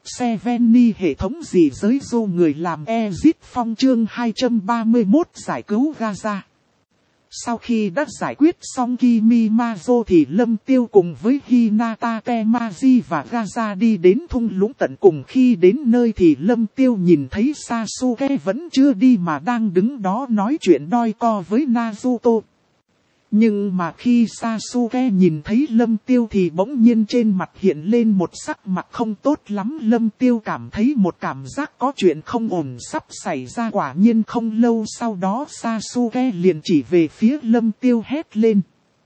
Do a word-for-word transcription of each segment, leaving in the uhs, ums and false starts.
Seveni hệ thống dị giới dô người làm Ezit Phong chương hai trăm ba mươi mốt giải cứu Gaza. Sau khi đã giải quyết xong Kimi Mazo thì Lâm Tiêu cùng với Hinata Temaji và Gaza đi đến thung lũng tận cùng. Khi đến nơi thì Lâm Tiêu nhìn thấy Sasuke vẫn chưa đi mà đang đứng đó nói chuyện đôi co với Naruto. Nhưng mà khi Sasuke nhìn thấy Lâm Tiêu thì bỗng nhiên trên mặt hiện lên một sắc mặt không tốt lắm. Lâm Tiêu cảm thấy một cảm giác có chuyện không ổn sắp xảy ra. Quả nhiên không lâu sau đó Sasuke liền chỉ về phía Lâm Tiêu hét lên: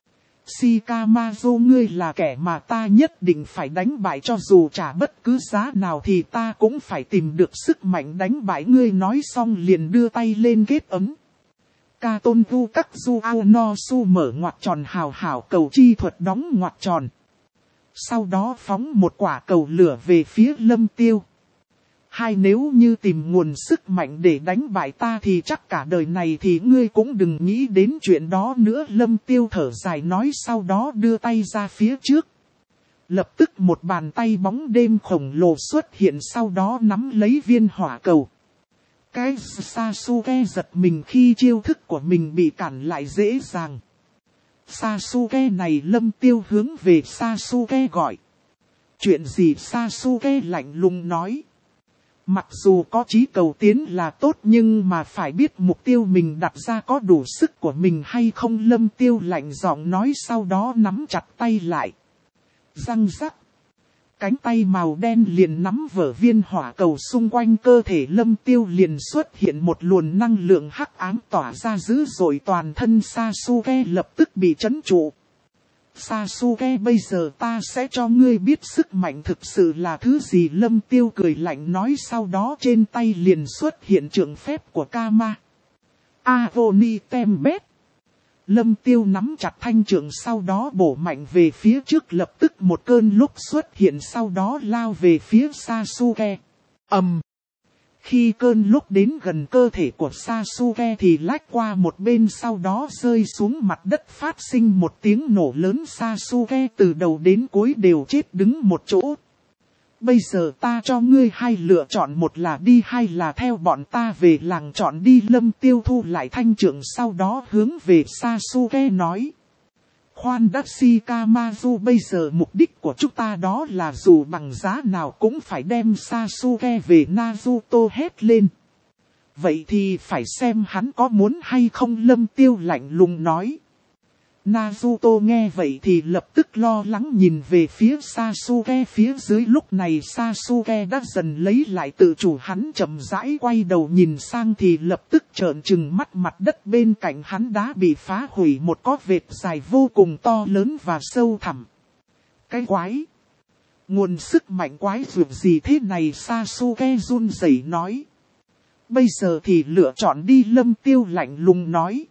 Shikamaru, ngươi là kẻ mà ta nhất định phải đánh bại, cho dù trả bất cứ giá nào thì ta cũng phải tìm được sức mạnh đánh bại ngươi. Nói xong liền đưa tay lên kết ấm. Katon Vu Kakzu Aonosu mở ngoặc tròn hào hảo cầu chi thuật đóng ngoặc tròn. Sau đó phóng một quả cầu lửa về phía Lâm Tiêu. Hai, nếu như tìm nguồn sức mạnh để đánh bại ta thì chắc cả đời này thì ngươi cũng đừng nghĩ đến chuyện đó nữa. Lâm Tiêu thở dài nói, sau đó đưa tay ra phía trước. Lập tức một bàn tay bóng đêm khổng lồ xuất hiện, sau đó nắm lấy viên hỏa cầu. Cái Sasuke giật mình khi chiêu thức của mình bị cản lại dễ dàng. Sasuke này, Lâm Tiêu hướng về Sasuke gọi. Chuyện gì? Sasuke lạnh lùng nói. Mặc dù có chí cầu tiến là tốt nhưng mà phải biết mục tiêu mình đặt ra có đủ sức của mình hay không. Lâm Tiêu lạnh giọng nói, sau đó nắm chặt tay lại. Răng rắc. Cánh tay màu đen liền nắm vở viên hỏa cầu, xung quanh cơ thể Lâm Tiêu liền xuất hiện một luồng năng lượng hắc ám tỏa ra dữ dội, toàn thân Sasuke lập tức bị trấn trụ. Sasuke, bây giờ ta sẽ cho ngươi biết sức mạnh thực sự là thứ gì. Lâm Tiêu cười lạnh nói, sau đó trên tay liền xuất hiện trượng phép của Kama Avoni Tembet. Lâm Tiêu nắm chặt thanh trượng, sau đó bổ mạnh về phía trước, lập tức một cơn lốc xuất hiện, sau đó lao về phía Sasuke. ầm. Um. Khi cơn lốc đến gần cơ thể của Sasuke thì lách qua một bên, sau đó rơi xuống mặt đất, phát sinh một tiếng nổ lớn. Sasuke từ đầu đến cuối đều chết đứng một chỗ. Bây giờ ta cho ngươi hai lựa chọn, một là đi hay là theo bọn ta về làng, chọn đi. Lâm Tiêu thu lại thanh trượng, sau đó hướng về Sasuke nói. Khoan đã, Shikamaru, bây giờ mục đích của chúng ta đó là dù bằng giá nào cũng phải đem Sasuke về. Naruto hét lên. Vậy thì phải xem hắn có muốn hay không. Lâm Tiêu lạnh lùng nói. Naruto nghe vậy thì lập tức lo lắng nhìn về phía Sasuke phía dưới. Lúc này Sasuke đã dần lấy lại tự chủ, hắn chậm rãi quay đầu nhìn sang thì lập tức trợn trừng mắt. Mặt đất bên cạnh hắn đã bị phá hủy, một có vệt dài vô cùng to lớn và sâu thẳm. Cái quái! Nguồn sức mạnh quái dược gì thế này? Sasuke run rẩy nói. Bây giờ thì lựa chọn đi. Lâm Tiêu lạnh lùng nói.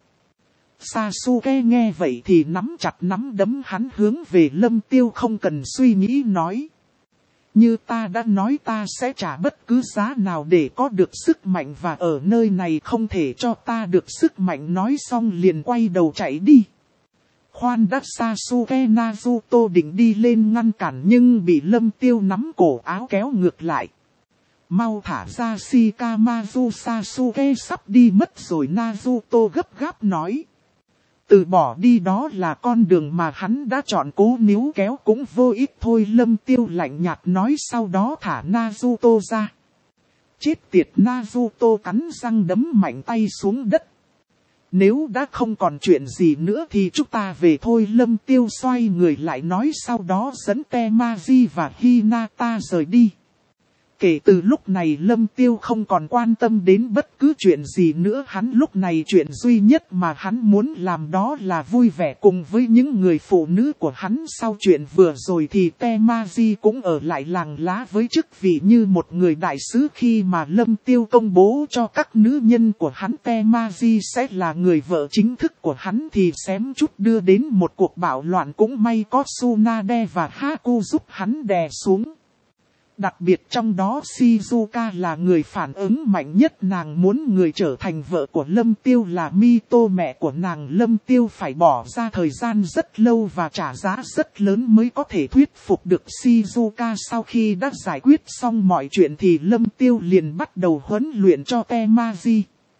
Sasuke nghe vậy thì nắm chặt nắm đấm, hắn hướng về Lâm Tiêu không cần suy nghĩ nói. Như ta đã nói, ta sẽ trả bất cứ giá nào để có được sức mạnh, và ở nơi này không thể cho ta được sức mạnh. Nói xong liền quay đầu chạy đi. Khoan đã, Sasuke Naruto định đi lên ngăn cản nhưng bị Lâm Tiêu nắm cổ áo kéo ngược lại. Mau thả ra Shikamaru, Sasuke sắp đi mất rồi. Naruto gấp gáp nói. Từ bỏ đi, đó là con đường mà hắn đã chọn, cố níu kéo cũng vô ích thôi. Lâm Tiêu lạnh nhạt nói, sau đó thả Naruto ra. Chết tiệt! Naruto cắn răng đấm mạnh tay xuống đất. Nếu đã không còn chuyện gì nữa thì chúng ta về thôi. Lâm Tiêu xoay người lại nói, sau đó dẫn Temaji và Hinata rời đi. Kể từ lúc này Lâm Tiêu không còn quan tâm đến bất cứ chuyện gì nữa. Hắn lúc này chuyện duy nhất mà hắn muốn làm đó là vui vẻ cùng với những người phụ nữ của hắn. Sau chuyện vừa rồi thì Temaji cũng ở lại làng lá với chức vị như một người đại sứ. Khi mà Lâm Tiêu công bố cho các nữ nhân của hắn Temaji sẽ là người vợ chính thức của hắn thì xém chút đưa đến một cuộc bạo loạn. Cũng may có Tsunade và Haku giúp hắn đè xuống. Đặc biệt trong đó Shizuka là người phản ứng mạnh nhất, nàng muốn người trở thành vợ của Lâm Tiêu là Mito, mẹ của nàng. Lâm Tiêu phải bỏ ra thời gian rất lâu và trả giá rất lớn mới có thể thuyết phục được Shizuka. Sau khi đã giải quyết xong mọi chuyện thì Lâm Tiêu liền bắt đầu huấn luyện cho Temaji.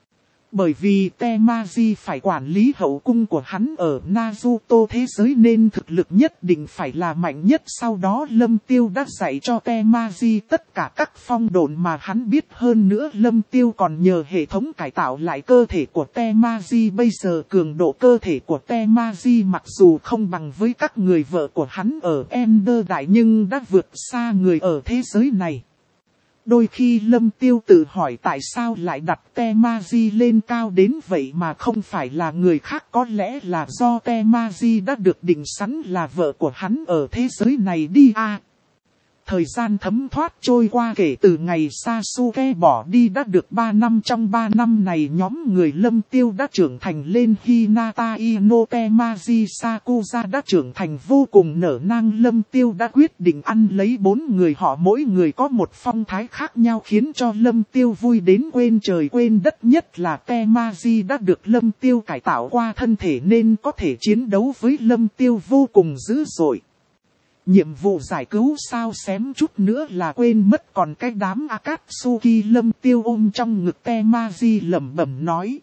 Bởi vì Temaji phải quản lý hậu cung của hắn ở Naruto thế giới nên thực lực nhất định phải là mạnh nhất. Sau đó Lâm Tiêu đã dạy cho Temaji tất cả các phong độn mà hắn biết. Hơn nữa Lâm Tiêu còn nhờ hệ thống cải tạo lại cơ thể của Temaji. Bây giờ cường độ cơ thể của Temaji mặc dù không bằng với các người vợ của hắn ở Ender Đại nhưng đã vượt xa người ở thế giới này. Đôi khi Lâm Tiêu tự hỏi tại sao lại đặt Temaji lên cao đến vậy mà không phải là người khác. Có lẽ là do Temaji đã được định sẵn là vợ của hắn ở thế giới này đi à. Thời gian thấm thoát trôi qua, kể từ ngày Sasuke bỏ đi đã được ba năm. Trong ba năm này nhóm người Lâm Tiêu đã trưởng thành lên. Hinata Ino Temaji Sakuza đã trưởng thành vô cùng nở nang. Lâm Tiêu đã quyết định ăn lấy bốn người họ, mỗi người có một phong thái khác nhau khiến cho Lâm Tiêu vui đến quên trời quên đất. Nhất là Temaji đã được Lâm Tiêu cải tạo qua thân thể nên có thể chiến đấu với Lâm Tiêu vô cùng dữ dội. Nhiệm vụ giải cứu sao xém chút nữa là quên mất, còn cái đám Akatsuki. Lâm Tiêu ôm trong ngực Temaji lẩm bẩm nói.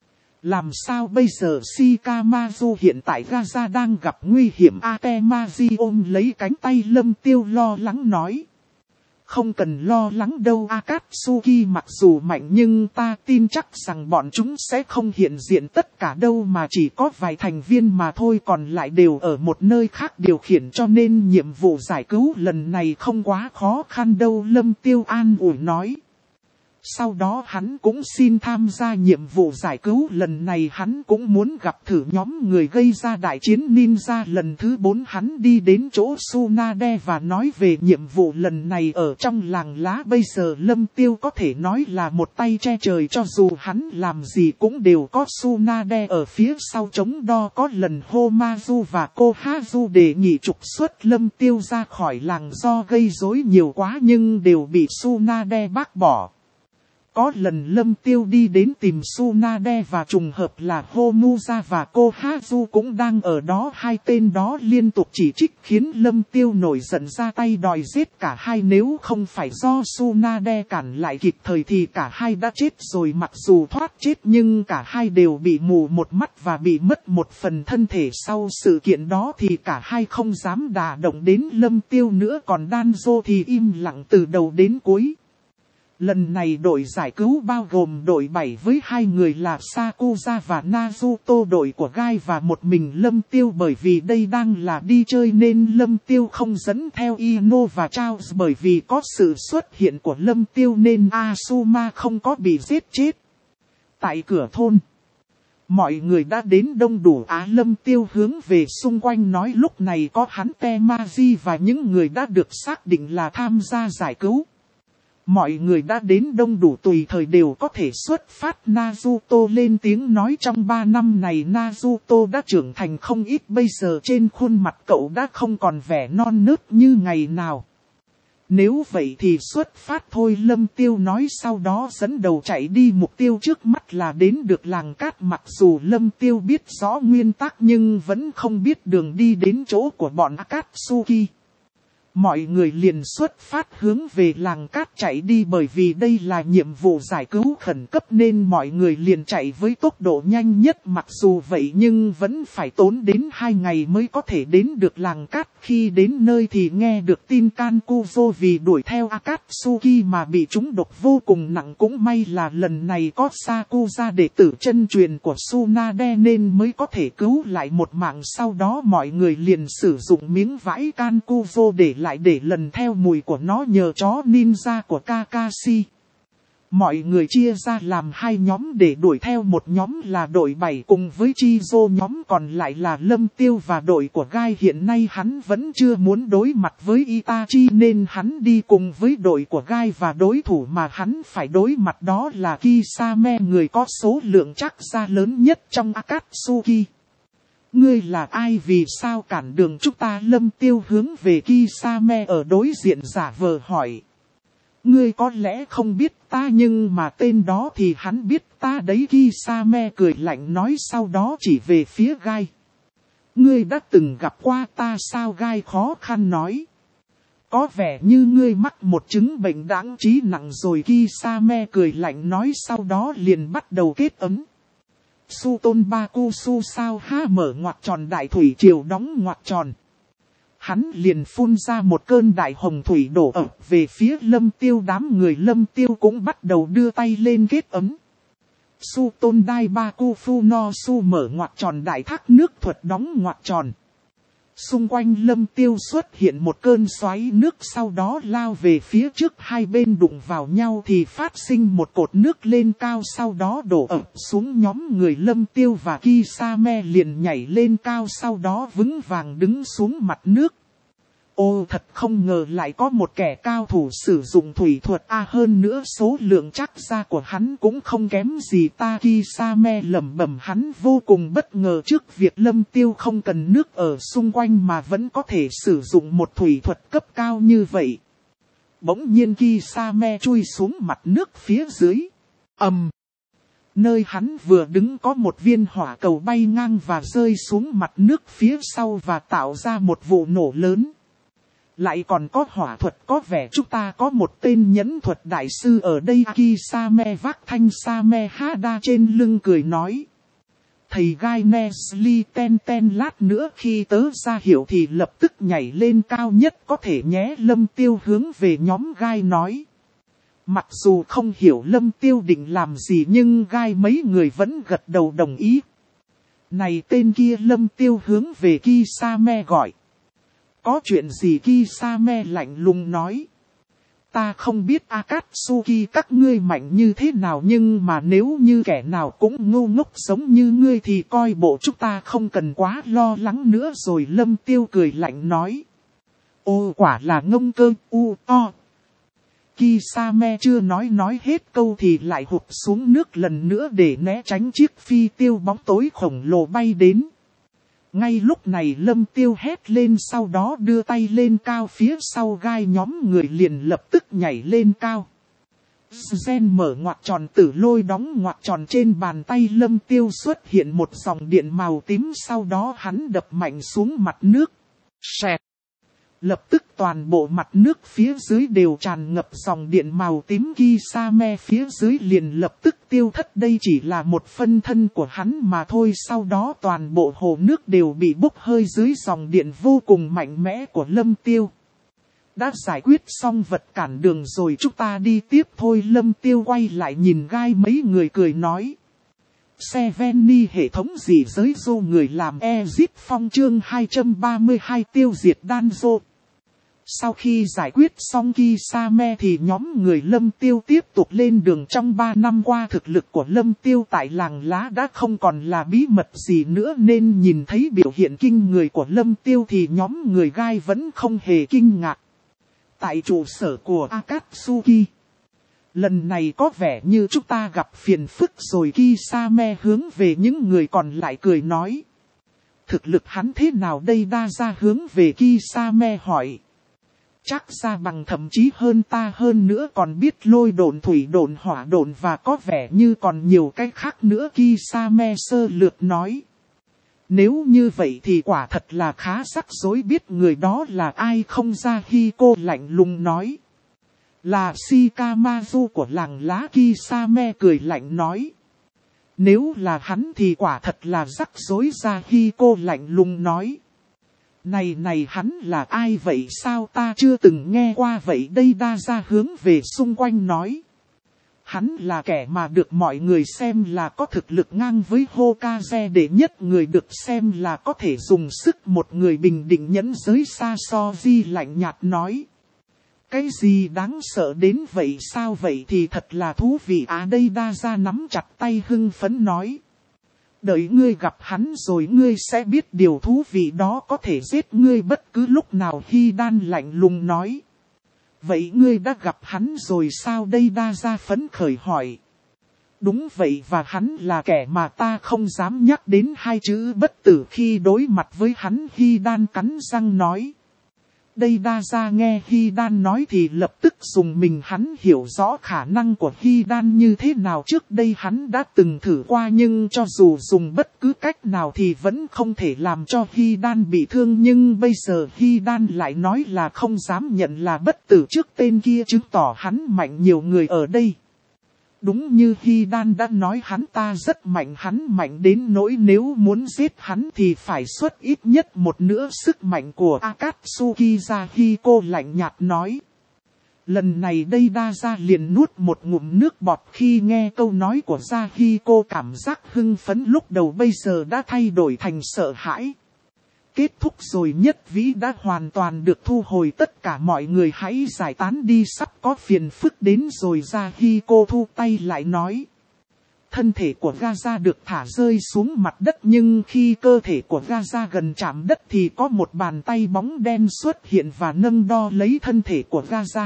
Làm sao bây giờ, Shikamaru hiện tại Gaza đang gặp nguy hiểm à? Temaji ôm lấy cánh tay Lâm Tiêu lo lắng nói. Không cần lo lắng đâu Akatsuki, mặc dù mạnh nhưng ta tin chắc rằng bọn chúng sẽ không hiện diện tất cả đâu, mà chỉ có vài thành viên mà thôi, còn lại đều ở một nơi khác điều khiển, cho nên nhiệm vụ giải cứu lần này không quá khó khăn đâu. Lâm Tiêu an ủi nói. Sau đó hắn cũng xin tham gia nhiệm vụ giải cứu lần này, hắn cũng muốn gặp thử nhóm người gây ra đại chiến ninja lần thứ bốn. Hắn đi đến chỗ Tsunade và nói về nhiệm vụ lần này ở trong làng lá. Bây giờ Lâm Tiêu có thể nói là một tay che trời, cho dù hắn làm gì cũng đều có Tsunade ở phía sau chống đo. Có lần Homazu và Kohazu đề nghị trục xuất Lâm Tiêu ra khỏi làng do gây rối nhiều quá nhưng đều bị Tsunade bác bỏ. Có lần Lâm Tiêu đi đến tìm Tsunade và trùng hợp là Homuza và Kohazu cũng đang ở đó. Hai tên đó liên tục chỉ trích khiến Lâm Tiêu nổi giận ra tay đòi giết cả hai. Nếu không phải do Tsunade cản lại kịp thời thì cả hai đã chết rồi. Mặc dù thoát chết nhưng cả hai đều bị mù một mắt và bị mất một phần thân thể. Sau sự kiện đó thì cả hai không dám đả động đến Lâm Tiêu nữa. Còn Danzo thì im lặng từ đầu đến cuối. Lần này đội giải cứu bao gồm đội bảy với hai người là Sakuza và Naruto, đội của Gai và một mình Lâm Tiêu. Bởi vì đây đang là đi chơi nên Lâm Tiêu không dẫn theo Ino và Charles. Bởi vì có sự xuất hiện của Lâm Tiêu nên Asuma không có bị giết chết. Tại cửa thôn, mọi người đã đến đông đủ. Á Lâm Tiêu hướng về xung quanh nói lúc này có hắn, Temaji và những người đã được xác định là tham gia giải cứu. Mọi người đã đến đông đủ, tùy thời đều có thể xuất phát. Naruto lên tiếng nói trong ba năm này Naruto đã trưởng thành không ít, bây giờ trên khuôn mặt cậu đã không còn vẻ non nớt như ngày nào. Nếu vậy thì xuất phát thôi, Lâm Tiêu nói, sau đó dẫn đầu chạy đi. Mục tiêu trước mắt là đến được làng cát. Mặc dù Lâm Tiêu biết rõ nguyên tắc nhưng vẫn không biết đường đi đến chỗ của bọn Akatsuki. Mọi người liền xuất phát hướng về làng cát chạy đi. Bởi vì đây là nhiệm vụ giải cứu khẩn cấp nên mọi người liền chạy với tốc độ nhanh nhất. Mặc dù vậy nhưng vẫn phải tốn đến hai ngày mới có thể đến được làng cát. Khi đến nơi thì nghe được tin Kankuzo vì đuổi theo Akatsuki mà bị trúng độc vô cùng nặng. Cũng may là lần này có Sakuza đệ tử chân truyền của Tsunade nên mới có thể cứu lại một mạng. Sau đó mọi người liền sử dụng miếng vải Kankuzo để lại để lần theo mùi của nó nhờ chó ninja của Kakashi. Mọi người chia ra làm hai nhóm để đuổi theo, một nhóm là đội bảy cùng với Chizo, nhóm còn lại là Lâm Tiêu và đội của Gai. Hiện nay hắn vẫn chưa muốn đối mặt với Itachi nên hắn đi cùng với đội của Gai và đối thủ mà hắn phải đối mặt đó là Kisame, người có số lượng chắc ra lớn nhất trong Akatsuki. Ngươi là ai, vì sao cản đường chúng ta? Lâm Tiêu hướng về Kisame ở đối diện giả vờ hỏi. Ngươi có lẽ không biết ta, nhưng mà tên đó thì hắn biết ta đấy. Kisame cười lạnh nói, sau đó chỉ về phía Gai. Ngươi đã từng gặp qua ta sao? Gai khó khăn nói. Có vẻ như ngươi mắc một chứng bệnh đáng trí nặng rồi. Kisame cười lạnh nói, sau đó liền bắt đầu kết ấn. Su tôn ba cu su sao ha mở ngoặc tròn, đại thủy triều đóng ngoặc tròn. Hắn liền phun ra một cơn đại hồng thủy đổ ập về phía Lâm Tiêu. Đám người Lâm Tiêu cũng bắt đầu đưa tay lên kết ấn. Su tôn đai ba cu phu no su mở ngoặc tròn, đại thác nước thuật đóng ngoặc tròn. Xung quanh Lâm Tiêu xuất hiện một cơn xoáy nước, sau đó lao về phía trước, hai bên đụng vào nhau thì phát sinh một cột nước lên cao, sau đó đổ ập xuống. Nhóm người Lâm Tiêu và Kisame liền nhảy lên cao, sau đó vững vàng đứng xuống mặt nước. Ô, thật không ngờ lại có một kẻ cao thủ sử dụng thủy thuật a, hơn nữa số lượng chắc ra của hắn cũng không kém gì ta. Kisame lẩm bẩm, hắn vô cùng bất ngờ trước việc Lâm Tiêu không cần nước ở xung quanh mà vẫn có thể sử dụng một thủy thuật cấp cao như vậy. Bỗng nhiên Kisame chui xuống mặt nước phía dưới. ầm, um, nơi hắn vừa đứng có một viên hỏa cầu bay ngang và rơi xuống mặt nước phía sau và tạo ra một vụ nổ lớn. Lại còn có hỏa thuật, có vẻ chúng ta có một tên nhẫn thuật đại sư ở đây. Kisame vác thanh Same Hada trên lưng cười nói. Thầy Gai Nesli ten ten lát nữa khi tớ ra hiểu thì lập tức nhảy lên cao nhất có thể nhé. Lâm Tiêu hướng về nhóm Gai nói. Mặc dù không hiểu Lâm Tiêu định làm gì nhưng Gai mấy người vẫn gật đầu đồng ý. Này tên kia, Lâm Tiêu hướng về Kisame gọi. Có chuyện gì? Kisame lạnh lùng nói. Ta không biết Akatsuki các ngươi mạnh như thế nào, nhưng mà nếu như kẻ nào cũng ngu ngốc giống như ngươi thì coi bộ chúng ta không cần quá lo lắng nữa rồi. Lâm Tiêu cười lạnh nói. Ô, quả là ngông cơ, u, o. Kisame chưa nói nói hết câu thì lại hụt xuống nước lần nữa để né tránh chiếc phi tiêu bóng tối khổng lồ bay đến. Ngay lúc này Lâm Tiêu hét lên, sau đó đưa tay lên cao, phía sau Gai nhóm người liền lập tức nhảy lên cao. Gen mở ngoặc tròn, tử lôi đóng ngoặc tròn, trên bàn tay Lâm Tiêu xuất hiện một dòng điện màu tím, sau đó hắn đập mạnh xuống mặt nước. Xẹt! Lập tức toàn bộ mặt nước phía dưới đều tràn ngập dòng điện màu tím. Kisame phía dưới liền lập tức tiêu thất, đây chỉ là một phân thân của hắn mà thôi. Sau đó toàn bộ hồ nước đều bị bốc hơi dưới dòng điện vô cùng mạnh mẽ của Lâm Tiêu. Đã giải quyết xong vật cản đường rồi, chúng ta đi tiếp thôi. Lâm Tiêu quay lại nhìn Gai mấy người cười nói. Seveni hệ thống gì giới dô người làm Ezit Phong chương hai trăm ba mươi hai tiêu diệt Danzo. Sau khi giải quyết xong Kisame thì nhóm người Lâm Tiêu tiếp tục lên đường. Trong ba năm qua thực lực của Lâm Tiêu tại làng lá đã không còn là bí mật gì nữa, nên nhìn thấy biểu hiện kinh người của Lâm Tiêu thì nhóm người Gai vẫn không hề kinh ngạc. Tại trụ sở của Akatsuki, lần này có vẻ như chúng ta gặp phiền phức rồi. Kisame hướng về những người còn lại cười nói. Thực lực hắn thế nào đây? Đa ra hướng về Kisame hỏi. Chắc ra bằng, thậm chí hơn ta, hơn nữa còn biết lôi độn, thủy độn, hỏa độn và có vẻ như còn nhiều cái khác nữa. Kisame sơ lược nói. Nếu như vậy thì quả thật là khá rắc rối, biết người đó là ai không? Ra Hiko lạnh lùng nói. Là Shikamaru của làng lá. Kisame cười lạnh nói. Nếu là hắn thì quả thật là rắc rối. Ra Hiko lạnh lùng nói. Này này, hắn là ai vậy, sao ta chưa từng nghe qua vậy đây? Đa ra hướng về xung quanh nói. Hắn là kẻ mà được mọi người xem là có thực lực ngang với Hokage đệ nhất, người được xem là có thể dùng sức một người bình định nhẫn giới. Sasoji lạnh nhạt nói. Cái gì đáng sợ đến vậy sao? Vậy thì thật là thú vị à. Đây Đa ra nắm chặt tay hưng phấn nói. Đợi ngươi gặp hắn rồi ngươi sẽ biết điều thú vị đó, có thể giết ngươi bất cứ lúc nào. Hidan lạnh lùng nói. Vậy ngươi đã gặp hắn rồi sao? Đây Đa ra phấn khởi hỏi. Đúng vậy, và hắn là kẻ mà ta không dám nhắc đến hai chữ bất tử khi đối mặt với hắn. Hy Đan cắn răng nói. Đây Đa Gia nghe Hy Đan nói thì lập tức dùng mình. Hắn hiểu rõ khả năng của Hy Đan như thế nào. Trước đây hắn đã từng thử qua, nhưng cho dù dùng bất cứ cách nào thì vẫn không thể làm cho Hy Đan bị thương. Nhưng bây giờ Hy Đan lại nói là không dám nhận là bất tử trước tên kia, chứng tỏ hắn mạnh nhiều người ở đây. Đúng như Hy Đan đã nói, hắn ta rất mạnh, hắn mạnh đến nỗi nếu muốn giết hắn thì phải xuất ít nhất một nửa sức mạnh của Akatsuki ra. Hiko lạnh nhạt nói. Lần này đây Đa Gia liền nuốt một ngụm nước bọt khi nghe câu nói của Gia. Hiko cảm giác hưng phấn lúc đầu bây giờ đã thay đổi thành sợ hãi. Kết thúc rồi, Nhất Vĩ đã hoàn toàn được thu hồi, tất cả mọi người hãy giải tán đi, sắp có phiền phức đến rồi. Ra Hiko thu tay lại nói. Thân thể của Gaza được thả rơi xuống mặt đất, nhưng khi cơ thể của Gaza gần chạm đất thì có một bàn tay bóng đen xuất hiện và nâng đo lấy thân thể của Gaza.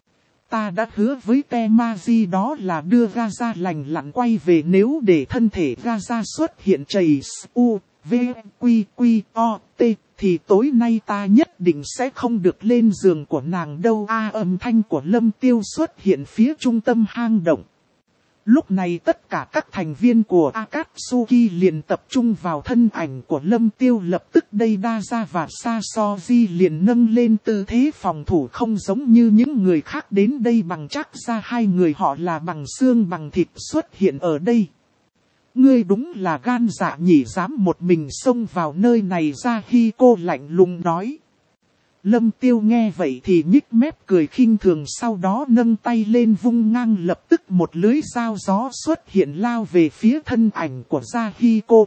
Ta đã hứa với Temaji đó là đưa Gaza lành lặn quay về, nếu để thân thể Gaza xuất hiện chảy u, v, quy, quy, o, t, thì tối nay ta nhất định sẽ không được lên giường của nàng đâu. A âm thanh của Lâm Tiêu xuất hiện phía trung tâm hang động. Lúc này tất cả các thành viên của Akatsuki liền tập trung vào thân ảnh của Lâm Tiêu. Lập tức đây Đa Gia và Sasoji liền nâng lên tư thế phòng thủ, không giống như những người khác đến đây bằng chắc ra hai người họ là bằng xương bằng thịt xuất hiện ở đây. Ngươi đúng là gan dạ nhỉ, dám một mình xông vào nơi này. Ra Hiko lạnh lùng nói. Lâm Tiêu nghe vậy thì nhích mép cười khinh thường, sau đó nâng tay lên vung ngang, lập tức một lưới dao gió xuất hiện lao về phía thân ảnh của Gia Hiko.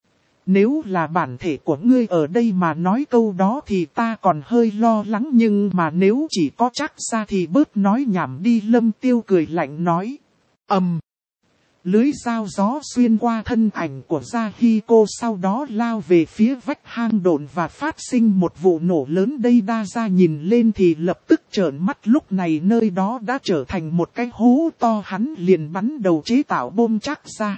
Nếu là bản thể của ngươi ở đây mà nói câu đó thì ta còn hơi lo lắng, nhưng mà nếu chỉ có chắc ra thì bớt nói nhảm đi. Lâm Tiêu cười lạnh nói. Ầm. Um. Lưới dao gió xuyên qua thân ảnh của Gia Hiko, sau đó lao về phía vách hang độn và phát sinh một vụ nổ lớn. Đây Đa Gia nhìn lên thì lập tức trợn mắt, lúc này nơi đó đã trở thành một cái hố to, hắn liền bắn đầu chế tạo bom chắc ra.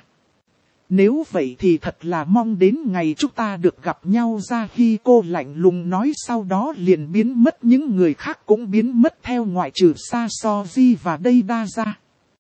Nếu vậy thì thật là mong đến ngày chúng ta được gặp nhau. Gia Hiko lạnh lùng nói, sau đó liền biến mất, những người khác cũng biến mất theo ngoại trừ Sasoji và đây Đa Gia.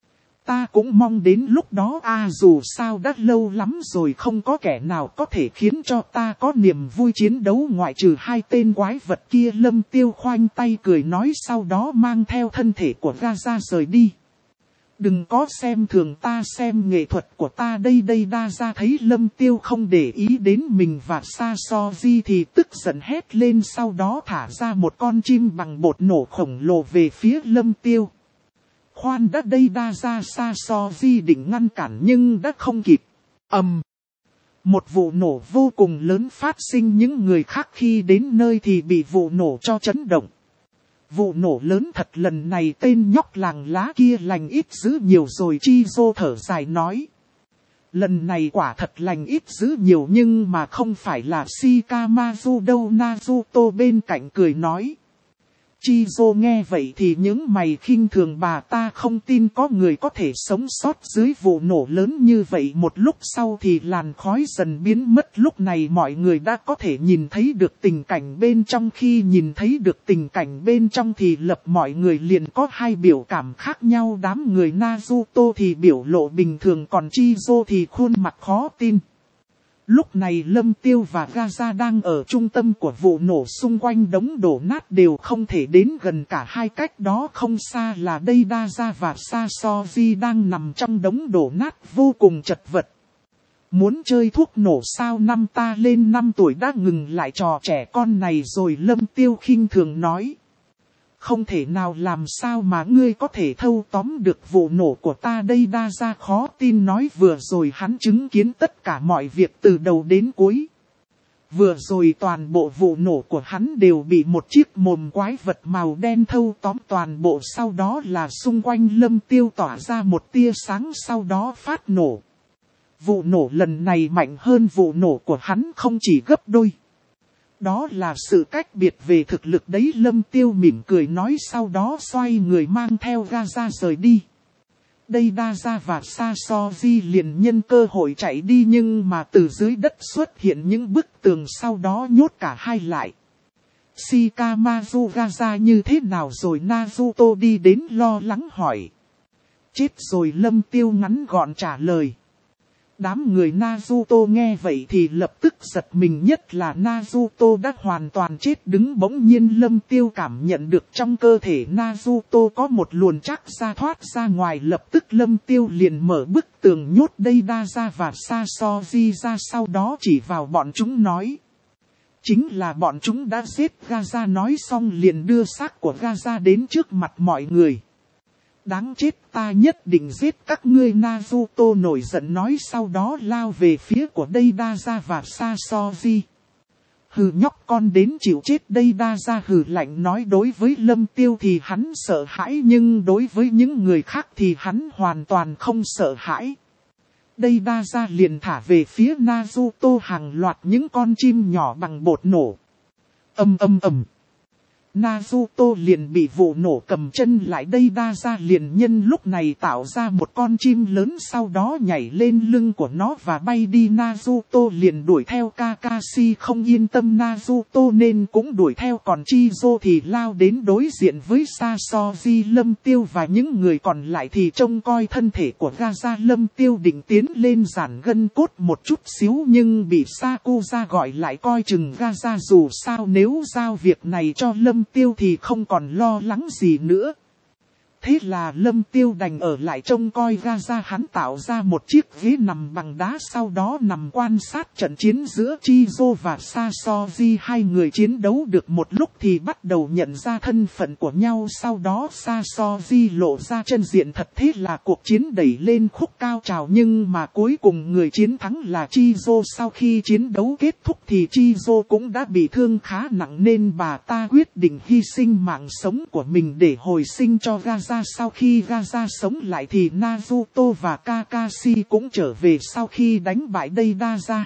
Ta cũng mong đến lúc đó a à, dù sao đã lâu lắm rồi không có kẻ nào có thể khiến cho ta có niềm vui chiến đấu ngoại trừ hai tên quái vật kia. Lâm Tiêu khoanh tay cười nói, sau đó mang theo thân thể của Gaza rời đi. Đừng có xem thường ta, xem nghệ thuật của ta đây. Đây Đa Gia thấy Lâm Tiêu không để ý đến mình và Sasoji thì tức giận hét lên, sau đó thả ra một con chim bằng bột nổ khổng lồ về phía Lâm Tiêu. Khoan đã, đây Đa Gia Sasoji định ngăn cản nhưng đã không kịp. Ầm. Um. Một vụ nổ vô cùng lớn phát sinh, những người khác khi đến nơi thì bị vụ nổ cho chấn động. Vụ nổ lớn thật, lần này tên nhóc làng lá kia lành ít dữ nhiều rồi. Chizo thở dài nói. Lần này quả thật lành ít dữ nhiều, nhưng mà không phải là Shikamaru đâu. Naruto bên cạnh cười nói. Chizo nghe vậy thì những mày khinh thường, bà ta không tin có người có thể sống sót dưới vụ nổ lớn như vậy. Một lúc sau thì làn khói dần biến mất, lúc này mọi người đã có thể nhìn thấy được tình cảnh bên trong. Khi nhìn thấy được tình cảnh bên trong thì lập mọi người liền có hai biểu cảm khác nhau. Đám người Naruto thì biểu lộ bình thường, còn Chizo thì khuôn mặt khó tin. Lúc này Lâm Tiêu và Gaza đang ở trung tâm của vụ nổ, xung quanh đống đổ nát đều không thể đến gần, cả hai cách đó không xa là đây Đa Gia và Sasoji đang nằm trong đống đổ nát vô cùng chật vật. Muốn chơi thuốc nổ sao, năm ta lên năm tuổi đã ngừng lại trò trẻ con này rồi. Lâm Tiêu khinh thường nói. Không thể nào, làm sao mà ngươi có thể thâu tóm được vụ nổ của ta đây. Đa Gia khó tin nói, vừa rồi hắn chứng kiến tất cả mọi việc từ đầu đến cuối. Vừa rồi toàn bộ vụ nổ của hắn đều bị một chiếc mồm quái vật màu đen thâu tóm toàn bộ, sau đó là xung quanh Lâm Tiêu tỏa ra một tia sáng, sau đó phát nổ. Vụ nổ lần này mạnh hơn vụ nổ của hắn không chỉ gấp đôi. Đó là sự cách biệt về thực lực đấy. Lâm Tiêu mỉm cười nói, sau đó xoay người mang theo Gaza rời đi. đây Daza và Sasoji liền nhân cơ hội chạy đi, nhưng mà từ dưới đất xuất hiện những bức tường, sau đó nhốt cả hai lại. Shikamaru Gaza như thế nào rồi? Naruto đi đến lo lắng hỏi. Chết rồi, Lâm Tiêu ngắn gọn trả lời. Đám người Naruto nghe vậy thì lập tức giật mình, nhất là Naruto đã hoàn toàn chết đứng. Bỗng nhiên Lâm Tiêu cảm nhận được trong cơ thể Naruto có một luồn trắc ra thoát ra ngoài. Lập tức Lâm Tiêu liền mở bức tường nhốt đây Daza và Sasoji ra, sau đó chỉ vào bọn chúng nói. Chính là bọn chúng đã giết Gaza. Nói xong liền đưa xác của Gaza đến trước mặt mọi người. Đáng chết, ta nhất định giết các ngươi, Naruto nổi giận nói, sau đó lao về phía của đây Daza và Sasoji. Hừ, nhóc con đến chịu chết đây, Daza hừ lạnh nói. Đối với Lâm Tiêu thì hắn sợ hãi, nhưng đối với những người khác thì hắn hoàn toàn không sợ hãi. Đây Daza liền thả về phía Naruto hàng loạt những con chim nhỏ bằng bột nổ. Ầm ầm ầm. Naruto liền bị vụ nổ cầm chân lại. Đây Daza liền nhân lúc này tạo ra một con chim lớn, sau đó nhảy lên lưng của nó và bay đi. Naruto liền đuổi theo. Kakashi không yên tâm Naruto nên cũng đuổi theo, còn Chizo thì lao đến đối diện với Sasoji. Lâm Tiêu và những người còn lại thì trông coi thân thể của Gaza. Lâm Tiêu định tiến lên giản gân cốt một chút xíu, nhưng bị Sakuza gọi lại coi chừng Gaza. Dù sao nếu giao việc này cho Lâm Tiêu thì không còn lo lắng gì nữa. Thế là Lâm Tiêu đành ở lại trông coi Gaza. Hắn tạo ra một chiếc ghế nằm bằng đá, sau đó nằm quan sát trận chiến giữa Chizo và Sasoji. Hai người chiến đấu được một lúc thì bắt đầu nhận ra thân phận của nhau. Sau đó Sasoji lộ ra chân diện thật, thế là cuộc chiến đẩy lên khúc cao trào. Nhưng mà cuối cùng người chiến thắng là Chizo. Sau khi chiến đấu kết thúc thì Chizo cũng đã bị thương khá nặng, nên bà ta quyết định hy sinh mạng sống của mình để hồi sinh cho Gaza. Sau khi Gaza sống lại thì Naruto và Kakashi cũng trở về sau khi đánh bại đây Daza.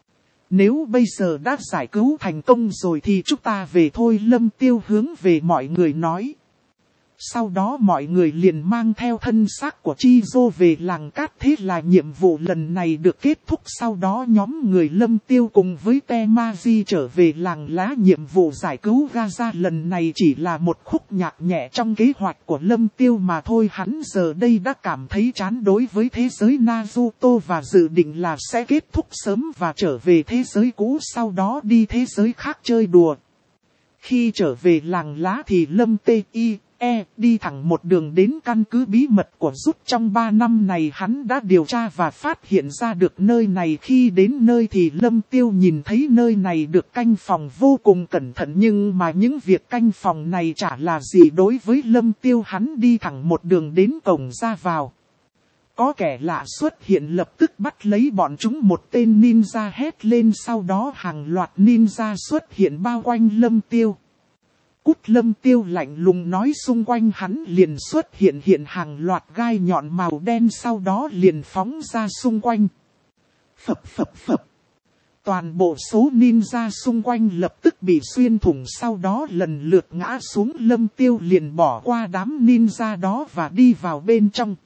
Nếu bây giờ đã giải cứu thành công rồi thì chúng ta về thôi, Lâm Tiêu hướng về mọi người nói. Sau đó mọi người liền mang theo thân xác của Chizo về làng cát. Thế là nhiệm vụ lần này được kết thúc. Sau đó nhóm người Lâm Tiêu cùng với Temaji trở về làng lá. Nhiệm vụ giải cứu Gaza lần này chỉ là một khúc nhạc nhẹ trong kế hoạch của Lâm Tiêu mà thôi. Hắn giờ đây đã cảm thấy chán đối với thế giới Naruto và dự định là sẽ kết thúc sớm và trở về thế giới cũ, sau đó đi thế giới khác chơi đùa. Khi trở về làng lá thì Lâm Tê Y E đi thẳng một đường đến căn cứ bí mật của Rút. Trong ba năm này hắn đã điều tra và phát hiện ra được nơi này. Khi đến nơi thì Lâm Tiêu nhìn thấy nơi này được canh phòng vô cùng cẩn thận, nhưng mà những việc canh phòng này chả là gì đối với Lâm Tiêu. Hắn đi thẳng một đường đến cổng ra vào. Có kẻ lạ xuất hiện, lập tức bắt lấy bọn chúng. Một tên ninja hét lên, sau đó hàng loạt ninja xuất hiện bao quanh Lâm Tiêu. Cút, Lâm Tiêu lạnh lùng nói. Xung quanh hắn liền xuất hiện hiện hàng loạt gai nhọn màu đen, sau đó liền phóng ra xung quanh. Phập phập phập. Toàn bộ số ninja xung quanh lập tức bị xuyên thủng, sau đó lần lượt ngã xuống. Lâm Tiêu liền bỏ qua đám ninja đó và đi vào bên trong.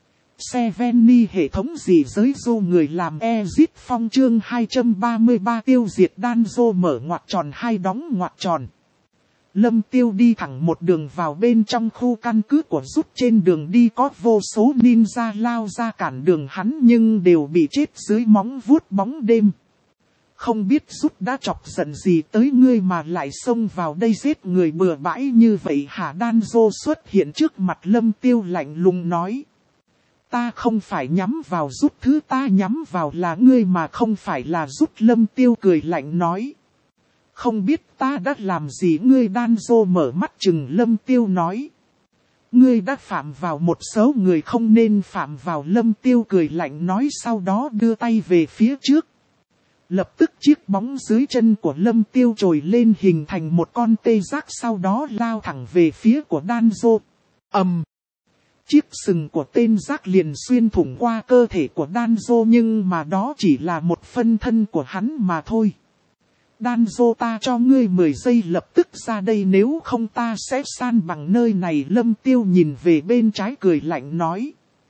Seveni hệ thống dị giới du người làm Exit Phong chương hai trăm ba mươi ba tiêu diệt Danzo mở ngoặc tròn hai đóng ngoặc tròn. Lâm Tiêu đi thẳng một đường vào bên trong khu căn cứ của Rút. Trên đường đi có vô số ninja lao ra cản đường hắn, nhưng đều bị chết dưới móng vuốt bóng đêm. Không biết Rút đã chọc giận gì tới ngươi mà lại xông vào đây giết người bừa bãi như vậy hả? Danzo xuất hiện trước mặt Lâm Tiêu lạnh lùng nói. Ta không phải nhắm vào Rút, thứ ta nhắm vào là ngươi mà không phải là Rút. Lâm Tiêu cười lạnh nói. Không biết ta đã làm gì ngươi? Danzo mở mắt chừng Lâm Tiêu nói. Ngươi đã phạm vào một số người không nên phạm vào. Lâm Tiêu cười lạnh nói, sau đó đưa tay về phía trước. Lập tức chiếc bóng dưới chân của Lâm Tiêu trồi lên hình thành một con tê giác, sau đó lao thẳng về phía của Danzo. Ầm! Chiếc sừng của tên giác liền xuyên thủng qua cơ thể của Danzo, nhưng mà đó chỉ là một phân thân của hắn mà thôi. Danzo, ta cho ngươi mười giây lập tức ra đây, nếu không ta sẽ san bằng nơi này. Lâm Tiêu nhìn về bên trái cười lạnh nói.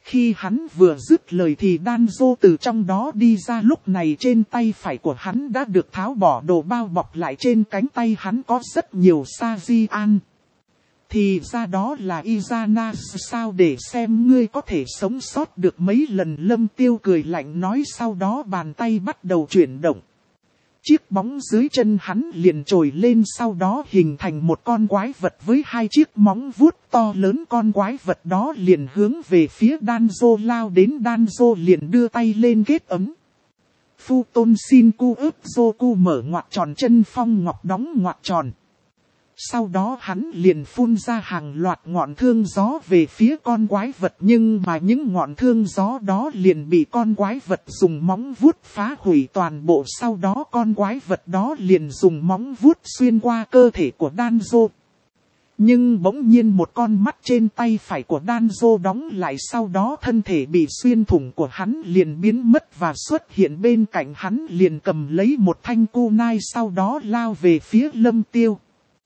Khi hắn vừa dứt lời thì Danzo từ trong đó đi ra, lúc này trên tay phải của hắn đã được tháo bỏ đồ bao bọc lại, trên cánh tay hắn có rất nhiều Sajian. Thì ra đó là Izana sao, để xem ngươi có thể sống sót được mấy lần. Lâm Tiêu cười lạnh nói, sau đó bàn tay bắt đầu chuyển động. Chiếc bóng dưới chân hắn liền trồi lên, sau đó hình thành một con quái vật với hai chiếc móng vuốt to lớn. Con quái vật đó liền hướng về phía Danzo lao đến. Danzo liền đưa tay lên kết ấm. Phu tôn Shinku ướp Zoku mở ngoặc tròn, chân phong ngọc đóng ngoặc tròn. Sau đó hắn liền phun ra hàng loạt ngọn thương gió về phía con quái vật, nhưng mà những ngọn thương gió đó liền bị con quái vật dùng móng vuốt phá hủy toàn bộ. Sau đó con quái vật đó liền dùng móng vuốt xuyên qua cơ thể của Danzo. Nhưng bỗng nhiên một con mắt trên tay phải của Danzo đóng lại, sau đó thân thể bị xuyên thủng của hắn liền biến mất và xuất hiện bên cạnh hắn, liền cầm lấy một thanh kunai, sau đó lao về phía Lâm Tiêu.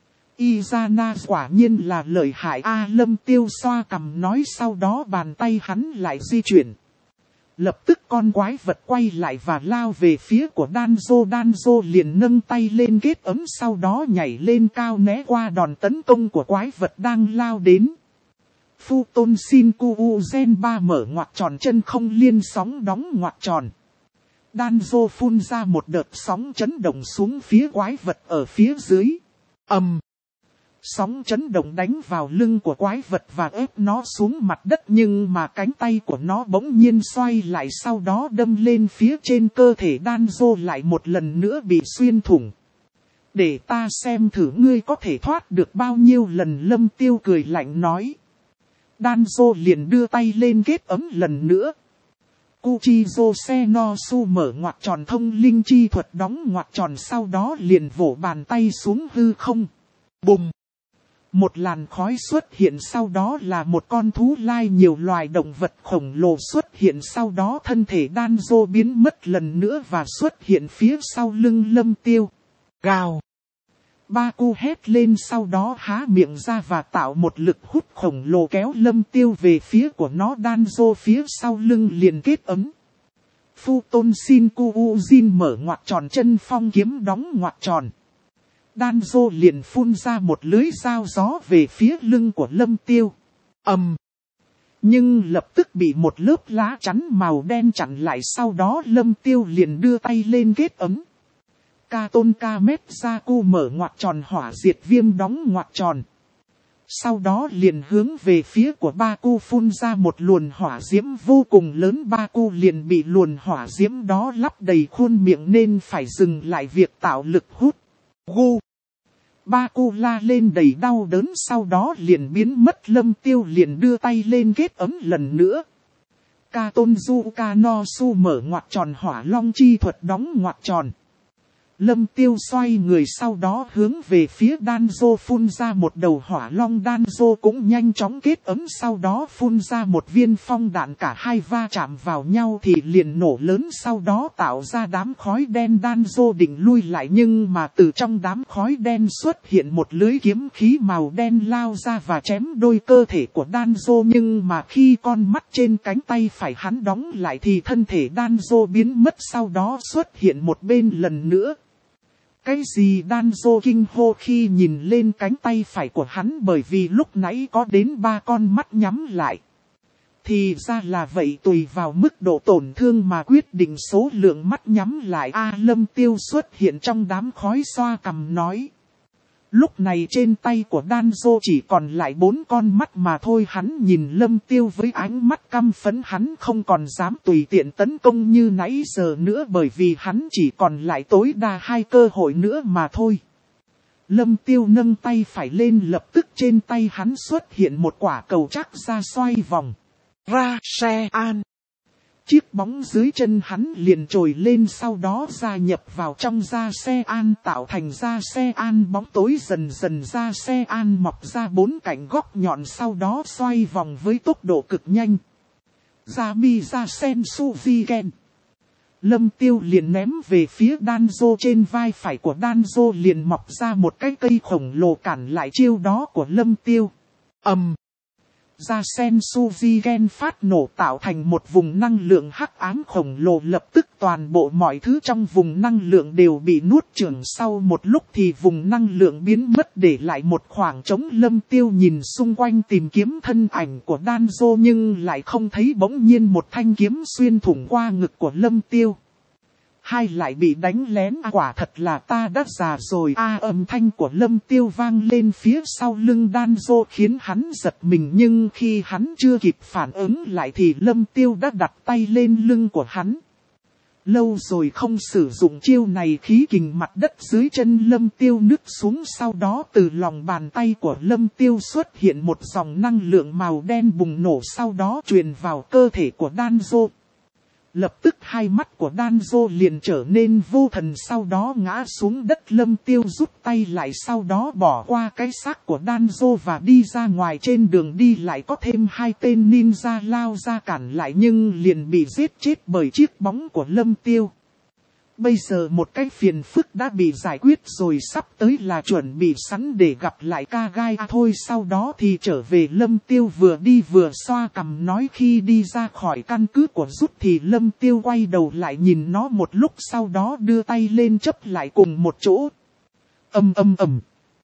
Izana quả nhiên là lợi hại a, Lâm Tiêu xoa cằm nói, sau đó bàn tay hắn lại di chuyển. Lập tức con quái vật quay lại và lao về phía của Danzo. Danzo liền nâng tay lên kết ấm, sau đó nhảy lên cao né qua đòn tấn công của quái vật đang lao đến. Phu tôn Shinku Uzen ba mở ngoặc tròn, chân không liên sóng đóng ngoặc tròn. Danzo phun ra một đợt sóng chấn động xuống phía quái vật ở phía dưới. ầm. Um. Sóng chấn động đánh vào lưng của quái vật và ép nó xuống mặt đất, nhưng mà cánh tay của nó bỗng nhiên xoay lại, sau đó đâm lên phía trên cơ thể Danzo, lại một lần nữa bị xuyên thủng. Để ta xem thử ngươi có thể thoát được bao nhiêu lần, Lâm Tiêu cười lạnh nói. Danzo liền đưa tay lên kết ấm lần nữa. Kuchizo Senosu mở ngoặc tròn, thông linh chi thuật đóng ngoặc tròn, sau đó liền vỗ bàn tay xuống hư không. Bùng! Một làn khói xuất hiện, sau đó là một con thú lai nhiều loài động vật khổng lồ xuất hiện, sau đó thân thể Danzo biến mất lần nữa và xuất hiện phía sau lưng Lâm Tiêu. Gào! Baku hét lên, sau đó há miệng ra và tạo một lực hút khổng lồ kéo Lâm Tiêu về phía của nó. Danzo phía sau lưng liền kết ấm. Phu tôn Shinku Ujin mở ngoặc tròn, chân phong kiếm đóng ngoặc tròn. Danzo liền phun ra một lưới dao gió về phía lưng của Lâm Tiêu. ầm. Um. Nhưng lập tức bị một lớp lá chắn màu đen chặn lại, sau đó Lâm Tiêu liền đưa tay lên kết ấm. Katon Kametzaku mở ngoặc tròn, hỏa diệt viêm đóng ngoặc tròn. Sau đó liền hướng về phía của Baku phun ra một luồn hỏa diễm vô cùng lớn. Baku liền bị luồn hỏa diễm đó lắp đầy khuôn miệng nên phải dừng lại việc tạo lực hút. Gu! Baku la lên đầy đau đớn, sau đó liền biến mất. Lâm Tiêu liền đưa tay lên kết ấm lần nữa. Katonzu Kanosu mở ngoặc tròn, hỏa long chi thuật đóng ngoặc tròn. Lâm Tiêu xoay người, sau đó hướng về phía Danzo phun ra một đầu hỏa long. Danzo cũng nhanh chóng kết ấm, sau đó phun ra một viên phong đạn, cả hai va chạm vào nhau thì liền nổ lớn, sau đó tạo ra đám khói đen. Danzo định lui lại, nhưng mà từ trong đám khói đen xuất hiện một lưới kiếm khí màu đen lao ra và chém đôi cơ thể của Danzo. Nhưng mà khi con mắt trên cánh tay phải hắn đóng lại thì thân thể Danzo biến mất, sau đó xuất hiện một bên lần nữa. Cái gì? Danzo kinh hô khi nhìn lên cánh tay phải của hắn, bởi vì lúc nãy có đến ba con mắt nhắm lại. Thì ra là vậy, tùy vào mức độ tổn thương mà quyết định số lượng mắt nhắm lại. A Lâm Tiêu xuất hiện trong đám khói xoa cằm nói. Lúc này trên tay của Danzo chỉ còn lại bốn con mắt mà thôi. Hắn nhìn Lâm Tiêu với ánh mắt căm phẫn, hắn không còn dám tùy tiện tấn công như nãy giờ nữa, bởi vì hắn chỉ còn lại tối đa hai cơ hội nữa mà thôi. Lâm Tiêu nâng tay phải lên, lập tức trên tay hắn xuất hiện một quả cầu chắc ra xoay vòng. Ra xe an. Chiếc bóng dưới chân hắn liền trồi lên, sau đó gia nhập vào trong da xe an, tạo thành da xe an bóng tối. Dần dần da xe an mọc ra bốn cạnh góc nhọn, sau đó xoay vòng với tốc độ cực nhanh. Da mi da sen su vi gen. Lâm Tiêu liền ném về phía Danzo, trên vai phải của Danzo liền mọc ra một cái cây khổng lồ cản lại chiêu đó của Lâm Tiêu. ầm. Um. Ra Sensuji Gen phát nổ tạo thành một vùng năng lượng hắc ám khổng lồ, lập tức toàn bộ mọi thứ trong vùng năng lượng đều bị nuốt chửng. Sau một lúc thì vùng năng lượng biến mất, để lại một khoảng trống. Lâm Tiêu nhìn xung quanh tìm kiếm thân ảnh của Danzo nhưng lại không thấy, bỗng nhiên một thanh kiếm xuyên thủng qua ngực của Lâm Tiêu. Hai lại bị đánh lén, à, quả thật là ta đã già rồi. A à, âm thanh của Lâm Tiêu vang lên phía sau lưng Danzo khiến hắn giật mình, nhưng khi hắn chưa kịp phản ứng lại thì Lâm Tiêu đã đặt tay lên lưng của hắn. Lâu rồi không sử dụng chiêu này, khí kình mặt đất dưới chân Lâm Tiêu nứt xuống, sau đó từ lòng bàn tay của Lâm Tiêu xuất hiện một dòng năng lượng màu đen bùng nổ, sau đó truyền vào cơ thể của Danzo. Lập tức hai mắt của Danzo liền trở nên vô thần, sau đó ngã xuống đất. Lâm Tiêu rút tay lại, sau đó bỏ qua cái xác của Danzo và đi ra ngoài. Trên đường đi lại có thêm hai tên ninja lao ra cản lại, nhưng liền bị giết chết bởi chiếc bóng của Lâm Tiêu. Bây giờ một cái phiền phức đã bị giải quyết rồi, sắp tới là chuẩn bị sẵn để gặp lại Kagai à, thôi. Sau đó thì trở về. Lâm Tiêu vừa đi vừa xoa cằm nói, khi đi ra khỏi căn cứ của rút thì Lâm Tiêu quay đầu lại nhìn nó một lúc, sau đó đưa tay lên chấp lại cùng một chỗ. Ầm ầm ầm.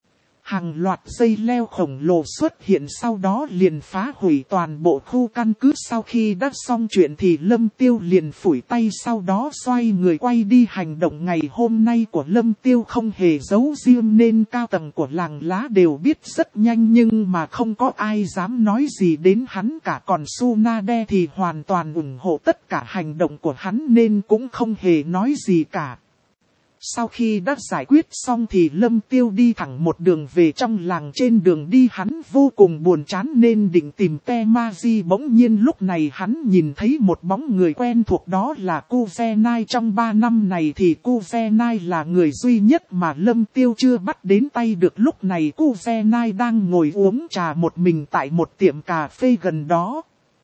Hàng loạt dây leo khổng lồ xuất hiện, sau đó liền phá hủy toàn bộ khu căn cứ. Sau khi đã xong chuyện thì Lâm Tiêu liền phủi tay, sau đó xoay người quay đi. Hành động ngày hôm nay của Lâm Tiêu không hề giấu riêng nên cao tầng của làng lá đều biết rất nhanh, nhưng mà không có ai dám nói gì đến hắn cả. Còn Tsunade thì hoàn toàn ủng hộ tất cả hành động của hắn nên cũng không hề nói gì cả. Sau khi đã giải quyết xong thì Lâm Tiêu đi thẳng một đường về trong làng. Trên đường đi hắn vô cùng buồn chán nên định tìm Temaji. Bỗng nhiên lúc này hắn nhìn thấy một bóng người quen thuộc, đó là Kuzenai. Trong ba năm này thì Kuzenai là người duy nhất mà Lâm Tiêu chưa bắt đến tay được. Lúc này Kuzenai đang ngồi uống trà một mình tại một tiệm cà phê gần đó.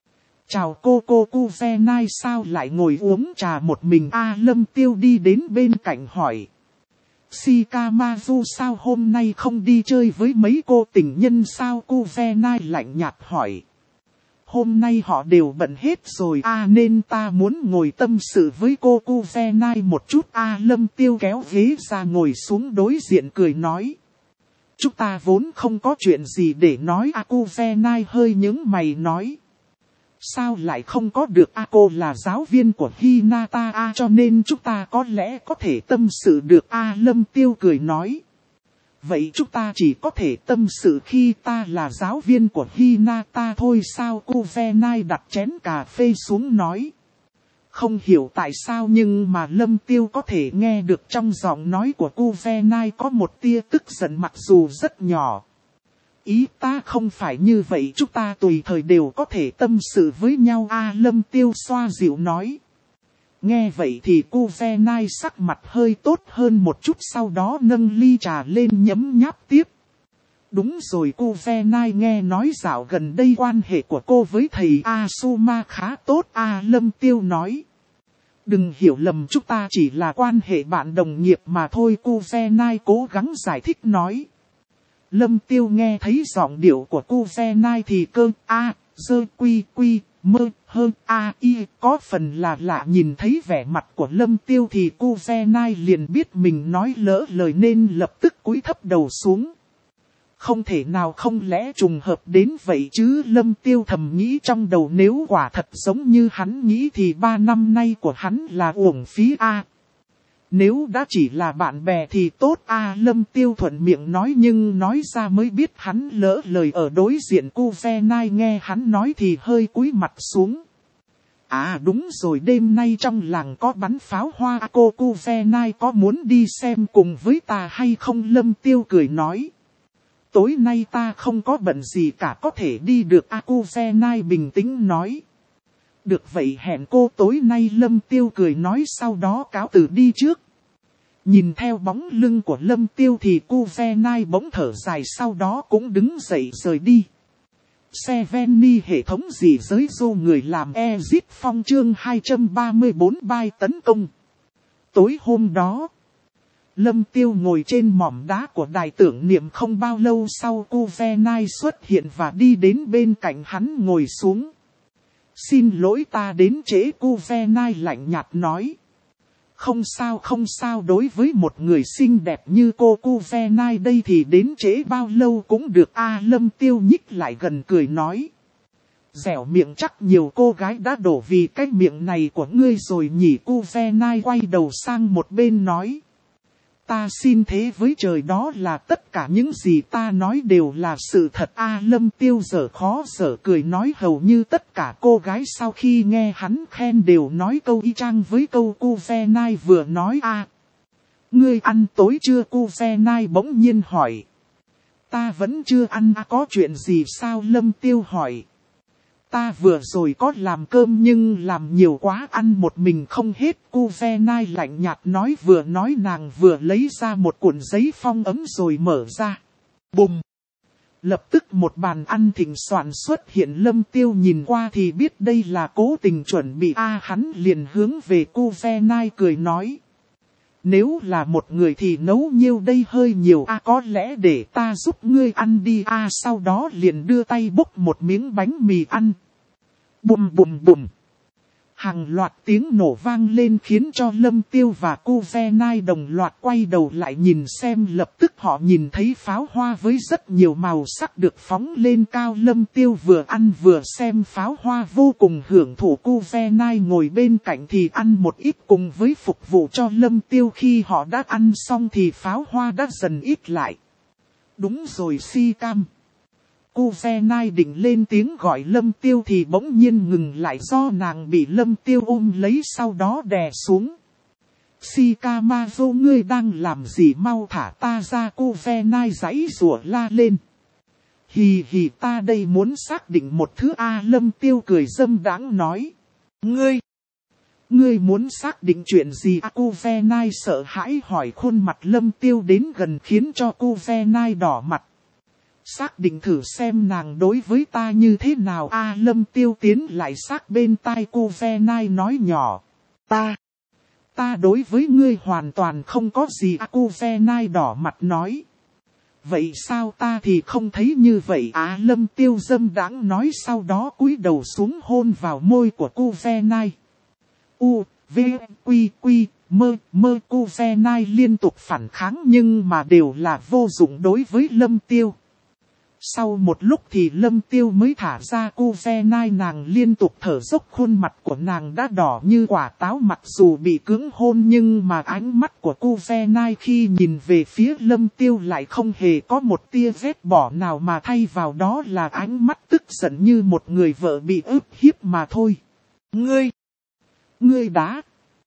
Chào cô cô Kuzenai, sao lại ngồi uống trà một mình? A à, Lâm Tiêu đi đến bên cạnh hỏi. Shikamaru sao hôm nay không đi chơi với mấy cô tình nhân sao? Kuzenai lạnh nhạt hỏi. Hôm nay họ đều bận hết rồi a à, nên ta muốn ngồi tâm sự với cô Kuzenai một chút. A à, Lâm Tiêu kéo ghế ra ngồi xuống đối diện cười nói. Chúng ta vốn không có chuyện gì để nói. A à, Kuzenai hơi nhướng mày nói. Sao lại không có được? A cô là giáo viên của Hinata A cho nên chúng ta có lẽ có thể tâm sự được. A Lâm Tiêu cười nói. Vậy chúng ta chỉ có thể tâm sự khi ta là giáo viên của Hinata thôi sao? Kuzenai đặt chén cà phê xuống nói. Không hiểu tại sao nhưng mà Lâm Tiêu có thể nghe được trong giọng nói của Kuzenai có một tia tức giận mặc dù rất nhỏ. Ý ta không phải như vậy, chúng ta tùy thời đều có thể tâm sự với nhau. A Lâm Tiêu xoa dịu nói. Nghe vậy thì Kuzenai sắc mặt hơi tốt hơn một chút, sau đó nâng ly trà lên nhấm nháp tiếp. Đúng rồi, Kuzenai nghe nói dạo gần đây quan hệ của cô với thầy Asuma khá tốt. A Lâm Tiêu nói. Đừng hiểu lầm, chúng ta chỉ là quan hệ bạn đồng nghiệp mà thôi. Kuzenai cố gắng giải thích nói. Lâm Tiêu nghe thấy giọng điệu của Kuzenai thì cơ a, dơ quy quy, mơ, hơn a y có phần là lạ. Nhìn thấy vẻ mặt của Lâm Tiêu thì Kuzenai liền biết mình nói lỡ lời nên lập tức cúi thấp đầu xuống. Không thể nào, không lẽ trùng hợp đến vậy chứ? Lâm Tiêu thầm nghĩ trong đầu, nếu quả thật giống như hắn nghĩ thì ba năm nay của hắn là uổng phí a. À, nếu đã chỉ là bạn bè thì tốt a. À, Lâm Tiêu thuận miệng nói nhưng nói ra mới biết hắn lỡ lời. Ở đối diện Kuzenai nghe hắn nói thì hơi cúi mặt xuống. À đúng rồi, đêm nay trong làng có bắn pháo hoa. À, cô Kuzenai có muốn đi xem cùng với ta hay không? Lâm Tiêu cười nói. Tối nay ta không có bận gì cả, có thể đi được. A Kuzenai bình tĩnh nói. Được vậy hẹn cô tối nay. Lâm Tiêu cười nói sau đó cáo từ đi trước. Nhìn theo bóng lưng của Lâm Tiêu thì Kuzenai bỗng thở dài, sau đó cũng đứng dậy rời đi. Seveni hệ thống gì giới dô người làm Exit Phong chương hai trăm ba mươi bốn bay tấn công. Tối hôm đó, Lâm Tiêu ngồi trên mỏm đá của đài tưởng niệm, không bao lâu sau Kuvenai xuất hiện và đi đến bên cạnh hắn ngồi xuống. Xin lỗi ta đến trễ, Kuvenai lạnh nhạt nói. Không sao không sao, đối với một người xinh đẹp như cô Kuvenai đây thì đến trễ bao lâu cũng được. A Lâm Tiêu nhích lại gần cười nói. Dẻo miệng chắc nhiều cô gái đã đổ vì cái miệng này của ngươi rồi nhỉ. Kuvenai quay đầu sang một bên nói. Ta xin thế với trời, đó là tất cả những gì ta nói đều là sự thật. A Lâm Tiêu dở khó dở cười nói, hầu như tất cả cô gái sau khi nghe hắn khen đều nói câu y chang với câu Kuvenai vừa nói. A, ngươi ăn tối chưa? Kuvenai bỗng nhiên hỏi. Ta vẫn chưa ăn. À, có chuyện gì sao? Lâm Tiêu hỏi. Ta vừa rồi có làm cơm nhưng làm nhiều quá ăn một mình không hết. Kuvenai lạnh nhạt nói, vừa nói nàng vừa lấy ra một cuộn giấy phong ấm rồi mở ra. Bùm! Lập tức một bàn ăn thịnh soạn xuất hiện. Lâm Tiêu nhìn qua thì biết đây là cố tình chuẩn bị. A hắn liền hướng về Kuvenai cười nói. Nếu là một người thì nấu nhiêu đây? Hơi nhiều. A có lẽ để ta giúp ngươi ăn đi. A sau đó liền đưa tay bốc một miếng bánh mì ăn. Bùm bùm bùm. Hàng loạt tiếng nổ vang lên khiến cho Lâm Tiêu và Kuvenai đồng loạt quay đầu lại nhìn xem. Lập tức họ nhìn thấy pháo hoa với rất nhiều màu sắc được phóng lên cao. Lâm Tiêu vừa ăn vừa xem pháo hoa vô cùng hưởng thụ. Kuvenai ngồi bên cạnh thì ăn một ít cùng với phục vụ cho Lâm Tiêu. Khi họ đã ăn xong thì pháo hoa đã dần ít lại. Đúng rồi Si Cam. Kuvenai định lên tiếng gọi Lâm Tiêu thì bỗng nhiên ngừng lại do nàng bị Lâm Tiêu ôm lấy sau đó đè xuống. Shikamaru, ngươi đang làm gì, mau thả ta ra. Kuvenai giãy giụa la lên. Hì hì, ta đây muốn xác định một thứ. A Lâm Tiêu cười dâm đãng nói. Ngươi, ngươi muốn xác định chuyện gì? A Kuvenai sợ hãi hỏi. Khuôn mặt Lâm Tiêu đến gần khiến cho Kuvenai đỏ mặt. Xác định thử xem nàng đối với ta như thế nào. A Lâm Tiêu tiến lại sát bên tai Kuvenai nói nhỏ. Ta, ta đối với ngươi hoàn toàn không có gì. A Kuvenai đỏ mặt nói. Vậy sao? Ta thì không thấy như vậy. A Lâm Tiêu dâm đãng nói, sau đó cúi đầu xuống hôn vào môi của Kuvenai. U, V, Quy, Quy, Mơ, Mơ. Kuvenai liên tục phản kháng nhưng mà đều là vô dụng đối với Lâm Tiêu. Sau một lúc thì Lâm Tiêu mới thả ra Kuvenai, nàng liên tục thở dốc, khuôn mặt của nàng đã đỏ như quả táo. Mặc dù bị cưỡng hôn nhưng mà ánh mắt của Kuvenai khi nhìn về phía Lâm Tiêu lại không hề có một tia ghét bỏ nào, mà thay vào đó là ánh mắt tức giận như một người vợ bị ức hiếp mà thôi. Ngươi! Ngươi đá!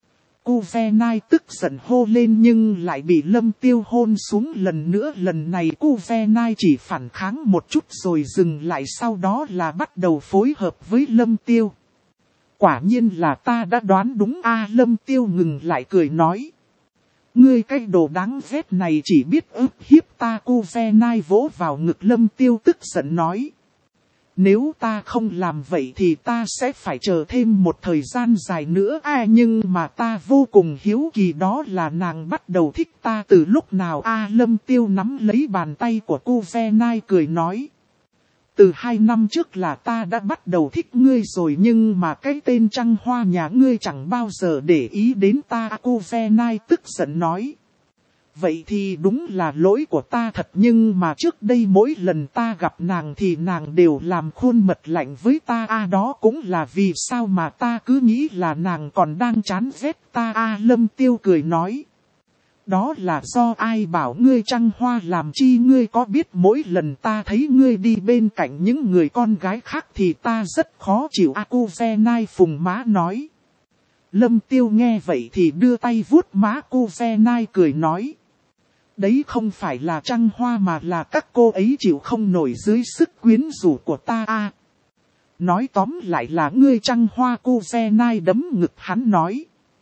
Kuvenai tức giận hô lên nhưng lại bị Lâm Tiêu hôn xuống lần nữa. Lần này Kuvenai chỉ phản kháng một chút rồi dừng lại, sau đó là bắt đầu phối hợp với Lâm Tiêu. Quả nhiên là ta đã đoán đúng. A Lâm Tiêu ngừng lại cười nói. Ngươi cái đồ đáng ghét này chỉ biết ức hiếp ta. Kuvenai vỗ vào ngực Lâm Tiêu tức giận nói. Nếu ta không làm vậy thì ta sẽ phải chờ thêm một thời gian dài nữa. À, nhưng mà ta vô cùng hiếu kỳ, đó là nàng bắt đầu thích ta từ lúc nào? A à, Lâm Tiêu nắm lấy bàn tay của Kuvenai cười nói. Từ hai năm trước là ta đã bắt đầu thích ngươi rồi, nhưng mà cái tên trăng hoa nhà ngươi chẳng bao giờ để ý đến ta. Kuvenai tức giận nói. Vậy thì đúng là lỗi của ta thật, nhưng mà trước đây mỗi lần ta gặp nàng thì nàng đều làm khuôn mật lạnh với ta. A à, đó cũng là vì sao mà ta cứ nghĩ là nàng còn đang chán ghét ta. A à, Lâm Tiêu cười nói. Đó là do ai bảo ngươi trăng hoa làm chi? Ngươi có biết mỗi lần ta thấy ngươi đi bên cạnh những người con gái khác thì ta rất khó chịu. A Kuvenai phùng má nói. Lâm Tiêu nghe vậy thì đưa tay vuốt má Kuvenai cười nói. Đấy không phải là trăng hoa mà là các cô ấy chịu không nổi dưới sức quyến rũ của ta. A nói tóm lại là ngươi trăng hoa. Kuvenai đấm ngực hắn nói.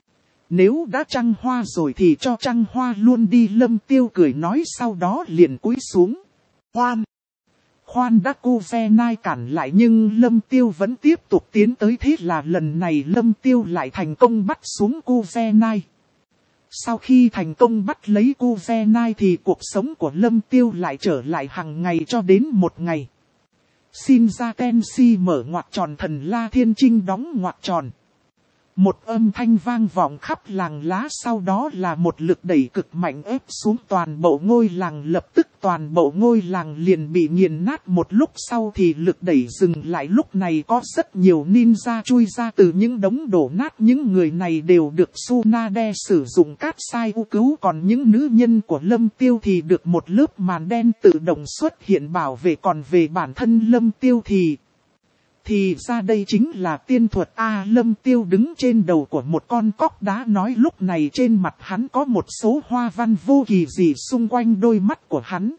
Nếu đã trăng hoa rồi thì cho trăng hoa luôn đi. Lâm Tiêu cười nói, sau đó liền cúi xuống. Khoan! Khoan đã! Kuvenai cản lại nhưng Lâm Tiêu vẫn tiếp tục tiến tới, thế là lần này Lâm Tiêu lại thành công bắt xuống Kuvenai. Sau khi thành công bắt lấy Kuzenai thì cuộc sống của Lâm Tiêu lại trở lại hàng ngày cho đến một ngày. Shinja Tenshi mở ngoặc tròn thần La Thiên Trinh đóng ngoặc tròn. Một âm thanh vang vọng khắp làng lá, sau đó là một lực đẩy cực mạnh ép xuống toàn bộ ngôi làng, lập tức toàn bộ ngôi làng liền bị nghiền nát. Một lúc sau thì lực đẩy dừng lại, lúc này có rất nhiều ninja chui ra từ những đống đổ nát, những người này đều được Tsunade sử dụng cát sai u cứu, còn những nữ nhân của Lâm Tiêu thì được một lớp màn đen tự động xuất hiện bảo vệ, còn về bản thân Lâm Tiêu thì... Thì ra đây chính là tiên thuật A. Lâm Tiêu đứng trên đầu của một con cóc đá nói, lúc này trên mặt hắn có một số hoa văn vô kỳ dị xung quanh đôi mắt của hắn.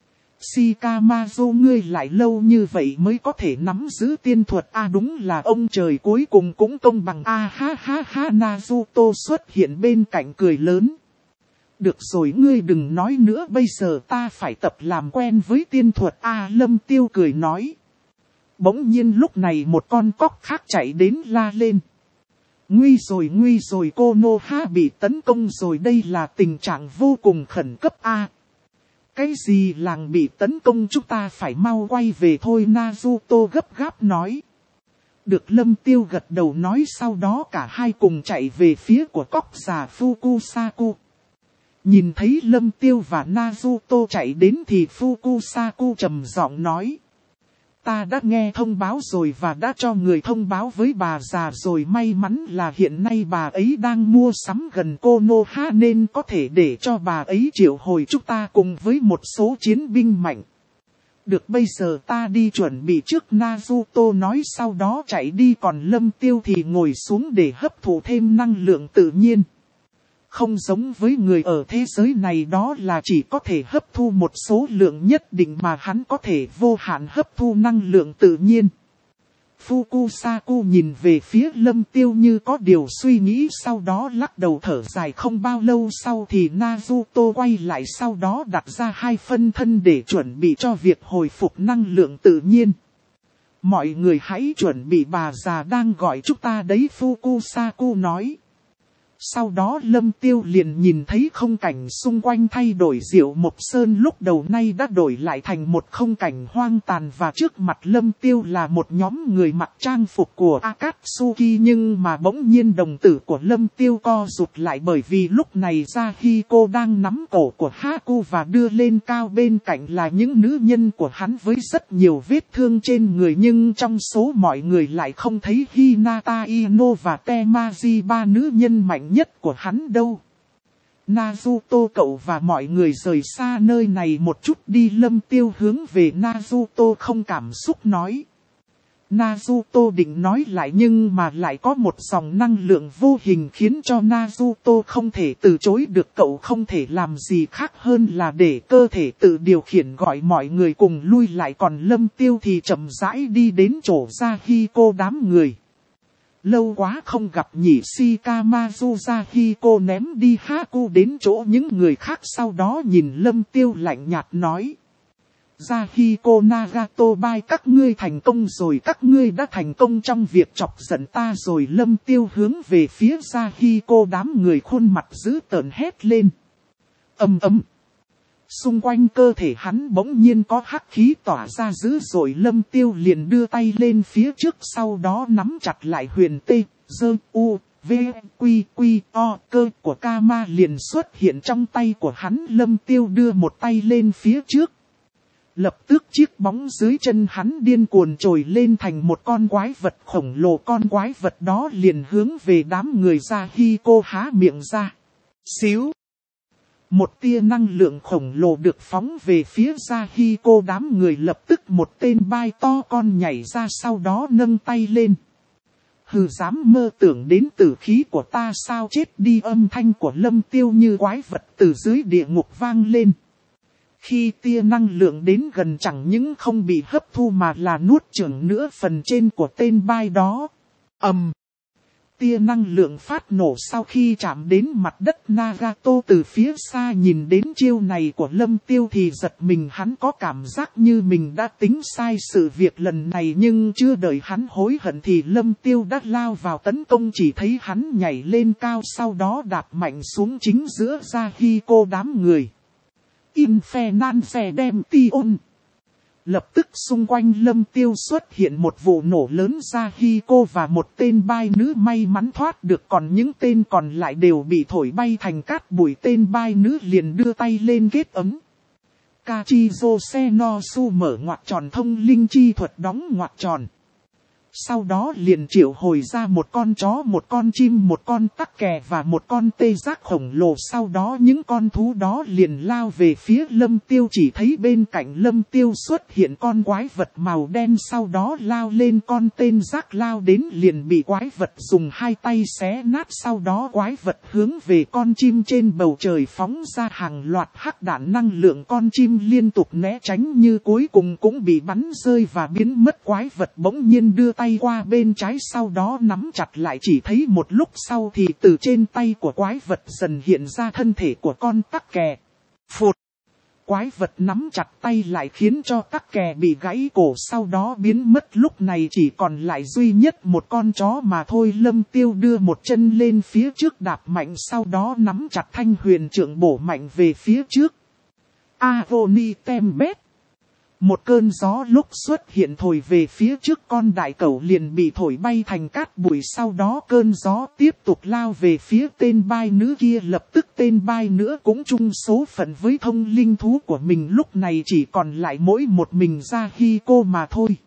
Shikamaru, ngươi lại lâu như vậy mới có thể nắm giữ tiên thuật A, đúng là ông trời cuối cùng cũng công bằng A. Ha ha ha. Naruto xuất hiện bên cạnh cười lớn. Được rồi, ngươi đừng nói nữa, bây giờ ta phải tập làm quen với tiên thuật A. Lâm Tiêu cười nói. Bỗng nhiên lúc này một con cóc khác chạy đến la lên. Nguy rồi, nguy rồi, Konoha bị tấn công rồi, đây là tình trạng vô cùng khẩn cấp a. Cái gì làng bị tấn công, chúng ta phải mau quay về thôi, Naruto gấp gáp nói. Được, Lâm Tiêu gật đầu nói, sau đó cả hai cùng chạy về phía của cóc già Fukusaku. Nhìn thấy Lâm Tiêu và Naruto chạy đến thì Fukusaku trầm giọng nói. Ta đã nghe thông báo rồi và đã cho người thông báo với bà già rồi, may mắn là hiện nay bà ấy đang mua sắm gần Konoha nên có thể để cho bà ấy triệu hồi chúng ta cùng với một số chiến binh mạnh. Được, bây giờ ta đi chuẩn bị trước, Naruto nói sau đó chạy đi, còn Lâm Tiêu thì ngồi xuống để hấp thụ thêm năng lượng tự nhiên. Không giống với người ở thế giới này, đó là chỉ có thể hấp thu một số lượng nhất định mà hắn có thể vô hạn hấp thu năng lượng tự nhiên. Fukusaku nhìn về phía Lâm Tiêu như có điều suy nghĩ, sau đó lắc đầu thở dài. Không bao lâu sau thì Naruto quay lại, sau đó đặt ra hai phân thân để chuẩn bị cho việc hồi phục năng lượng tự nhiên. Mọi người hãy chuẩn bị, bà già đang gọi chúng ta đấy, Fukusaku nói. Sau đó Lâm Tiêu liền nhìn thấy không cảnh xung quanh thay đổi, Diệu Mộc Sơn lúc đầu nay đã đổi lại thành một không cảnh hoang tàn, và trước mặt Lâm Tiêu là một nhóm người mặc trang phục của Akatsuki, nhưng mà bỗng nhiên đồng tử của Lâm Tiêu co rụt lại, bởi vì lúc này Yahiko đang nắm cổ của Haku và đưa lên cao, bên cạnh là những nữ nhân của hắn với rất nhiều vết thương trên người, nhưng trong số mọi người lại không thấy Hinata Ino và Temaji, ba nữ nhân mạnh nhất của hắn đâu. Naruto, cậu và mọi người rời xa nơi này một chút đi, Lâm Tiêu hướng về Naruto không cảm xúc nói. Naruto định nói lại nhưng mà lại có một dòng năng lượng vô hình khiến cho Naruto không thể từ chối được, cậu không thể làm gì khác hơn là để cơ thể tự điều khiển gọi mọi người cùng lui lại, còn Lâm Tiêu thì chậm rãi đi đến chỗ Yahiko đám người. Lâu quá không gặp nhỉ, Shikamaru. Yahiko ném đi Haku đến chỗ những người khác, sau đó nhìn Lâm Tiêu lạnh nhạt nói. Yahiko, Nagato bai, các ngươi thành công rồi, các ngươi đã thành công trong việc chọc giận ta rồi. Lâm Tiêu hướng về phía Yahiko đám người, khuôn mặt dữ tợn hét lên. Ầm ầm. Xung quanh cơ thể hắn bỗng nhiên có hắc khí tỏa ra dữ dội, Lâm Tiêu liền đưa tay lên phía trước, sau đó nắm chặt lại huyền tê, dơ, u, v, quy, quy, o, cơ của Kama liền xuất hiện trong tay của hắn. Lâm Tiêu đưa một tay lên phía trước. Lập tức chiếc bóng dưới chân hắn điên cuồng trồi lên thành một con quái vật khổng lồ, con quái vật đó liền hướng về đám người Yahiko há miệng ra. Xíu. Một tia năng lượng khổng lồ được phóng về phía Yahiko đám người, lập tức một tên bai to con nhảy ra, sau đó nâng tay lên. Hừ, dám mơ tưởng đến tử khí của ta sao, chết đi. Âm thanh của Lâm Tiêu như quái vật từ dưới địa ngục vang lên. Khi tia năng lượng đến gần, chẳng những không bị hấp thu mà là nuốt chửng nửa phần trên của tên bai đó. Ầm. Um. tia năng lượng phát nổ sau khi chạm đến mặt đất. Nagato từ phía xa nhìn đến chiêu này của Lâm Tiêu thì giật mình, hắn có cảm giác như mình đã tính sai sự việc lần này, nhưng chưa đợi hắn hối hận thì Lâm Tiêu đã lao vào tấn công. Chỉ thấy hắn nhảy lên cao, sau đó đạp mạnh xuống chính giữa Yahiko đám người. Infernal Redemption. Lập tức xung quanh Lâm Tiêu xuất hiện một vụ nổ lớn. Yahiko và một tên bai nữ may mắn thoát được, còn những tên còn lại đều bị thổi bay thành cát bụi. Tên bai nữ liền đưa tay lên kết ấm. Kachizo Senosu mở ngoặc tròn thông linh chi thuật đóng ngoặc tròn. Sau đó liền triệu hồi ra một con chó, một con chim, một con tắc kè và một con tê giác khổng lồ. Sau đó những con thú đó liền lao về phía Lâm Tiêu. Chỉ thấy bên cạnh Lâm Tiêu xuất hiện con quái vật màu đen, sau đó lao lên con tên giác lao đến liền bị quái vật dùng hai tay xé nát. Sau đó quái vật hướng về con chim trên bầu trời phóng ra hàng loạt hắc đạn năng lượng. Con chim liên tục né tránh như cuối cùng cũng bị bắn rơi và biến mất. Quái vật bỗng nhiên đưa tay qua bên trái, sau đó nắm chặt lại. Chỉ thấy một lúc sau thì từ trên tay của quái vật dần hiện ra thân thể của con tắc kè. Phụt! Quái vật nắm chặt tay lại khiến cho tắc kè bị gãy cổ, sau đó biến mất. Lúc này chỉ còn lại duy nhất một con chó mà thôi. Lâm Tiêu đưa một chân lên phía trước đạp mạnh, sau đó nắm chặt thanh huyền trượng bổ mạnh về phía trước. Avoni Tempest. Một cơn gió lúc xuất hiện thổi về phía trước, con đại cẩu liền bị thổi bay thành cát bụi. Sau đó cơn gió tiếp tục lao về phía tên bai nữ kia. Lập tức tên bai nữa cũng chung số phận với thông linh thú của mình. Lúc này chỉ còn lại mỗi một mình Yahiko mà thôi.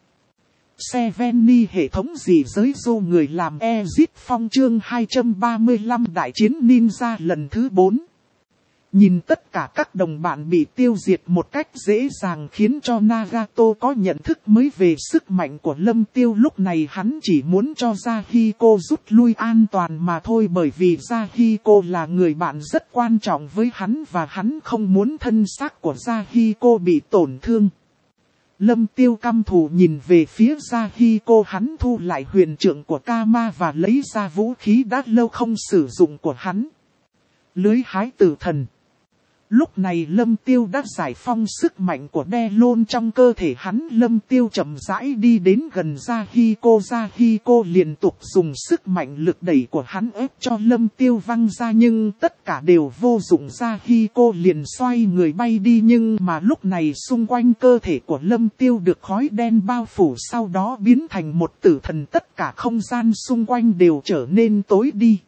Seveni hệ thống gì giới dô người làm Exit Phong chương hai trăm ba mươi lăm đại chiến ninja lần thứ bốn. Nhìn tất cả các đồng bạn bị tiêu diệt một cách dễ dàng khiến cho Nagato có nhận thức mới về sức mạnh của Lâm Tiêu. Lúc này hắn chỉ muốn cho Yahiko rút lui an toàn mà thôi, bởi vì Yahiko là người bạn rất quan trọng với hắn và hắn không muốn thân xác của Yahiko bị tổn thương. Lâm Tiêu căm thù nhìn về phía Yahiko, hắn thu lại huyền trượng của Kama và lấy ra vũ khí đã lâu không sử dụng của hắn. Lưới hái tử thần. Lúc này Lâm Tiêu đã giải phong sức mạnh của đe lôn trong cơ thể hắn. Lâm Tiêu chậm rãi đi đến gần Yahiko. Yahiko liên tục dùng sức mạnh lực đẩy của hắn ép cho Lâm Tiêu văng ra, nhưng tất cả đều vô dụng. Yahiko liền xoay người bay đi, nhưng mà lúc này xung quanh cơ thể của Lâm Tiêu được khói đen bao phủ, sau đó biến thành một tử thần. Tất cả không gian xung quanh đều trở nên tối đi.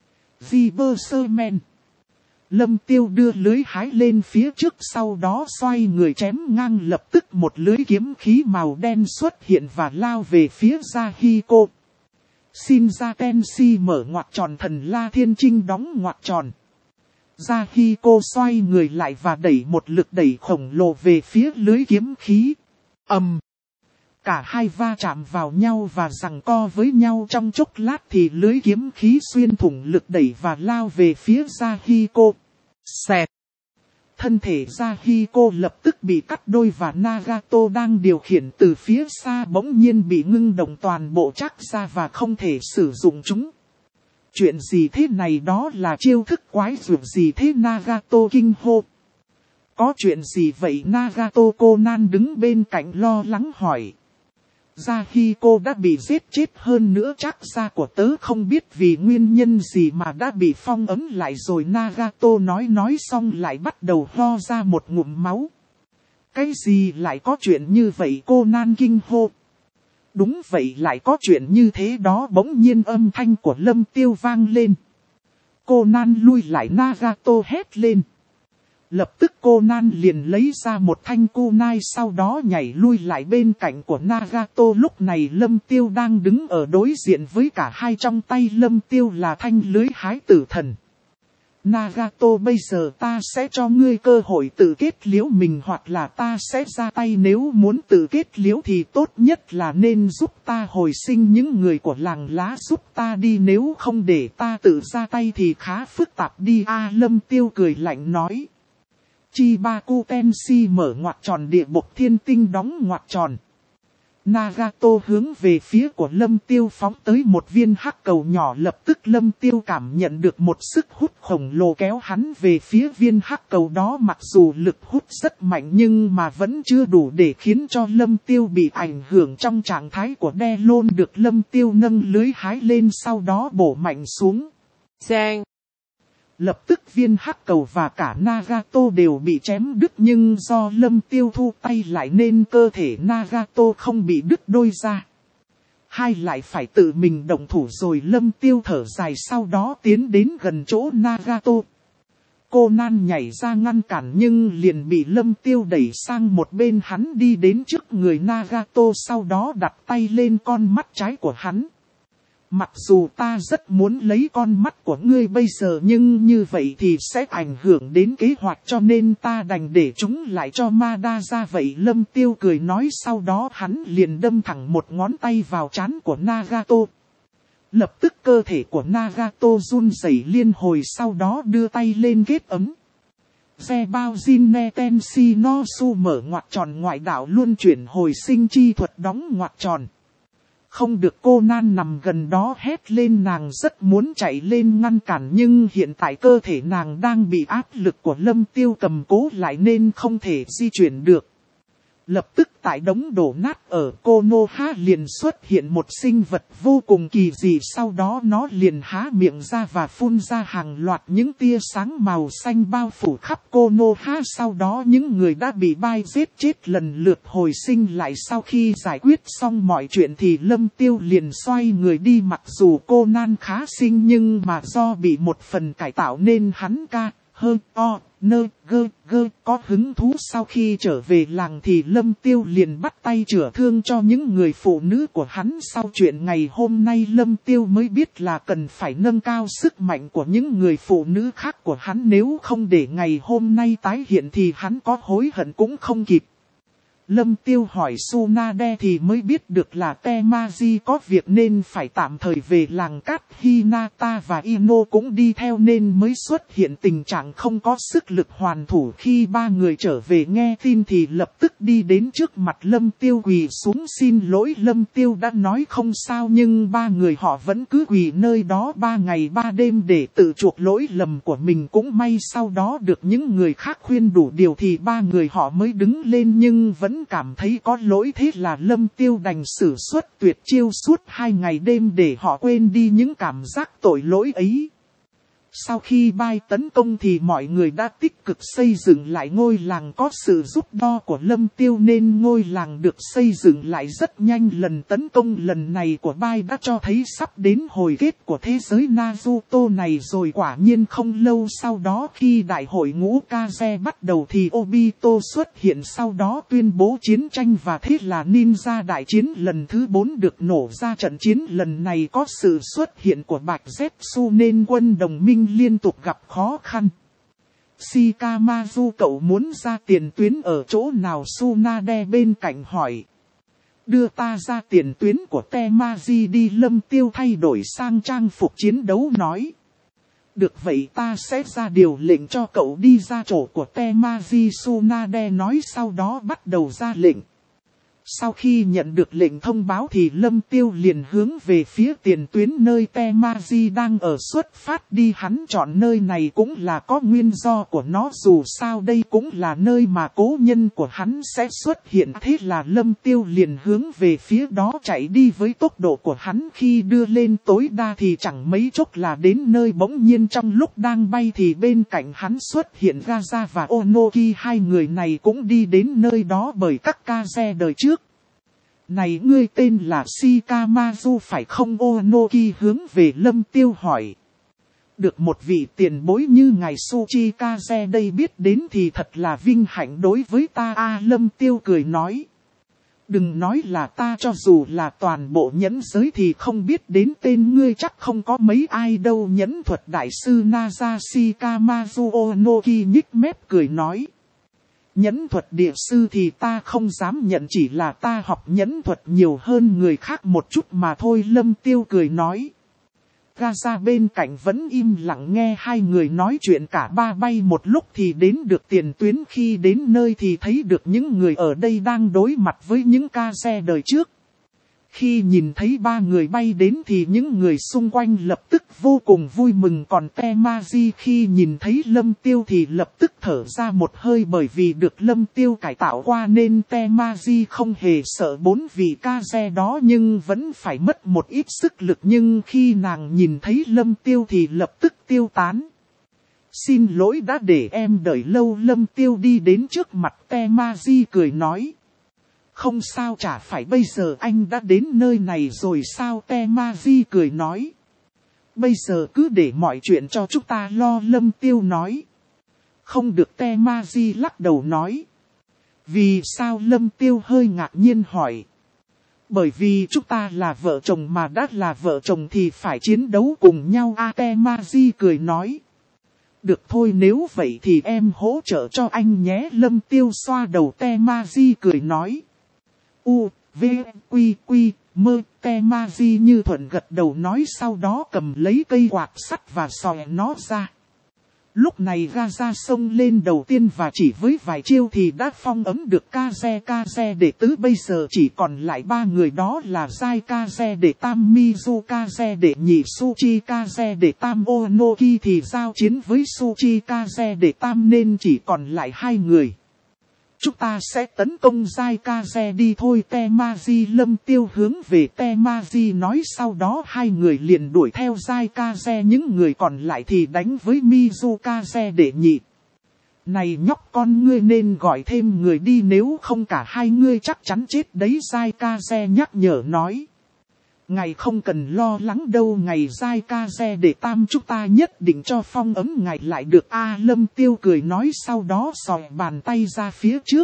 Viberserman. Lâm Tiêu đưa lưới hái lên phía trước, sau đó xoay người chém ngang. Lập tức một lưới kiếm khí màu đen xuất hiện và lao về phía Yahiko. Shinja Tenshi mở ngoặc tròn thần La Thiên Trinh đóng ngoặc tròn. Yahiko xoay người lại và đẩy một lực đẩy khổng lồ về phía lưới kiếm khí. Ầm! Cả hai va chạm vào nhau và giằng co với nhau trong chốc lát thì lưới kiếm khí xuyên thủng lực đẩy và lao về phía Yahiko. Xẹt! Thân thể Yahiko lập tức bị cắt đôi và Nagato đang điều khiển từ phía xa bỗng nhiên bị ngưng động toàn bộ chắc ra và không thể sử dụng chúng. Chuyện gì thế này, đó là chiêu thức quái dược gì thế? Nagato kinh hô. Có chuyện gì vậy? Nagato Conan đứng bên cạnh lo lắng hỏi. Yahiko đã bị giết chết, hơn nữa chắc ra của tớ không biết vì nguyên nhân gì mà đã bị phong ấn lại rồi. Nagato nói nói xong lại bắt đầu ho ra một ngụm máu. Cái gì lại có chuyện như vậy? Conan kinh hô. Đúng vậy, lại có chuyện như thế đó. Bỗng nhiên âm thanh của Lâm Tiêu vang lên. Conan lui lại, Nagato hét lên. Lập tức Conan liền lấy ra một thanh kunai, sau đó nhảy lui lại bên cạnh của Nagato. Lúc này Lâm Tiêu đang đứng ở đối diện với cả hai, trong tay Lâm Tiêu là thanh lưới hái tử thần. Nagato, bây giờ ta sẽ cho ngươi cơ hội tự kết liễu mình, hoặc là ta sẽ ra tay. Nếu muốn tự kết liễu thì tốt nhất là nên giúp ta hồi sinh những người của làng lá, giúp ta đi, nếu không để ta tự ra tay thì khá phức tạp đi. A Lâm Tiêu cười lạnh nói. Chibaku Tenshi mở ngoặc tròn địa bộc thiên tinh đóng ngoặc tròn. Nagato hướng về phía của Lâm Tiêu phóng tới một viên hắc cầu nhỏ, lập tức Lâm Tiêu cảm nhận được một sức hút khổng lồ kéo hắn về phía viên hắc cầu đó, mặc dù lực hút rất mạnh nhưng mà vẫn chưa đủ để khiến cho Lâm Tiêu bị ảnh hưởng. Trong trạng thái của đe lôn được Lâm Tiêu nâng lưới hái lên, sau đó bổ mạnh xuống. Sang. Lập tức viên hắc cầu và cả Nagato đều bị chém đứt, nhưng do Lâm Tiêu thu tay lại nên cơ thể Nagato không bị đứt đôi ra. Hai lại phải tự mình động thủ rồi. Lâm Tiêu thở dài, sau đó tiến đến gần chỗ Nagato. Conan nhảy ra ngăn cản nhưng liền bị Lâm Tiêu đẩy sang một bên. Hắn đi đến trước người Nagato, sau đó đặt tay lên con mắt trái của hắn. Mặc dù ta rất muốn lấy con mắt của ngươi bây giờ, nhưng như vậy thì sẽ ảnh hưởng đến kế hoạch, cho nên ta đành để chúng lại cho Mada ra vậy. Lâm Tiêu cười nói, sau đó hắn liền đâm thẳng một ngón tay vào trán của Nagato. Lập tức cơ thể của Nagato run rẩy liên hồi, sau đó đưa tay lên kết ấm. Xe bao Jin ne Tenshi no Su mở ngoặc tròn ngoại đạo luôn chuyển hồi sinh chi thuật đóng ngoặc tròn. Không được. Conan nằm gần đó hét lên, nàng rất muốn chạy lên ngăn cản nhưng hiện tại cơ thể nàng đang bị áp lực của Lâm Tiêu cầm cố lại nên không thể di chuyển được. Lập tức tại đống đổ nát ở Konoha liền xuất hiện một sinh vật vô cùng kỳ dị, sau đó nó liền há miệng ra và phun ra hàng loạt những tia sáng màu xanh bao phủ khắp Konoha. Sau đó những người đã bị bai giết chết lần lượt hồi sinh lại. Sau khi giải quyết xong mọi chuyện thì Lâm Tiêu liền xoay người đi. Mặc dù Conan khá xinh nhưng mà do bị một phần cải tạo nên hắn ca, hơi, o, nơ, gơ, gơ, có hứng thú. Sau khi trở về làng thì Lâm Tiêu liền bắt tay chữa thương cho những người phụ nữ của hắn. Sau chuyện ngày hôm nay Lâm Tiêu mới biết là cần phải nâng cao sức mạnh của những người phụ nữ khác của hắn, nếu không để ngày hôm nay tái hiện thì hắn có hối hận cũng không kịp. Lâm Tiêu hỏi Tsunade thì mới biết được là Temaji có việc nên phải tạm thời về làng cát. Hinata và Ino cũng đi theo nên mới xuất hiện tình trạng không có sức lực hoàn thủ. Khi ba người trở về nghe tin thì lập tức đi đến trước mặt Lâm Tiêu quỳ xuống xin lỗi. Lâm Tiêu đã nói không sao nhưng ba người họ vẫn cứ quỳ nơi đó ba ngày ba đêm để tự chuộc lỗi lầm của mình. Cũng may sau đó được những người khác khuyên đủ điều thì ba người họ mới đứng lên, nhưng vẫn cảm thấy có lỗi, thế là Lâm Tiêu đành sử xuất tuyệt chiêu suốt hai ngày đêm để họ quên đi những cảm giác tội lỗi ấy. Sau khi bai tấn công thì mọi người đã tích cực xây dựng lại ngôi làng. Có sự giúp đỡ của Lâm Tiêu nên ngôi làng được xây dựng lại rất nhanh. Lần tấn công lần này của bai đã cho thấy sắp đến hồi kết của thế giới Naruto này rồi. Quả nhiên không lâu sau đó khi đại hội ngũ Kage bắt đầu thì Obito xuất hiện, sau đó tuyên bố chiến tranh, và thế là ninja đại chiến lần thứ bốn được nổ ra. Trận chiến lần này có sự xuất hiện của Bạch Zetsu nên quân đồng minh liên tục gặp khó khăn. Shikamaru, cậu muốn ra tiền tuyến ở chỗ nào? Tsunade bên cạnh hỏi. Đưa ta ra tiền tuyến của Temaji đi. Lâm Tiêu thay đổi sang trang phục chiến đấu nói. Được vậy ta sẽ ra điều lệnh cho cậu đi ra chỗ của Temaji. Tsunade nói, sau đó bắt đầu ra lệnh. Sau khi nhận được lệnh thông báo thì Lâm Tiêu liền hướng về phía tiền tuyến nơi Temaji đang ở xuất phát đi. Hắn chọn nơi này cũng là có nguyên do của nó, dù sao đây cũng là nơi mà cố nhân của hắn sẽ xuất hiện. Thế là Lâm Tiêu liền hướng về phía đó chạy đi. Với tốc độ của hắn khi đưa lên tối đa thì chẳng mấy chốc là đến nơi. Bỗng nhiên trong lúc đang bay thì bên cạnh hắn xuất hiện Gaza và Onoki. Hai người này cũng đi đến nơi đó bởi các Kage đời trước. Này, ngươi tên là Shikamaru phải không? Onoki hướng về Lâm Tiêu hỏi. Được một vị tiền bối như ngài Tsuchikage đây biết đến thì thật là vinh hạnh đối với ta. A Lâm Tiêu cười nói. Đừng nói là ta, cho dù là toàn bộ nhẫn giới thì không biết đến tên ngươi chắc không có mấy ai đâu. Nhẫn thuật đại sư Naza Shikamaru Onoki nhích mép cười nói. Nhẫn thuật địa sư thì ta không dám nhận, chỉ là ta học nhẫn thuật nhiều hơn người khác một chút mà thôi. Lâm Tiêu cười nói. ga ra bên cạnh vẫn im lặng nghe hai người nói chuyện cả ba bay một lúc thì đến được tiền tuyến, khi đến nơi thì thấy được những người ở đây đang đối mặt với những ca xe đời trước. Khi nhìn thấy ba người bay đến thì những người xung quanh lập tức vô cùng vui mừng, còn Temaji khi nhìn thấy Lâm Tiêu thì lập tức thở ra một hơi, bởi vì được Lâm Tiêu cải tạo qua nên Temaji không hề sợ bốn vị ca xe đó nhưng vẫn phải mất một ít sức lực, nhưng khi nàng nhìn thấy Lâm Tiêu thì lập tức tiêu tán. Xin lỗi đã để em đợi lâu. Lâm Tiêu đi đến trước mặt Temaji cười nói. Không sao, chả phải bây giờ anh đã đến nơi này rồi sao? Temaji cười nói. Bây giờ cứ để mọi chuyện cho chúng ta lo. Lâm Tiêu nói. Không được, Temaji lắc đầu nói. Vì sao? Lâm Tiêu hơi ngạc nhiên hỏi. Bởi vì chúng ta là vợ chồng mà, đã là vợ chồng thì phải chiến đấu cùng nhau. À, Temaji cười nói. Được thôi, nếu vậy thì em hỗ trợ cho anh nhé. Lâm Tiêu xoa đầu. Temaji cười nói. U, V, Quy, Quy, Mơ. Temaji như thuận gật đầu nói, sau đó cầm lấy cây quạt sắt và xòe nó ra. Lúc này Gaza xông lên đầu tiên và chỉ với vài chiêu thì đã phong ấm được Kaze. Kaze đệ tứ bây giờ chỉ còn lại ba người, đó là Zai Kaze đệ tam, Mizu Kaze đệ nhị, Suchi Kaze đệ tam. Onoki thì giao chiến với Suchi Kaze đệ tam nên chỉ còn lại hai người. Chúng ta sẽ tấn công Zai Kaze đi thôi. Temaji. Lâm Tiêu hướng về Temaji nói, sau đó hai người liền đuổi theo Zai Kaze, những người còn lại thì đánh với Mizu Kaze đệ nhị. Này nhóc con, ngươi nên gọi thêm người đi, nếu không cả hai ngươi chắc chắn chết đấy. Zai Kaze nhắc nhở nói. Ngài không cần lo lắng đâu, ngày Zai Kaze đệ tam chúng ta nhất định cho phong ấm ngài lại được. A à, Lâm Tiêu cười nói, sau đó xòe bàn tay ra phía trước.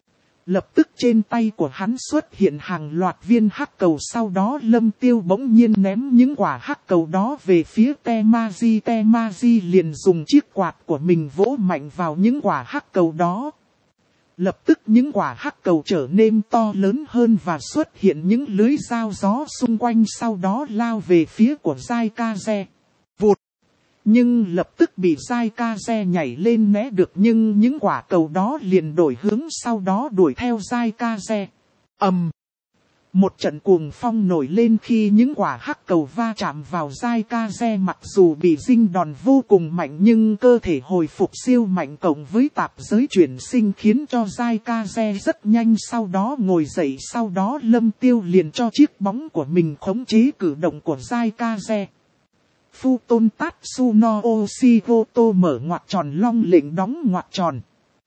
Lập tức trên tay của hắn xuất hiện hàng loạt viên hắc cầu, sau đó Lâm Tiêu bỗng nhiên ném những quả hắc cầu đó về phía Temaji. Temaji liền dùng chiếc quạt của mình vỗ mạnh vào những quả hắc cầu đó. Lập tức những quả hắc cầu trở nên to lớn hơn và xuất hiện những lưới dao gió xung quanh, sau đó lao về phía của Zai Kaze. Vụt! Nhưng lập tức bị Zai Kaze nhảy lên né được, nhưng những quả cầu đó liền đổi hướng, sau đó đuổi theo Zai Kaze. Ầm! Một trận cuồng phong nổi lên khi những quả hắc cầu va chạm vào Zai Kaze, mặc dù bị dinh đòn vô cùng mạnh nhưng cơ thể hồi phục siêu mạnh cộng với tạp giới chuyển sinh khiến cho Zai Kaze rất nhanh sau đó ngồi dậy. Sau đó Lâm Tiêu liền cho chiếc bóng của mình khống chế cử động của Zai Kaze. Futon Tatsuno Oshigoto mở ngoặc tròn, long lệnh đóng ngoặc tròn.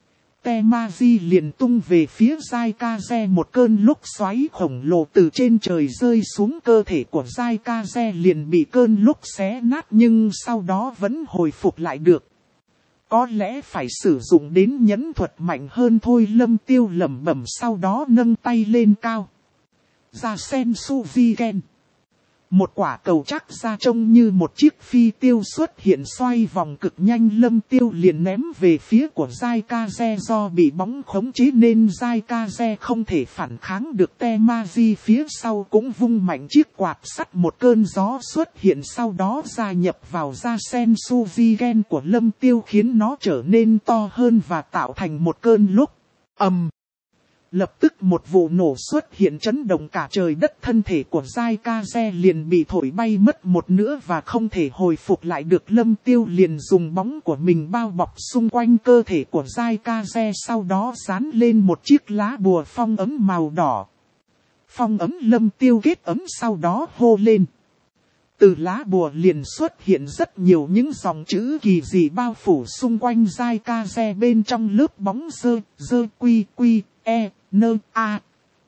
Temaji liền tung về phía Zai Kaze một cơn lốc xoáy khổng lồ từ trên trời rơi xuống, cơ thể của Zai Kaze liền bị cơn lốc xé nát nhưng sau đó vẫn hồi phục lại được. Có lẽ phải sử dụng đến nhẫn thuật mạnh hơn thôi. Lâm Tiêu lẩm bẩm, sau đó nâng tay lên cao. Ra sen Suvigen. Một quả cầu chắc ra trông như một chiếc phi tiêu xuất hiện xoay vòng cực nhanh. Lâm Tiêu liền ném về phía của Zai Kaze, do bị bóng khống chế nên Zai Kaze không thể phản kháng được. Temaji phía sau cũng vung mạnh chiếc quạt sắt, một cơn gió xuất hiện sau đó gia nhập vào ra sen Suvigen của Lâm Tiêu khiến nó trở nên to hơn và tạo thành một cơn lốc. Ầm! Um. Lập tức một vụ nổ xuất hiện chấn động cả trời đất, thân thể của Zai Kaze liền bị thổi bay mất một nửa và không thể hồi phục lại được. Lâm Tiêu liền dùng bóng của mình bao bọc xung quanh cơ thể của Zai Kaze, sau đó dán lên một chiếc lá bùa phong ấm màu đỏ. Phong ấm. Lâm Tiêu kết ấm sau đó hô lên. Từ lá bùa liền xuất hiện rất nhiều những dòng chữ kỳ dị bao phủ xung quanh Zai Kaze bên trong lớp bóng dơ, dơ quy quy, e, nơ, a.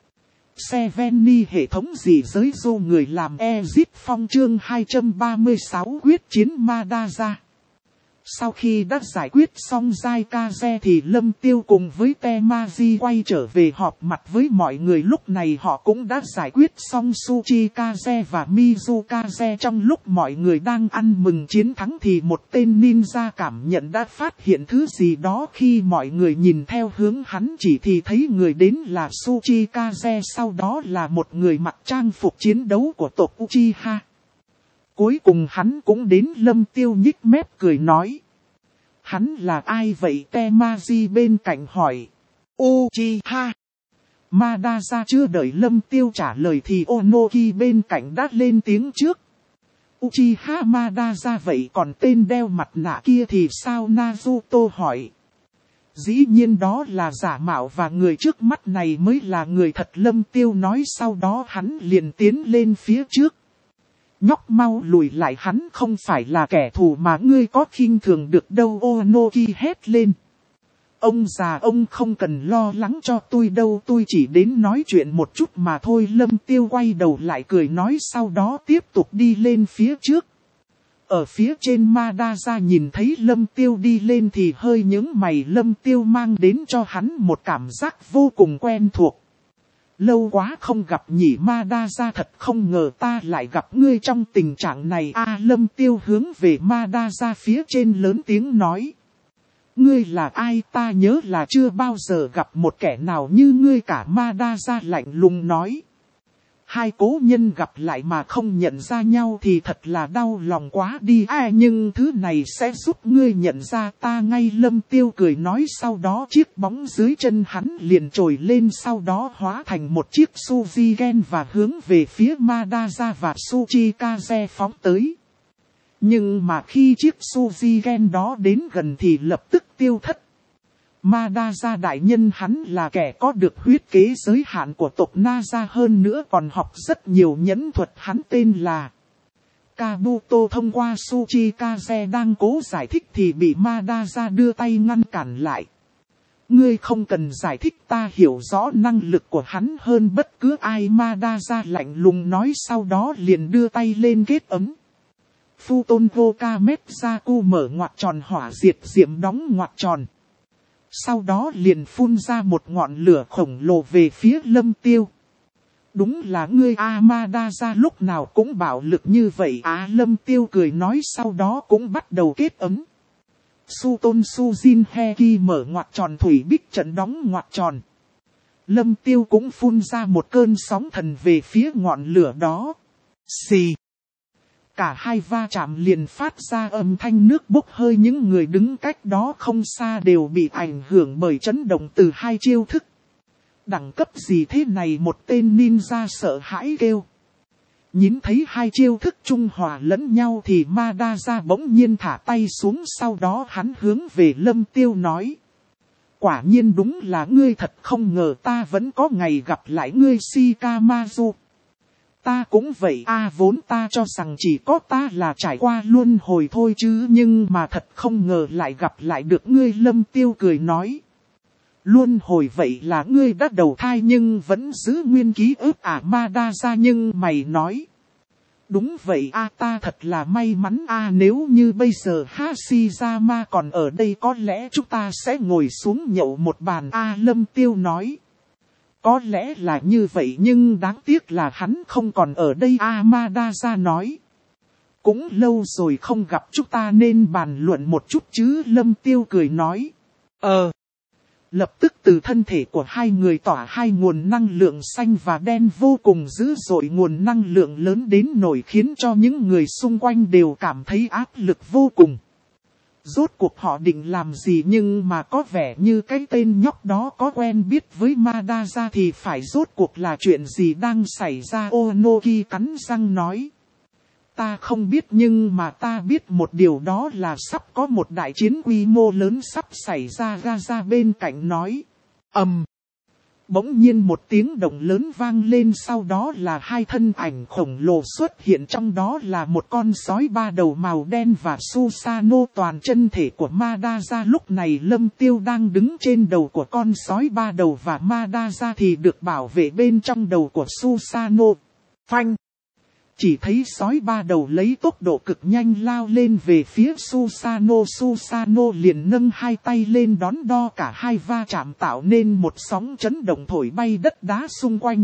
Seveni hệ thống dị giới dô người làm Ezit Phong chương hai trăm ba mươi sáu quyết chiến Madara. Sau khi đã giải quyết xong Zai Kaze thì Lâm Tiêu cùng với Temaji quay trở về họp mặt với mọi người. Lúc này họ cũng đã giải quyết xong Suchi Kaze và Mizu Kaze. Trong lúc mọi người đang ăn mừng chiến thắng thì một tên ninja cảm nhận đã phát hiện thứ gì đó. Khi mọi người nhìn theo hướng hắn chỉ thì thấy người đến là Suchi Kaze, sau đó là một người mặc trang phục chiến đấu của tộc Uchiha. cuối cùng hắn cũng đến. Lâm Tiêu nhích mép cười nói. Hắn là ai vậy? Temaji bên cạnh hỏi. Uchiha. Madara chưa đợi Lâm Tiêu trả lời thì Onoki bên cạnh đã lên tiếng trước. Uchiha Madara vậy còn tên đeo mặt nạ kia thì sao? Naruto hỏi. Dĩ nhiên đó là giả mạo và người trước mắt này mới là người thật, Lâm Tiêu nói, sau đó hắn liền tiến lên phía trước. Nhóc mau lùi lại, hắn không phải là kẻ thù mà ngươi có khinh thường được đâu. Onoki hét lên. Ông già, ông không cần lo lắng cho tôi đâu, tôi chỉ đến nói chuyện một chút mà thôi. Lâm Tiêu quay đầu lại cười nói, sau đó tiếp tục đi lên phía trước. Ở phía trên Madara nhìn thấy Lâm Tiêu đi lên thì hơi nhướng mày. Lâm Tiêu mang đến cho hắn một cảm giác vô cùng quen thuộc. Lâu quá không gặp nhỉ Madara, thật không ngờ ta lại gặp ngươi trong tình trạng này. A Lâm Tiêu hướng về Madara phía trên lớn tiếng nói. Ngươi là ai? Ta nhớ là chưa bao giờ gặp một kẻ nào như ngươi cả. Madara lạnh lùng nói. Hai cố nhân gặp lại mà không nhận ra nhau thì thật là đau lòng quá đi. À, nhưng thứ này sẽ giúp ngươi nhận ra ta ngay. Lâm Tiêu cười nói, sau đó chiếc bóng dưới chân hắn liền trồi lên, sau đó hóa thành một chiếc Suzigen và hướng về phía Madara và Tsuchikaze phóng tới. Nhưng mà khi chiếc Suzigen đó đến gần thì lập tức tiêu thất. Madara đại nhân, hắn là kẻ có được huyết kế giới hạn của tộc Naza, hơn nữa còn học rất nhiều nhẫn thuật. Hắn tên là Kabuto. Thông qua Tsuchikaze đang cố giải thích thì bị Madara đưa tay ngăn cản lại. Ngươi không cần giải thích, ta hiểu rõ năng lực của hắn hơn bất cứ ai. Madara lạnh lùng nói, sau đó liền đưa tay lên kết ấm. Futon Gokametzaku mở ngoặc tròn, hỏa diệt diệm đóng ngoặc tròn. Sau đó liền phun ra một ngọn lửa khổng lồ về phía Lâm Tiêu. Đúng là ngươi a, Madara lúc nào cũng bạo lực như vậy á. Lâm Tiêu cười nói, sau đó cũng bắt đầu kết ấm. Suton Sujin Heki mở ngoặc tròn, thủy bích trận đóng ngoặc tròn. Lâm Tiêu cũng phun ra một cơn sóng thần về phía ngọn lửa đó. Xì. Cả hai va chạm liền phát ra âm thanh nước bốc hơi. Những người đứng cách đó không xa đều bị ảnh hưởng bởi chấn động từ hai chiêu thức. Đẳng cấp gì thế này? Một tên ninja sợ hãi kêu. Nhìn thấy hai chiêu thức trung hòa lẫn nhau thì Madara bỗng nhiên thả tay xuống, sau đó hắn hướng về Lâm Tiêu nói. Quả nhiên đúng là ngươi, thật không ngờ ta vẫn có ngày gặp lại ngươi Shikamaru. Ta cũng vậy a, à, vốn ta cho rằng chỉ có ta là trải qua luân hồi thôi chứ, nhưng mà thật không ngờ lại gặp lại được ngươi. Lâm Tiêu cười nói. Luân hồi vậy là ngươi đã đầu thai nhưng vẫn giữ nguyên ký ức à? Madara nhưng mày nói. Đúng vậy a, à, ta thật là may mắn a, à, nếu như bây giờ Hashirama còn ở đây có lẽ chúng ta sẽ ngồi xuống nhậu một bàn a. À, Lâm Tiêu nói. Có lẽ là như vậy nhưng đáng tiếc là hắn không còn ở đây a. Madara nói. Cũng lâu rồi không gặp, chúng ta nên bàn luận một chút chứ. Lâm Tiêu cười nói. Ờ. Lập tức từ thân thể của hai người tỏa hai nguồn năng lượng xanh và đen vô cùng dữ dội, nguồn năng lượng lớn đến nổi khiến cho những người xung quanh đều cảm thấy áp lực vô cùng. Rốt cuộc họ định làm gì nhưng mà có vẻ như cái tên nhóc đó có quen biết với Madara thì phải, rốt cuộc là chuyện gì đang xảy ra? Onoki cắn răng nói. Ta không biết nhưng mà ta biết một điều, đó là sắp có một đại chiến quy mô lớn sắp xảy ra. Gaza bên cạnh nói. Ầm. Um. Bỗng nhiên một tiếng động lớn vang lên, sau đó là hai thân ảnh khổng lồ xuất hiện, trong đó là một con sói ba đầu màu đen và Susanoo. Toàn chân thể của Madara lúc này Lâm Tiêu đang đứng trên đầu của con sói ba đầu và Madara thì được bảo vệ bên trong đầu của Susanoo. Phanh! Chỉ thấy sói ba đầu lấy tốc độ cực nhanh lao lên về phía Susanoo. Susanoo liền nâng hai tay lên đón đo, cả hai va chạm tạo nên một sóng chấn động thổi bay đất đá xung quanh.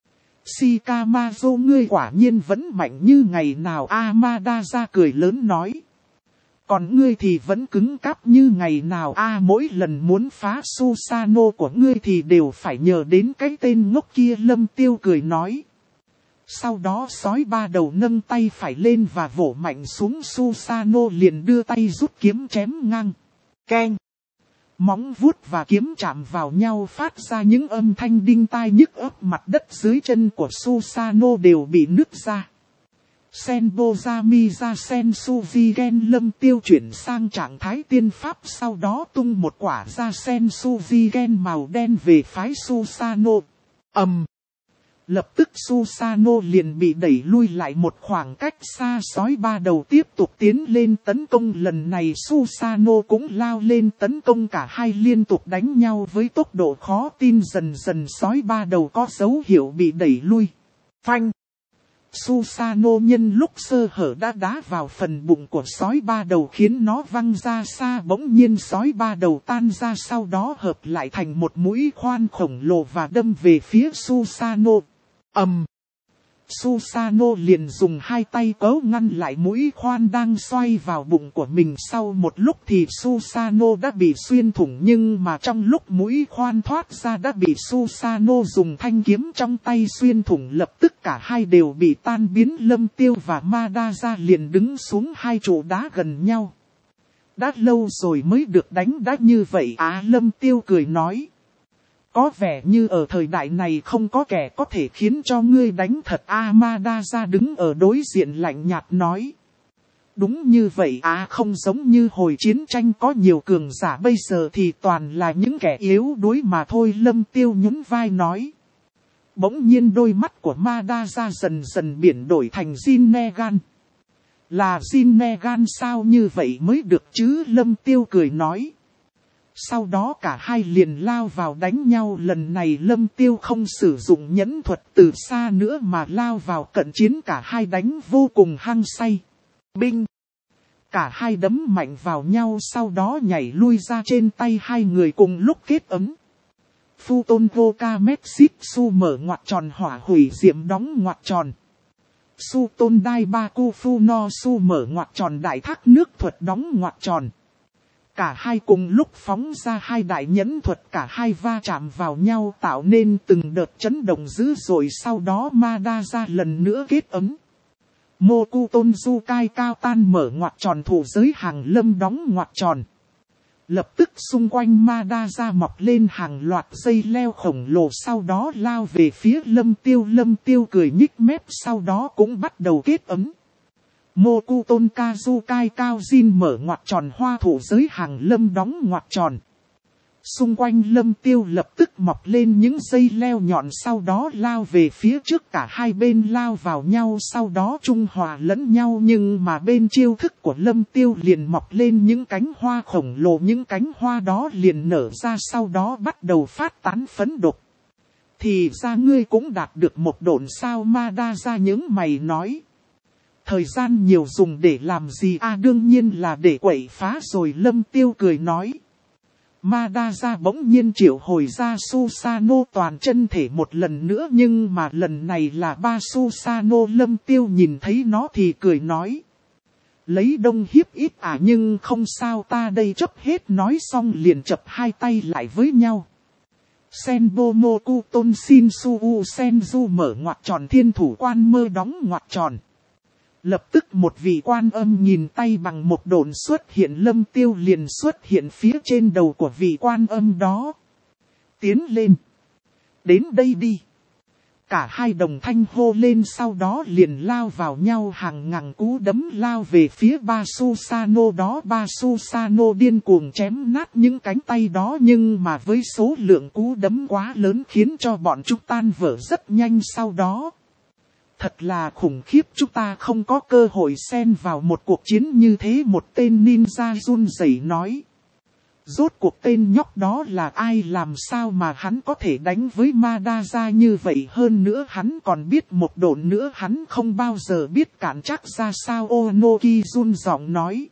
Shikamaru, ngươi quả nhiên vẫn mạnh như ngày nào a. Madara cười lớn nói. Còn ngươi thì vẫn cứng cáp như ngày nào a. À, mỗi lần muốn phá Susanoo của ngươi thì đều phải nhờ đến cái tên ngốc kia. Lâm Tiêu cười nói. Sau đó sói ba đầu nâng tay phải lên và vỗ mạnh xuống Susanoo liền đưa tay rút kiếm chém ngang. Keng. Móng vuốt và kiếm chạm vào nhau phát ra những âm thanh đinh tai nhức óc, mặt đất dưới chân của Susanoo đều bị nứt ra. Senbozami ra Sensujigen Lâm Tiêu chuyển sang trạng thái tiên pháp, sau đó tung một quả ra Sensujigen màu đen về phái Susanoo. ầm. Um. Lập tức Susanoo liền bị đẩy lui lại một khoảng cách xa, sói ba đầu tiếp tục tiến lên tấn công. Lần này Susanoo cũng lao lên tấn công, cả hai liên tục đánh nhau với tốc độ khó tin. Dần dần sói ba đầu có dấu hiệu bị đẩy lui. Phanh! Susanoo nhân lúc sơ hở đã đá vào phần bụng của sói ba đầu khiến nó văng ra xa. Bỗng nhiên sói ba đầu tan ra, sau đó hợp lại thành một mũi khoan khổng lồ và đâm về phía Susanoo. ầm. Um. Susanoo liền dùng hai tay cấu ngăn lại mũi khoan đang xoay vào bụng của mình. Sau một lúc thì Susanoo đã bị xuyên thủng, nhưng mà trong lúc mũi khoan thoát ra đã bị Susanoo dùng thanh kiếm trong tay xuyên thủng. Lập tức cả hai đều bị tan biến. Lâm Tiêu và Madara liền đứng xuống hai trụ đá gần nhau. Đã lâu rồi mới được đánh đá như vậy à? Lâm Tiêu cười nói. Có vẻ như ở thời đại này không có kẻ có thể khiến cho ngươi đánh thật à? Madara đứng ở đối diện lạnh nhạt nói. Đúng như vậy à, không giống như hồi chiến tranh có nhiều cường giả, bây giờ thì toàn là những kẻ yếu đuối mà thôi. Lâm Tiêu nhún vai nói. Bỗng nhiên đôi mắt của Madara dần dần biến đổi thành Rinnegan. Là Rinnegan sao? Như vậy mới được chứ? Lâm Tiêu cười nói. Sau đó cả hai liền lao vào đánh nhau. Lần này Lâm Tiêu không sử dụng nhẫn thuật từ xa nữa mà lao vào cận chiến, cả hai đánh vô cùng hăng say. Binh! Cả hai đấm mạnh vào nhau, sau đó nhảy lui ra trên tay hai người cùng lúc kết ấm. Futon Voka Metsitsu mở ngoặc tròn hỏa hủy diệm đóng ngoặc tròn. Suton Daibaku Funo Su mở ngoặc tròn đại thác nước thuật đóng ngoặc tròn. Cả hai cùng lúc phóng ra hai đại nhẫn thuật, cả hai va chạm vào nhau tạo nên từng đợt chấn động dữ dội. Sau đó Madara lần nữa kết ấm. Mokuton Jukai cao tan mở ngoặc tròn thủ giới hàng lâm đóng ngoặc tròn. Lập tức xung quanh Madara mọc lên hàng loạt dây leo khổng lồ, sau đó lao về phía Lâm Tiêu. Lâm Tiêu cười nhích mép, sau đó cũng bắt đầu kết ấm. Mokuton Kazukai cao Jin mở ngoặc tròn hoa thủ giới hàng lâm đóng ngoặc tròn. Xung quanh Lâm Tiêu lập tức mọc lên những dây leo nhọn, sau đó lao về phía trước, cả hai bên lao vào nhau, sau đó trung hòa lẫn nhau. Nhưng mà bên chiêu thức của Lâm Tiêu liền mọc lên những cánh hoa khổng lồ, những cánh hoa đó liền nở ra, sau đó bắt đầu phát tán phấn độc. Thì ra ngươi cũng đạt được một độn sao? Madara nhướng mày nói. Thời gian nhiều dùng để làm gì à? Đương nhiên là để quậy phá rồi. Lâm Tiêu cười nói. Madara bỗng nhiên triệu hồi ra Susanoo toàn chân thể một lần nữa, nhưng mà lần này là ba Susanoo. Lâm Tiêu nhìn thấy nó thì cười nói. Lấy đông hiếp ít à, nhưng không sao, ta đây chấp hết. Nói xong liền chập hai tay lại với nhau. Senbo Mokuton Shinsuu Senju mở ngoặc tròn thiên thủ quan mơ đóng ngoặc tròn. Lập tức một vị quan âm nhìn tay bằng một độn xuất hiện. Lâm Tiêu liền xuất hiện phía trên đầu của vị quan âm đó. Tiến lên. Đến đây đi. Cả hai đồng thanh hô lên, sau đó liền lao vào nhau, hàng ngàn cú đấm lao về phía ba Susanoo đó. Ba Susanoo điên cuồng chém nát những cánh tay đó, nhưng mà với số lượng cú đấm quá lớn khiến cho bọn chúng tan vỡ rất nhanh sau đó. Thật là khủng khiếp, chúng ta không có cơ hội xen vào một cuộc chiến như thế. Một tên ninja run rẩy nói. Rốt cuộc tên nhóc đó là ai, làm sao mà hắn có thể đánh với Madara như vậy? Hơn nữa hắn còn biết một độn nữa, hắn không bao giờ biết cản chắc ra sao? Onoki run giọng nói.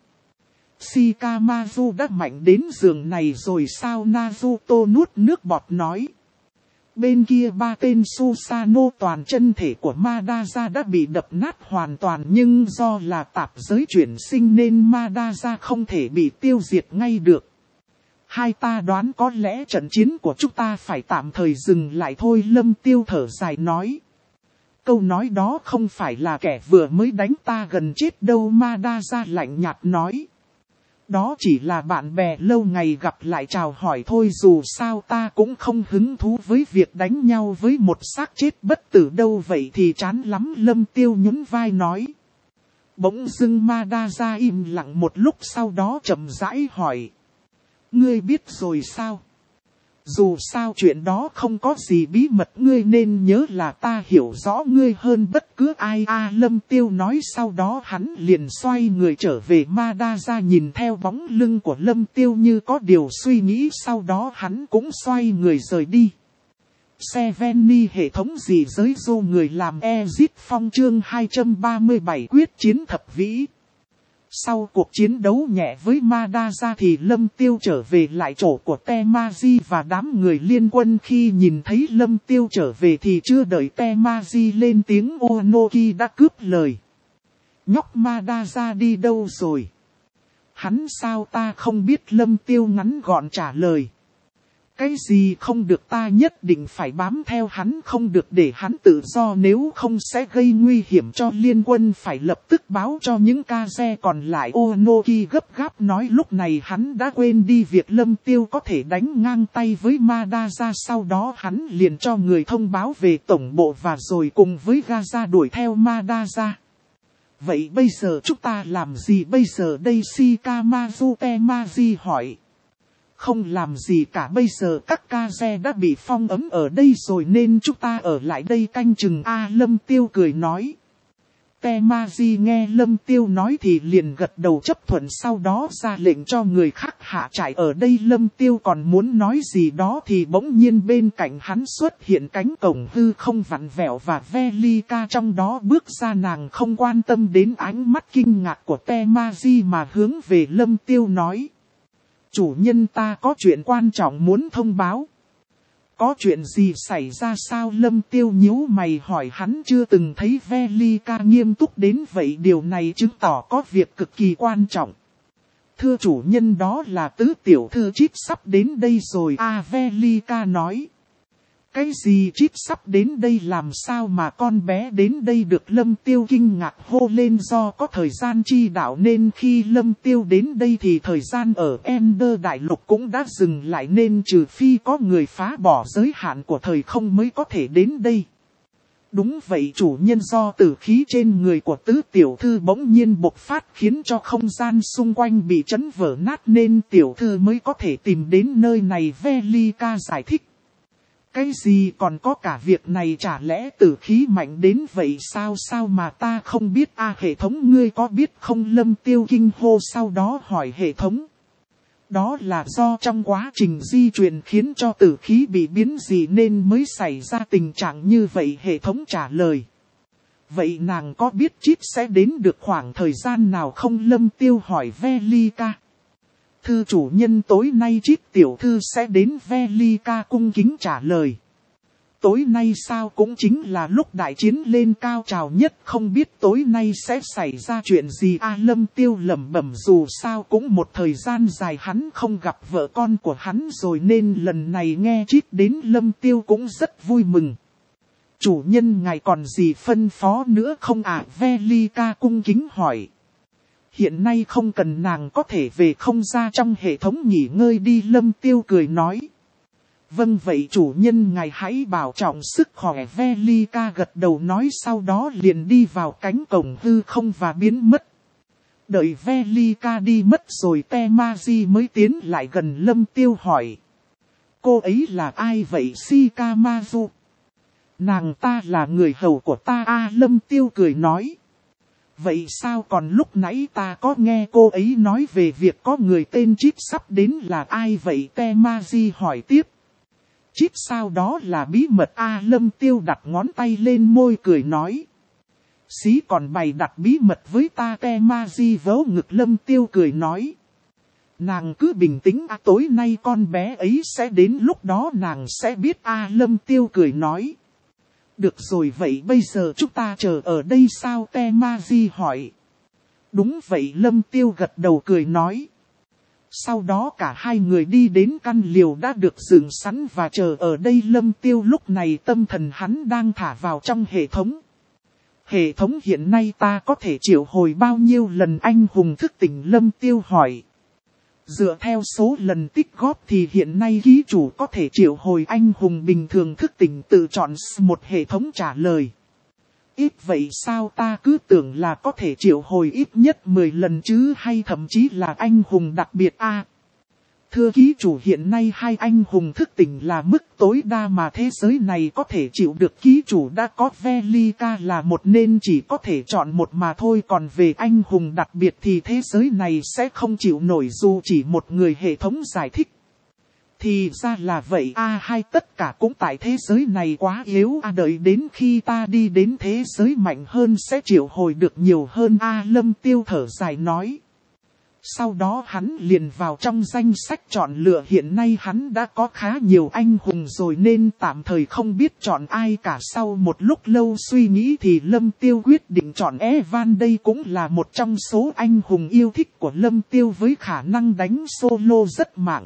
Shikamaru đã mạnh đến giường này rồi sao? Naruto nuốt nước bọt nói. Bên kia ba tên Susanoo toàn chân thể của Madara đã bị đập nát hoàn toàn, nhưng do là tạp giới chuyển sinh nên Madara không thể bị tiêu diệt ngay được. Hai ta đoán có lẽ trận chiến của chúng ta phải tạm thời dừng lại thôi. Lâm Tiêu thở dài nói. câu nói đó không phải là kẻ vừa mới đánh ta gần chết đâu, Madara lạnh nhạt nói. Đó chỉ là bạn bè lâu ngày gặp lại chào hỏi thôi, dù sao ta cũng không hứng thú với việc đánh nhau với một xác chết bất tử đâu, vậy thì chán lắm, Lâm Tiêu nhún vai nói. Bỗng dưng Madara im lặng một lúc, sau đó chậm rãi hỏi. Ngươi biết rồi sao? Dù sao chuyện đó không có gì bí mật, ngươi nên nhớ là ta hiểu rõ ngươi hơn bất cứ ai. A Lâm Tiêu nói, sau đó hắn liền xoay người trở về. Madara nhìn theo bóng lưng của Lâm Tiêu như có điều suy nghĩ, sau đó hắn cũng xoay người rời đi. Seveni hệ thống gì giới du người làm Ezit Phong chương hai trăm ba mươi bảy quyết chiến thập vĩ. Sau cuộc chiến đấu nhẹ với Madara thì Lâm Tiêu trở về lại chỗ của Temaji và đám người liên quân. Khi nhìn thấy Lâm Tiêu trở về thì chưa đợi Temaji lên tiếng, Onoki đã cướp lời. Nhóc Madara đi đâu rồi? Hắn sao ta không biết, Lâm Tiêu ngắn gọn trả lời. Cái gì không được, ta nhất định phải bám theo hắn, không được để hắn tự do, nếu không sẽ gây nguy hiểm cho liên quân, phải lập tức báo cho những ca xe còn lại. Onoki gấp gáp nói, lúc này hắn đã quên đi việc Lâm Tiêu có thể đánh ngang tay với Madara, sau đó hắn liền cho người thông báo về tổng bộ và rồi cùng với Gaza đuổi theo Madara. Vậy bây giờ chúng ta làm gì bây giờ đây, Shikamaru Temaji hỏi. Không làm gì cả, bây giờ các ca xe đã bị phong ấm ở đây rồi nên chúng ta ở lại đây canh chừng. A Lâm Tiêu cười nói. Temaji nghe Lâm Tiêu nói thì liền gật đầu chấp thuận, sau đó ra lệnh cho người khác hạ trại ở đây. Lâm Tiêu còn muốn nói gì đó thì bỗng nhiên bên cạnh hắn xuất hiện cánh cổng hư không vặn vẹo và Velika trong đó bước ra. Nàng không quan tâm đến ánh mắt kinh ngạc của Temaji mà hướng về Lâm Tiêu nói. Chủ nhân, ta có chuyện quan trọng muốn thông báo. Có chuyện gì xảy ra sao? Lâm Tiêu nhíu mày hỏi, hắn chưa từng thấy Velika nghiêm túc đến vậy, điều này chứng tỏ có việc cực kỳ quan trọng. Thưa chủ nhân, đó là tứ tiểu thư Chip sắp đến đây rồi. A Velika nói. Cái gì Chip sắp đến đây, làm sao mà con bé đến đây được? Lâm Tiêu kinh ngạc hô lên, do có thời gian chi đạo nên khi Lâm Tiêu đến đây thì thời gian ở Ender Đại Lục cũng đã dừng lại, nên trừ phi có người phá bỏ giới hạn của thời không mới có thể đến đây. Đúng vậy chủ nhân, do tử khí trên người của tứ tiểu thư bỗng nhiên bộc phát khiến cho không gian xung quanh bị chấn vỡ nát nên tiểu thư mới có thể tìm đến nơi này, Velika giải thích. Cái gì, còn có cả việc này, chả lẽ tử khí mạnh đến vậy sao? Sao mà ta không biết? A hệ thống, ngươi có biết không? Lâm Tiêu kinh hô, sau đó hỏi hệ thống. Đó là do trong quá trình di chuyển khiến cho tử khí bị biến dị nên mới xảy ra tình trạng như vậy, hệ thống trả lời. Vậy nàng có biết Chip sẽ đến được khoảng thời gian nào không? Lâm Tiêu hỏi Velika. Thư chủ nhân, tối nay Chip tiểu thư sẽ đến, Velika cung kính trả lời. Tối nay sao? Cũng chính là lúc đại chiến lên cao trào nhất, không biết tối nay sẽ xảy ra chuyện gì. A Lâm Tiêu lẩm bẩm, dù sao cũng một thời gian dài hắn không gặp vợ con của hắn rồi nên lần này nghe Chip đến Lâm Tiêu cũng rất vui mừng. Chủ nhân ngài còn gì phân phó nữa không ạ? À? Velika cung kính hỏi. Hiện nay không cần, nàng có thể về không ra trong hệ thống nghỉ ngơi đi, Lâm Tiêu cười nói. Vâng vậy chủ nhân ngài hãy bảo trọng sức khỏe, Velika gật đầu nói, sau đó liền đi vào cánh cổng hư không và biến mất. Đợi Velika đi mất rồi Temaji mới tiến lại gần Lâm Tiêu hỏi. Cô ấy là ai vậy Shikamaru? Nàng ta là người hầu của ta. A Lâm Tiêu cười nói. Vậy sao, còn lúc nãy ta có nghe cô ấy nói về việc có người tên Chip sắp đến, là ai vậy? Temaji hỏi tiếp. Chip sao? Đó là bí mật. A Lâm Tiêu đặt ngón tay lên môi cười nói. Xí còn bày đặt bí mật với ta? Temaji vớ ngực. Lâm Tiêu cười nói. Nàng cứ bình tĩnh, à, tối nay con bé ấy sẽ đến, lúc đó nàng sẽ biết. A Lâm Tiêu cười nói. Được rồi, vậy bây giờ chúng ta chờ ở đây sao? Temaji hỏi. Đúng vậy, Lâm Tiêu gật đầu cười nói. Sau đó cả hai người đi đến căn liều đã được dựng sẵn và chờ ở đây. Lâm Tiêu lúc này tâm thần hắn đang thả vào trong hệ thống. Hệ thống hiện nay ta có thể triệu hồi bao nhiêu lần anh hùng thức tỉnh, Lâm Tiêu hỏi. Dựa theo số lần tích góp thì hiện nay ký chủ có thể triệu hồi anh hùng bình thường thức tỉnh tự chọn một, hệ thống trả lời. Ít vậy sao, ta cứ tưởng là có thể triệu hồi ít nhất mười lần chứ, hay thậm chí là anh hùng đặc biệt a. À, thưa ký chủ, hiện nay hai anh hùng thức tỉnh là mức tối đa mà thế giới này có thể chịu được. Ký chủ đã có Velika là một nên chỉ có thể chọn một mà thôi. Còn về anh hùng đặc biệt thì thế giới này sẽ không chịu nổi dù chỉ một người, hệ thống giải thích. Thì ra là vậy a à, hai tất cả cũng tại thế giới này quá yếu a à, đợi đến khi ta đi đến thế giới mạnh hơn sẽ triệu hồi được nhiều hơn a à, Lâm Tiêu thở dài nói. Sau đó hắn liền vào trong danh sách chọn lựa, hiện nay hắn đã có khá nhiều anh hùng rồi nên tạm thời không biết chọn ai cả. Sau một lúc lâu suy nghĩ thì Lâm Tiêu quyết định chọn Evan, đây cũng là một trong số anh hùng yêu thích của Lâm Tiêu với khả năng đánh solo rất mạnh.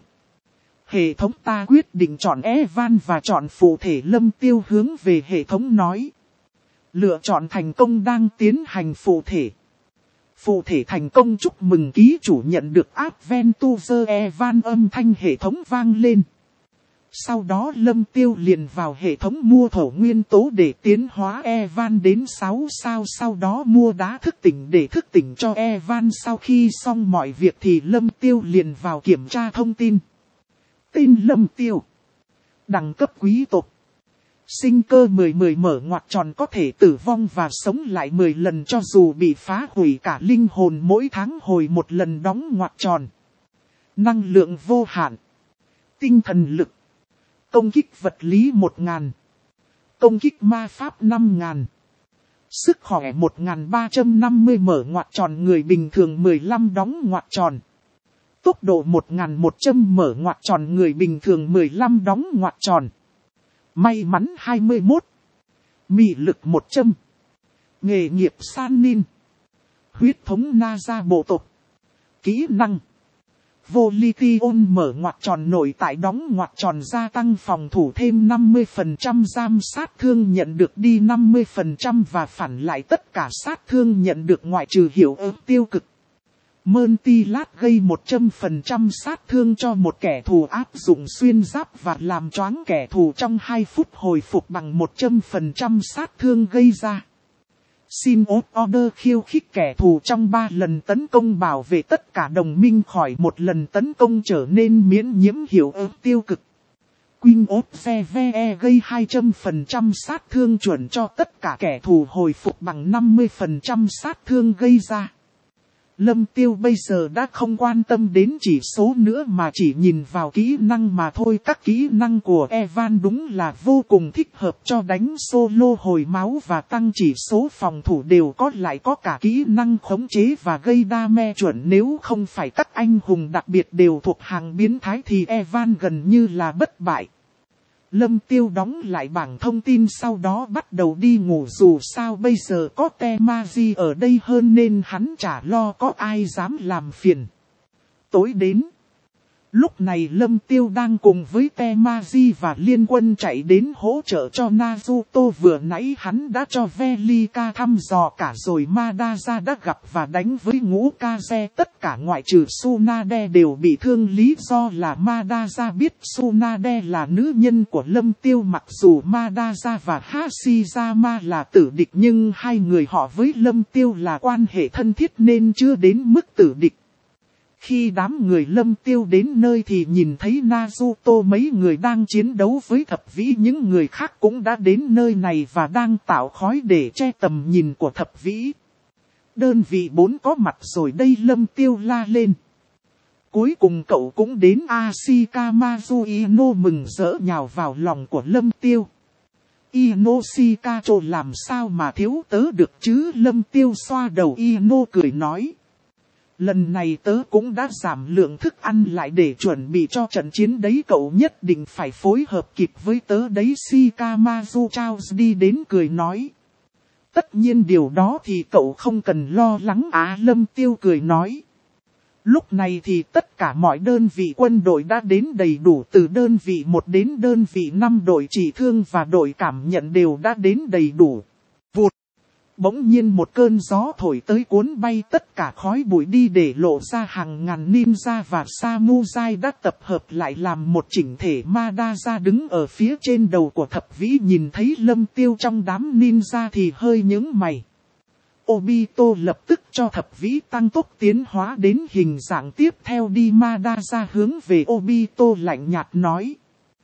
Hệ thống ta quyết định chọn Evan và chọn phụ thể, Lâm Tiêu hướng về hệ thống nói. Lựa chọn thành công, đang tiến hành phụ thể. Phụ thể thành công, chúc mừng ký chủ nhận được Adventure Evan, âm thanh hệ thống vang lên. Sau đó Lâm Tiêu liền vào hệ thống mua thổ nguyên tố để tiến hóa Evan đến sáu sao, sau đó mua đá thức tỉnh để thức tỉnh cho Evan. Sau khi xong mọi việc thì Lâm Tiêu liền vào kiểm tra thông tin. Tên Lâm Tiêu. Đẳng cấp quý tộc. Sinh cơ mười mười mở ngoặc tròn, có thể tử vong và sống lại mười lần cho dù bị phá hủy cả linh hồn, mỗi tháng hồi một lần đóng ngoặc tròn. Năng lượng vô hạn. Tinh thần lực. Công kích vật lý một nghìn. Công kích ma pháp năm nghìn. Sức khỏe một nghìn ba trăm năm mươi mở ngoặc tròn, người bình thường mười lăm đóng ngoặc tròn. Tốc độ một nghìn một trăm mở ngoặc tròn, người bình thường mười lăm đóng ngoặc tròn. May mắn hai mươi mốt. Mị lực một trăm. Nghề nghiệp san nin. Huyết thống Naza bộ tộc. Kỹ năng. Volition mở ngoặc tròn, nội tại đóng ngoặc tròn, gia tăng phòng thủ thêm năm mươi phần trăm, giam sát thương nhận được đi năm mươi phần trăm và phản lại tất cả sát thương nhận được ngoại trừ hiệu ứng tiêu cực. Multilat gây một trăm phần trăm sát thương cho một kẻ thù, áp dụng xuyên giáp và làm choáng kẻ thù trong hai phút, hồi phục bằng một trăm phần trăm sát thương gây ra. Xin order khiêu khích kẻ thù trong ba lần tấn công, bảo vệ tất cả đồng minh khỏi một lần tấn công trở nên miễn nhiễm hiệu ứng tiêu cực. Queen of Feve gây hai trăm phần trăm sát thương chuẩn cho tất cả kẻ thù, hồi phục bằng năm mươi phần trăm sát thương gây ra. Lâm Tiêu bây giờ đã không quan tâm đến chỉ số nữa mà chỉ nhìn vào kỹ năng mà thôi. Các kỹ năng của Evan đúng là vô cùng thích hợp cho đánh solo, hồi máu và tăng chỉ số phòng thủ đều có, lại có cả kỹ năng khống chế và gây đam-mê chuẩn. Nếu không phải các anh hùng đặc biệt đều thuộc hàng biến thái thì Evan gần như là bất bại. Lâm Tiêu đóng lại bảng thông tin, sau đó bắt đầu đi ngủ, dù sao bây giờ có Temaji ở đây hơn nên hắn chả lo có ai dám làm phiền. Tối đến. Lúc này Lâm Tiêu đang cùng với Temaji và liên quân chạy đến hỗ trợ cho Naruto. Vừa nãy hắn đã cho Velika thăm dò cả rồi, Madara đã gặp và đánh với ngũ Kaze. Tất cả ngoại trừ Tsunade đều bị thương, lý do là Madara biết Tsunade là nữ nhân của Lâm Tiêu. Mặc dù Madara và Hashirama là tử địch nhưng hai người họ với Lâm Tiêu là quan hệ thân thiết nên chưa đến mức tử địch. Khi đám người Lâm Tiêu đến nơi thì nhìn thấy Naruto mấy người đang chiến đấu với thập vĩ, những người khác cũng đã đến nơi này và đang tạo khói để che tầm nhìn của thập vĩ. Đơn vị bốn có mặt rồi đây, Lâm Tiêu la lên. Cuối cùng cậu cũng đến, Ashikamaru Ino mừng rỡ nhào vào lòng của Lâm Tiêu. Ino Shikacho làm sao mà thiếu tớ được chứ, Lâm Tiêu xoa đầu Ino cười nói. Lần này tớ cũng đã giảm lượng thức ăn lại để chuẩn bị cho trận chiến đấy, cậu nhất định phải phối hợp kịp với tớ đấy, Shikamaru Charles đi đến cười nói. Tất nhiên điều đó thì cậu không cần lo lắng á, Lâm Tiêu cười nói. Lúc này thì tất cả mọi đơn vị quân đội đã đến đầy đủ, từ đơn vị một đến đơn vị năm, đội chỉ thương và đội cảm nhận đều đã đến đầy đủ. Vụt! bỗng nhiên một cơn gió thổi tới cuốn bay tất cả khói bụi đi để lộ ra hàng ngàn ninja và samurai đã tập hợp lại làm một chỉnh thể. Madara đứng ở phía trên đầu của thập vĩ nhìn thấy Lâm Tiêu trong đám ninja thì hơi nhướng mày. Obito lập tức cho thập vĩ tăng tốc tiến hóa đến hình dạng tiếp theo đi. Madara hướng về Obito lạnh nhạt nói.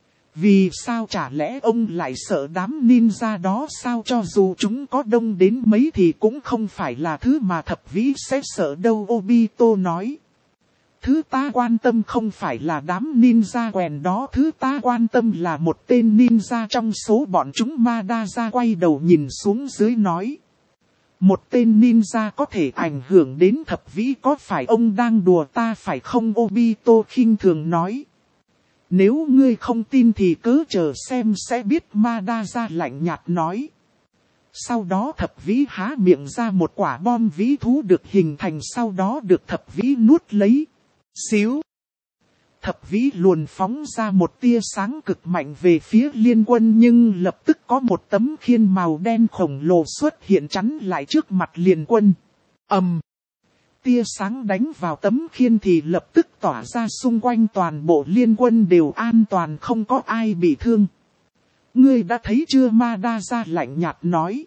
Vì sao chả lẽ ông lại sợ đám ninja đó sao? Cho dù chúng có đông đến mấy thì cũng không phải là thứ mà thập vĩ sẽ sợ đâu, Obito nói. Thứ ta quan tâm không phải là đám ninja quèn đó, thứ ta quan tâm là một tên ninja trong số bọn chúng. Madara quay đầu nhìn xuống dưới nói. Một tên ninja có thể ảnh hưởng đến thập vĩ, có phải ông đang đùa ta phải không? Obito khinh thường nói. Nếu ngươi không tin thì cứ chờ xem sẽ biết, Madara lạnh nhạt nói. Sau đó thập vĩ há miệng ra một quả bom vĩ thú được hình thành, sau đó được thập vĩ nuốt lấy. Xíu. Thập vĩ luồn phóng ra một tia sáng cực mạnh về phía liên quân, nhưng lập tức có một tấm khiên màu đen khổng lồ xuất hiện chắn lại trước mặt liên quân. ầm. Um. Tia sáng đánh vào tấm khiên thì lập tức tỏa ra xung quanh toàn bộ liên quân đều an toàn, không có ai bị thương. Ngươi đã thấy chưa? Madara lạnh nhạt nói.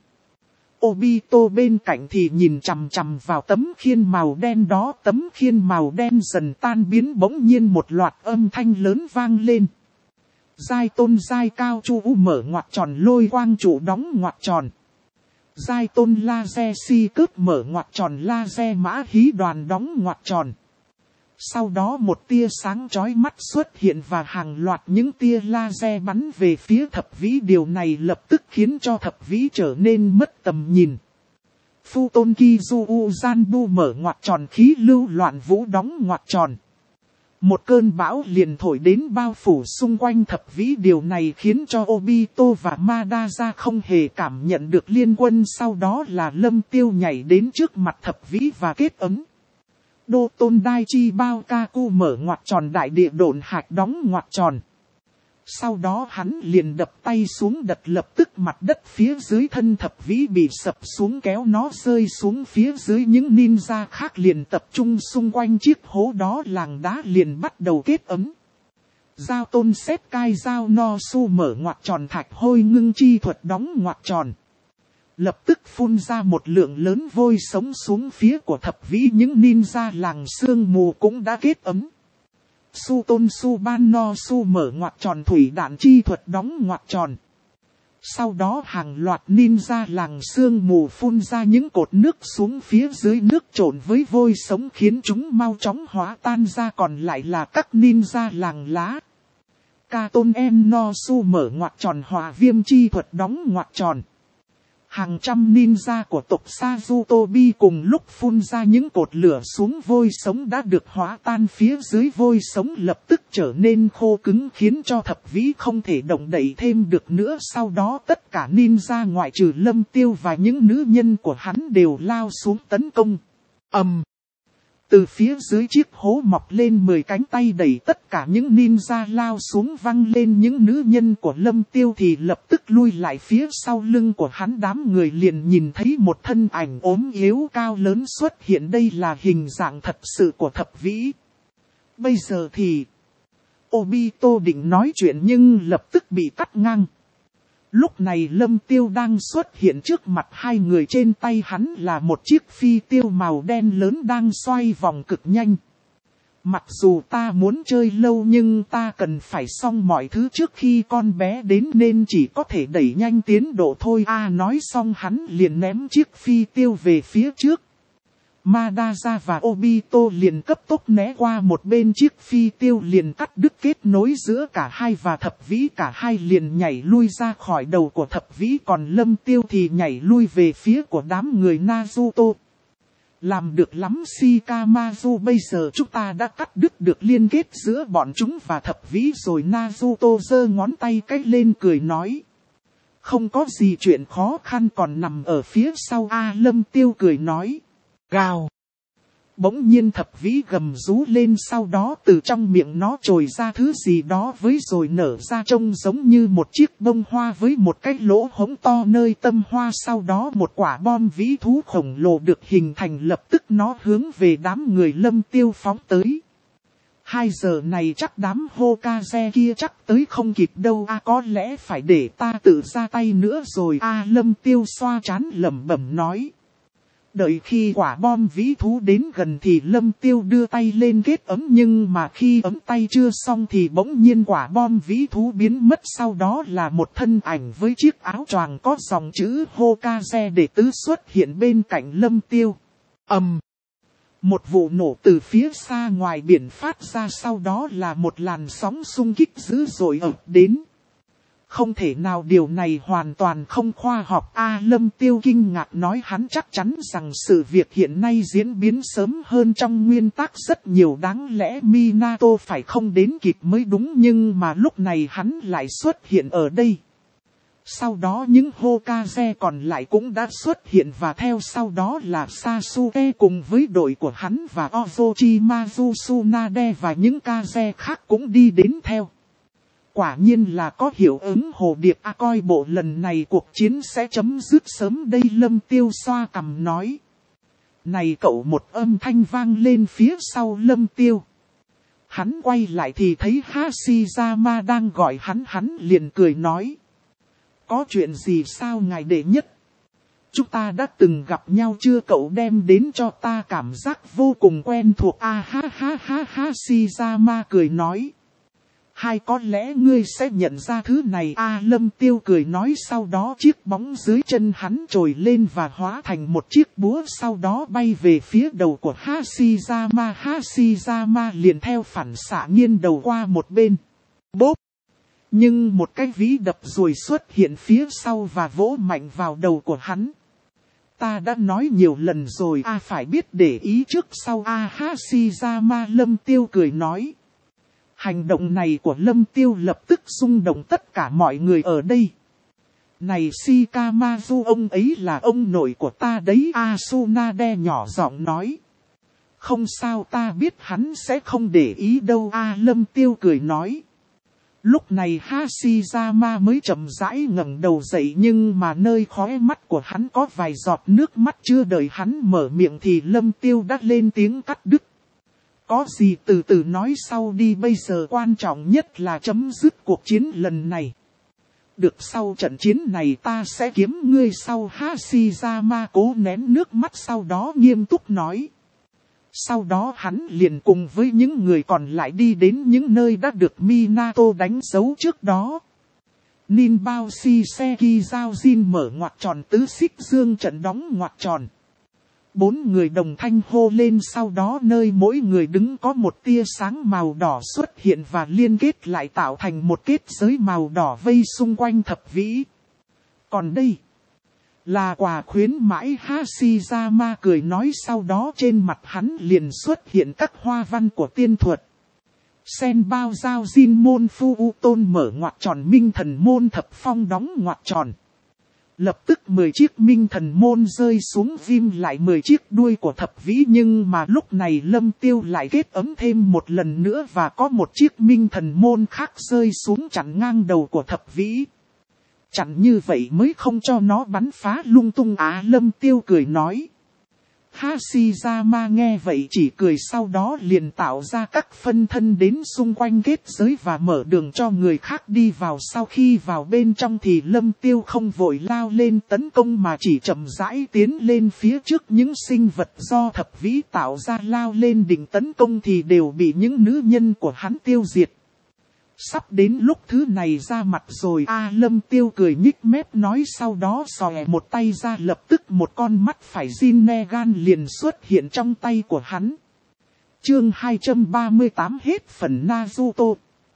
Obito bên cạnh thì nhìn chằm chằm vào tấm khiên màu đen đó. Tấm khiên màu đen dần tan biến, bỗng nhiên một loạt âm thanh lớn vang lên. Giai tôn giai cao chu mở ngoặc tròn, lôi quang trụ đóng ngoặc tròn. Giai tôn laser si cướp mở ngoặc tròn, laser mã hí đoàn đóng ngoặc tròn. Sau đó một tia sáng chói mắt xuất hiện và hàng loạt những tia laser bắn về phía thập vĩ. Điều này lập tức khiến cho thập vĩ trở nên mất tầm nhìn. Futon Kizu Zanbu mở ngoặc tròn, khí lưu loạn vũ đóng ngoặc tròn. Một cơn bão liền thổi đến bao phủ xung quanh thập vĩ. Điều này khiến cho Obito và Madara không hề cảm nhận được liên quân. Sau đó là Lâm Tiêu nhảy đến trước mặt thập vĩ và kết ấn. Đô Tôn Daichi Baokaku mở ngoặc tròn, đại địa độn hạch đóng ngoặc tròn. Sau đó hắn liền đập tay xuống đất, lập tức mặt đất phía dưới thân thập vĩ bị sập xuống, kéo nó rơi xuống phía dưới. Những ninja khác liền tập trung xung quanh chiếc hố đó, làng đá liền bắt đầu kết ấn. Giao tôn xét cai giao no su mở ngoặc tròn, thạch hôi ngưng chi thuật đóng ngoặc tròn. Lập tức phun ra một lượng lớn vôi sống xuống phía của thập vĩ. Những ninja làng sương mù cũng đã kết ấn. Su tôn su ban no su mở ngoặc tròn, thủy đạn chi thuật đóng ngoặc tròn. Sau đó hàng loạt ninja làng sương mù phun ra những cột nước xuống phía dưới, nước trộn với vôi sống khiến chúng mau chóng hóa tan ra, còn lại là các ninja làng lá. Ca tôn em no su mở ngoặc tròn, hỏa viêm chi thuật đóng ngoặc tròn. Hàng trăm ninja của tộc Sazutobi cùng lúc phun ra những cột lửa xuống vôi sống đã được hóa tan phía dưới. Vôi sống lập tức trở nên khô cứng khiến cho thập vĩ không thể động đậy thêm được nữa. Sau đó tất cả ninja ngoại trừ Lâm Tiêu và những nữ nhân của hắn đều lao xuống tấn công. ầm. Um. Từ phía dưới chiếc hố mọc lên mười cánh tay đẩy tất cả những ninja lao xuống văng lên. Những nữ nhân của Lâm Tiêu thì lập tức lui lại phía sau lưng của hắn. Đám người liền nhìn thấy một thân ảnh ốm yếu cao lớn xuất hiện. Đây là hình dạng thật sự của thập vĩ. Bây giờ thì Obito định nói chuyện nhưng lập tức bị cắt ngang. Lúc này Lâm Tiêu đang xuất hiện trước mặt hai người, trên tay hắn là một chiếc phi tiêu màu đen lớn đang xoay vòng cực nhanh. Mặc dù ta muốn chơi lâu nhưng ta cần phải xong mọi thứ trước khi con bé đến nên chỉ có thể đẩy nhanh tiến độ thôi. A nói xong hắn liền ném chiếc phi tiêu về phía trước. Madara và Obito liền cấp tốc né qua một bên, chiếc phi tiêu liền cắt đứt kết nối giữa cả hai và thập vĩ. Cả hai liền nhảy lui ra khỏi đầu của thập vĩ, còn Lâm Tiêu thì nhảy lui về phía của đám người Naruto. Làm được lắm Shikamaru, bây giờ chúng ta đã cắt đứt được liên kết giữa bọn chúng và thập vĩ rồi. Naruto giơ ngón tay cái lên cười nói. Không có gì chuyện khó khăn còn nằm ở phía sau. A Lâm Tiêu cười nói. Gào. bỗng nhiên thập vĩ gầm rú lên, sau đó từ trong miệng nó trồi ra thứ gì đó với rồi nở ra trông giống như một chiếc bông hoa với một cái lỗ hổng to nơi tâm hoa. Sau đó một quả bom vĩ thú khổng lồ được hình thành, lập tức nó hướng về đám người Lâm Tiêu phóng tới. Hai giờ này chắc đám Hokage kia chắc tới không kịp đâu a, à, có lẽ phải để ta tự ra tay nữa rồi a. À, Lâm Tiêu xoa trán lẩm bẩm nói. Đợi khi quả bom vĩ thú đến gần thì Lâm Tiêu đưa tay lên kết ấm, nhưng mà khi ấm tay chưa xong thì bỗng nhiên quả bom vĩ thú biến mất. Sau đó là một thân ảnh với chiếc áo choàng có dòng chữ Hokage đệ tứ xuất hiện bên cạnh Lâm Tiêu. ầm, um, một vụ nổ từ phía xa ngoài biển phát ra, sau đó là một làn sóng xung kích dữ dội ập đến. Không thể nào, điều này hoàn toàn không khoa học a. À, Lâm Tiêu kinh ngạc nói, hắn chắc chắn rằng sự việc hiện nay diễn biến sớm hơn trong nguyên tắc rất nhiều, đáng lẽ Minato phải không đến kịp mới đúng, nhưng mà lúc này hắn lại xuất hiện ở đây. Sau đó những Hokage còn lại cũng đã xuất hiện và theo sau đó là Sasuke cùng với đội của hắn và Orochimaru Tsunade và những Kage khác cũng đi đến theo. Quả nhiên là có hiệu ứng hồ điệp a, à, coi bộ lần này cuộc chiến sẽ chấm dứt sớm đây. Lâm Tiêu xoa cằm nói. Này cậu, một âm thanh vang lên phía sau Lâm Tiêu. Hắn quay lại thì thấy Hashirama đang gọi hắn, hắn liền cười nói. Có chuyện gì sao ngài đệ nhất? Chúng ta đã từng gặp nhau chưa, cậu đem đến cho ta cảm giác vô cùng quen thuộc a. À, ha ha ha. Hashirama cười nói. Hay có lẽ ngươi sẽ nhận ra thứ này a. À, Lâm Tiêu cười nói, sau đó chiếc bóng dưới chân hắn trồi lên và hóa thành một chiếc búa, sau đó bay về phía đầu của Hashirama. Hashirama liền theo phản xạ nghiêng đầu qua một bên. Bốp! Nhưng một cái vĩ đập rồi xuất hiện phía sau và vỗ mạnh vào đầu của hắn. Ta đã nói nhiều lần rồi a, à, phải biết để ý trước sau a. À, Hashirama. Lâm Tiêu cười nói. Hành động này của Lâm Tiêu lập tức rung động tất cả mọi người ở đây. Này Shikamaru, ông ấy là ông nội của ta đấy a. Tsunade nhỏ giọng nói. Không sao, ta biết hắn sẽ không để ý đâu a. À, Lâm Tiêu cười nói. Lúc này Hashirama mới chậm rãi ngẩng đầu dậy, nhưng mà nơi khóe mắt của hắn có vài giọt nước mắt, chưa đợi hắn mở miệng thì Lâm Tiêu đã lên tiếng cắt đứt. Có gì từ từ nói sau đi, bây giờ quan trọng nhất là chấm dứt cuộc chiến lần này. Được, sau trận chiến này ta sẽ kiếm ngươi sau. Hashirama cố nén nước mắt, sau đó nghiêm túc nói. Sau đó hắn liền cùng với những người còn lại đi đến những nơi đã được Minato đánh dấu trước đó. Ninbao Shiseki Giao Jin mở ngoặc tròn, tứ xích dương trận đóng ngoặc tròn. Bốn người đồng thanh hô lên, sau đó nơi mỗi người đứng có một tia sáng màu đỏ xuất hiện và liên kết lại tạo thành một kết giới màu đỏ vây xung quanh thập vĩ. Còn đây là quà khuyến mãi. Hashirama cười nói, sau đó trên mặt hắn liền xuất hiện các hoa văn của tiên thuật. Sen bao giao Jin môn phu u tôn mở ngoặc tròn, minh thần môn thập phong đóng ngoặc tròn. Lập tức mười chiếc minh thần môn rơi xuống ghim lại mười chiếc đuôi của thập vĩ, nhưng mà lúc này Lâm Tiêu lại kết ấm thêm một lần nữa và có một chiếc minh thần môn khác rơi xuống chặn ngang đầu của thập vĩ. Chặn như vậy mới không cho nó bắn phá lung tung á. À, Lâm Tiêu cười nói. Hashirama nghe vậy chỉ cười, sau đó liền tạo ra các phân thân đến xung quanh kết giới và mở đường cho người khác đi vào. Sau khi vào bên trong thì Lâm Tiêu không vội lao lên tấn công mà chỉ chậm rãi tiến lên phía trước. Những sinh vật do thập vĩ tạo ra lao lên định tấn công thì đều bị những nữ nhân của hắn tiêu diệt. Sắp đến lúc thứ này ra mặt rồi a. À, Lâm Tiêu cười nhích mép nói, sau đó xòe một tay ra, lập tức một con mắt phải Rinnegan liền xuất hiện trong tay của hắn. Chương hai trăm ba mươi tám hết phần Naruto.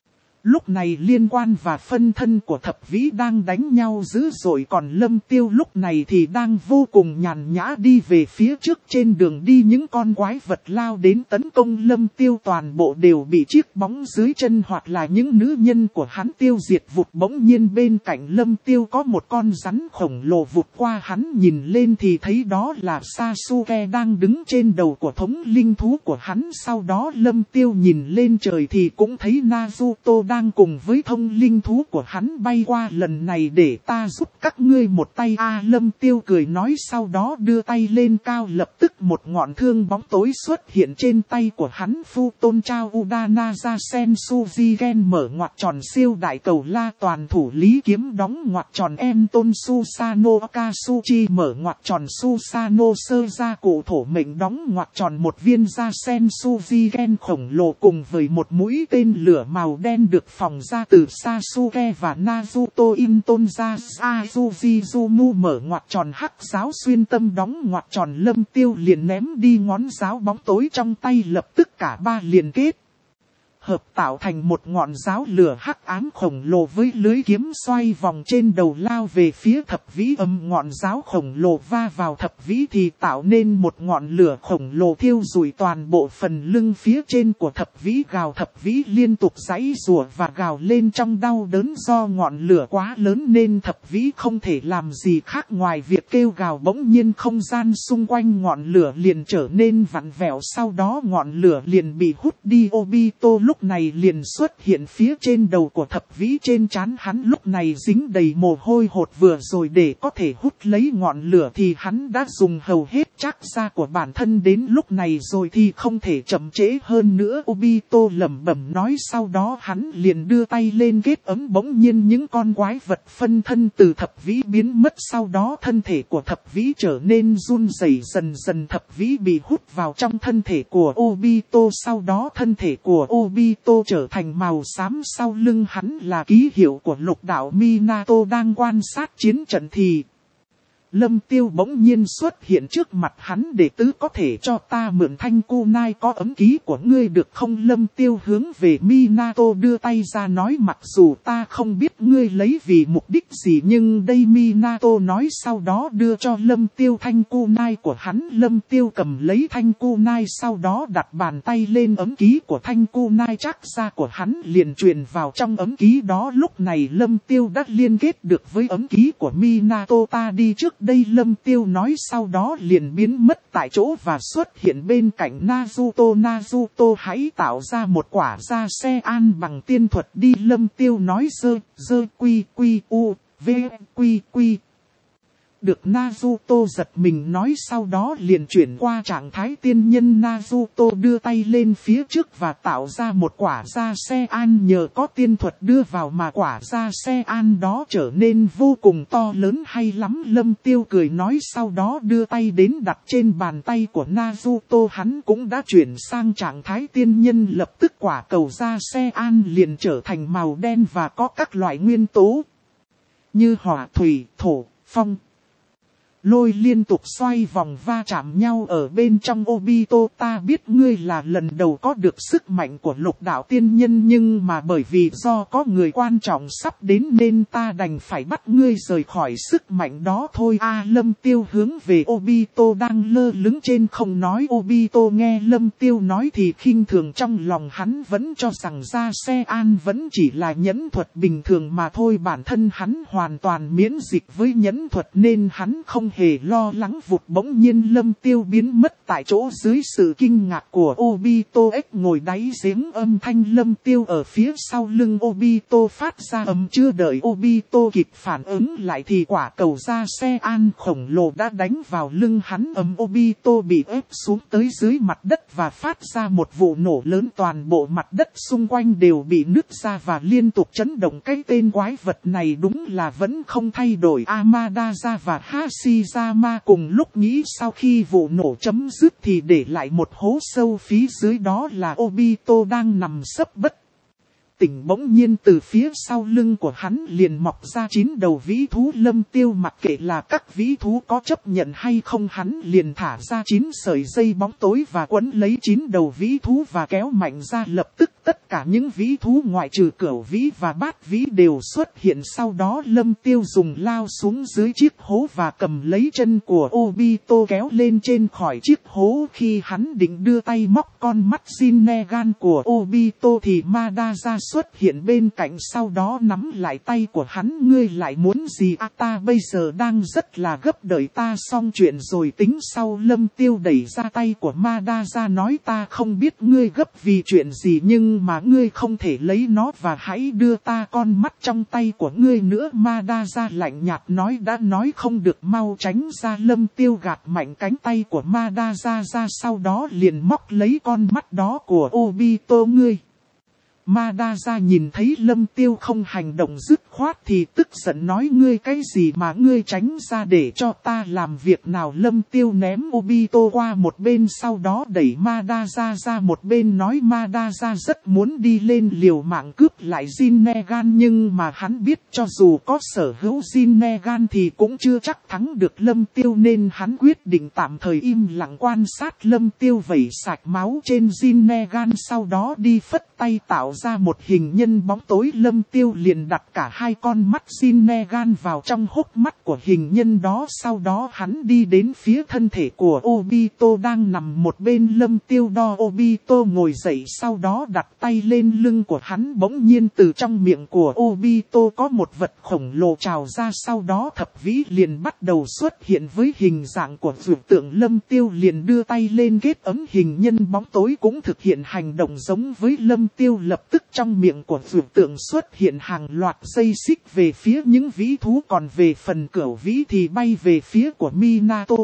Lúc này liên quan và phân thân của thập vĩ đang đánh nhau dữ dội, còn Lâm Tiêu lúc này thì đang vô cùng nhàn nhã đi về phía trước. Trên đường đi những con quái vật lao đến tấn công Lâm Tiêu toàn bộ đều bị chiếc bóng dưới chân hoặc là những nữ nhân của hắn tiêu diệt vụt. Bỗng nhiên bên cạnh Lâm Tiêu có một con rắn khổng lồ vụt qua, hắn nhìn lên thì thấy đó là Sasuke đang đứng trên đầu của thống linh thú của hắn. Sau đó Lâm Tiêu nhìn lên trời thì cũng thấy Naruto đang cùng với thông linh thú của hắn bay qua. Lần này để ta giúp các ngươi một tay a, Lâm Tiêu cười nói, sau đó đưa tay lên cao, lập tức một ngọn thương bóng tối xuất hiện trên tay của hắn. Phu tôn trao Udana ra Sensuji Gen mở ngoặc tròn siêu đại cầu la toàn thủ lý kiếm đóng ngoặc tròn em tôn Susano Akatsuchi mở ngoặc tròn Susano sơ ra cụ thổ mệnh đóng ngoặc tròn một viên ra Sensuji Gen khổng lồ cùng với một mũi tên lửa màu đen được phòng ra từ Sasuke và Naruto in tôn ra Azujizumu mở ngoặc tròn hắc giáo xuyên tâm đóng ngoặc tròn. Lâm Tiêu liền ném đi ngón giáo bóng tối trong tay, lập tức cả ba liền kết hợp tạo thành một ngọn giáo lửa hắc ám khổng lồ với lưới kiếm xoay vòng trên đầu lao về phía thập vĩ. Âm ngọn giáo khổng lồ va vào thập vĩ thì tạo nên một ngọn lửa khổng lồ thiêu rụi toàn bộ phần lưng phía trên của thập vĩ. Gào thập vĩ liên tục giãy giụa và gào lên trong đau đớn, do ngọn lửa quá lớn nên thập vĩ không thể làm gì khác ngoài việc kêu gào. Bỗng nhiên không gian xung quanh ngọn lửa liền trở nên vặn vẹo, sau đó ngọn lửa liền bị hút đi. Obito lúc này liền xuất hiện phía trên đầu của thập vĩ, trên trán hắn lúc này dính đầy mồ hôi hột. Vừa rồi để có thể hút lấy ngọn lửa thì hắn đã dùng hầu hết chắc da của bản thân, đến lúc này rồi thì không thể chậm trễ hơn nữa. Obito lẩm bẩm nói, sau đó hắn liền đưa tay lên kết ấm. Bỗng nhiên những con quái vật phân thân từ thập vĩ biến mất, sau đó thân thể của thập vĩ trở nên run rẩy dần dần. Thập vĩ bị hút vào trong thân thể của Obito, sau đó thân thể của Obito trở thành màu xám. Sau lưng hắn là ký hiệu của lục đạo Minato đang quan sát chiến trận thì Lâm Tiêu bỗng nhiên xuất hiện trước mặt hắn. Đệ tứ, có thể cho ta mượn thanh kunai có ấm ký của ngươi được không? Lâm Tiêu hướng về Minato đưa tay ra nói, mặc dù ta không biết ngươi lấy vì mục đích gì nhưng đây. Minato nói, sau đó đưa cho Lâm Tiêu thanh kunai của hắn. Lâm Tiêu cầm lấy thanh kunai, sau đó đặt bàn tay lên ấm ký của thanh kunai, chắc da của hắn liền truyền vào trong ấm ký đó. Lúc này Lâm Tiêu đã liên kết được với ấm ký của Minato. Ta đi trước đây, Lâm Tiêu nói, sau đó liền biến mất tại chỗ và xuất hiện bên cạnh Naruto. Naruto, hãy tạo ra một quả ra xe an bằng tiên thuật đi. Lâm Tiêu nói, dơ, dơ, quy, quy, u, v, quy, quy. Được Naruto giật mình nói, sau đó liền chuyển qua trạng thái tiên nhân. Naruto đưa tay lên phía trước và tạo ra một quả ra xe an, nhờ có tiên thuật đưa vào mà quả ra xe an đó trở nên vô cùng to lớn. Hay lắm, Lâm Tiêu cười nói, sau đó đưa tay đến đặt trên bàn tay của Naruto. Hắn cũng đã chuyển sang trạng thái tiên nhân, lập tức quả cầu ra xe an liền trở thành màu đen và có các loại nguyên tố như hỏa, thủy, thổ, phong, lôi liên tục xoay vòng va chạm nhau ở bên trong. Obito, ta biết ngươi là lần đầu có được sức mạnh của lục đạo tiên nhân, nhưng mà bởi vì do có người quan trọng sắp đến nên ta đành phải bắt ngươi rời khỏi sức mạnh đó thôi. A, Lâm Tiêu hướng về Obito đang lơ lửng trên không nói. Obito nghe Lâm Tiêu nói thì khinh thường, trong lòng hắn vẫn cho rằng ra xe an vẫn chỉ là nhẫn thuật bình thường mà thôi. Bản thân hắn hoàn toàn miễn dịch với nhẫn thuật nên hắn không hề lo lắng. Vụt, bỗng nhiên Lâm Tiêu biến mất tại chỗ. Dưới sự kinh ngạc của Obito ếch ngồi đáy giếng, âm thanh Lâm Tiêu ở phía sau lưng Obito phát ra ầm. Chưa đợi Obito kịp phản ứng lại thì quả cầu ra xe an khổng lồ đã đánh vào lưng hắn. Ầm, Obito bị ép xuống tới dưới mặt đất và phát ra một vụ nổ lớn. Toàn bộ mặt đất xung quanh đều bị nứt ra và liên tục chấn động. Cái tên quái vật này đúng là vẫn không thay đổi. Amadara và Hashirama cùng lúc nghĩ sau khi vụ nổ chấm dứt thì để lại một hố sâu phía dưới, đó là Obito đang nằm sấp bất tỉnh. Bỗng nhiên từ phía sau lưng của hắn liền mọc ra chín đầu vĩ thú. Lâm Tiêu mặc kệ là các vĩ thú có chấp nhận hay không, hắn liền thả ra chín sợi dây bóng tối và quấn lấy chín đầu vĩ thú và kéo mạnh ra. Lập tức tất cả những vĩ thú ngoại trừ cửu vĩ và bát vĩ đều xuất hiện. Sau đó Lâm Tiêu dùng lao xuống dưới chiếc hố và cầm lấy chân của Obito kéo lên trên khỏi chiếc hố. Khi hắn định đưa tay móc con mắt Rinnegan của Obito thì Madara xuất hiện bên cạnh, sau đó nắm lại tay của hắn. Ngươi lại muốn gì à? Ta bây giờ đang rất là gấp, đợi ta xong chuyện rồi tính sau. Lâm Tiêu đẩy ra tay của Madara nói ta không biết ngươi gấp vì chuyện gì, nhưng mà ngươi không thể lấy nó và hãy đưa ta con mắt trong tay của ngươi nữa. Madara lạnh nhạt nói đã nói không được mau tránh ra. Lâm Tiêu gạt mạnh cánh tay của Madara ra, sau đó liền móc lấy con mắt đó của Obito. Ngươi Madara nhìn thấy Lâm Tiêu không hành động dứt khoát thì tức giận nói ngươi cái gì mà ngươi tránh ra để cho ta làm việc nào. Lâm Tiêu ném Obito qua một bên, sau đó đẩy Madara ra một bên nói Madara rất muốn đi lên liều mạng cướp lại Rinnegan, nhưng mà hắn biết cho dù có sở hữu Rinnegan thì cũng chưa chắc thắng được Lâm Tiêu, nên hắn quyết định tạm thời im lặng quan sát Lâm Tiêu vẩy sạch máu trên Rinnegan, sau đó đi phất tay tạo ra một hình nhân bóng tối. Lâm Tiêu liền đặt cả hai con mắt Rinnegan vào trong hốc mắt của hình nhân đó, sau đó hắn đi đến phía thân thể của Obito đang nằm một bên. Lâm Tiêu đo Obito ngồi dậy, sau đó đặt tay lên lưng của hắn. Bỗng nhiên từ trong miệng của Obito có một vật khổng lồ trào ra, sau đó thập vĩ liền bắt đầu xuất hiện với hình dạng của dược tượng. Lâm Tiêu liền đưa tay lên kết ấm, hình nhân bóng tối cũng thực hiện hành động giống với Lâm Tiêu. Lập tức trong miệng của dược tượng xuất hiện hàng loạt dây xích về phía những vĩ thú, còn về phần cửu vĩ thì bay về phía của Minato.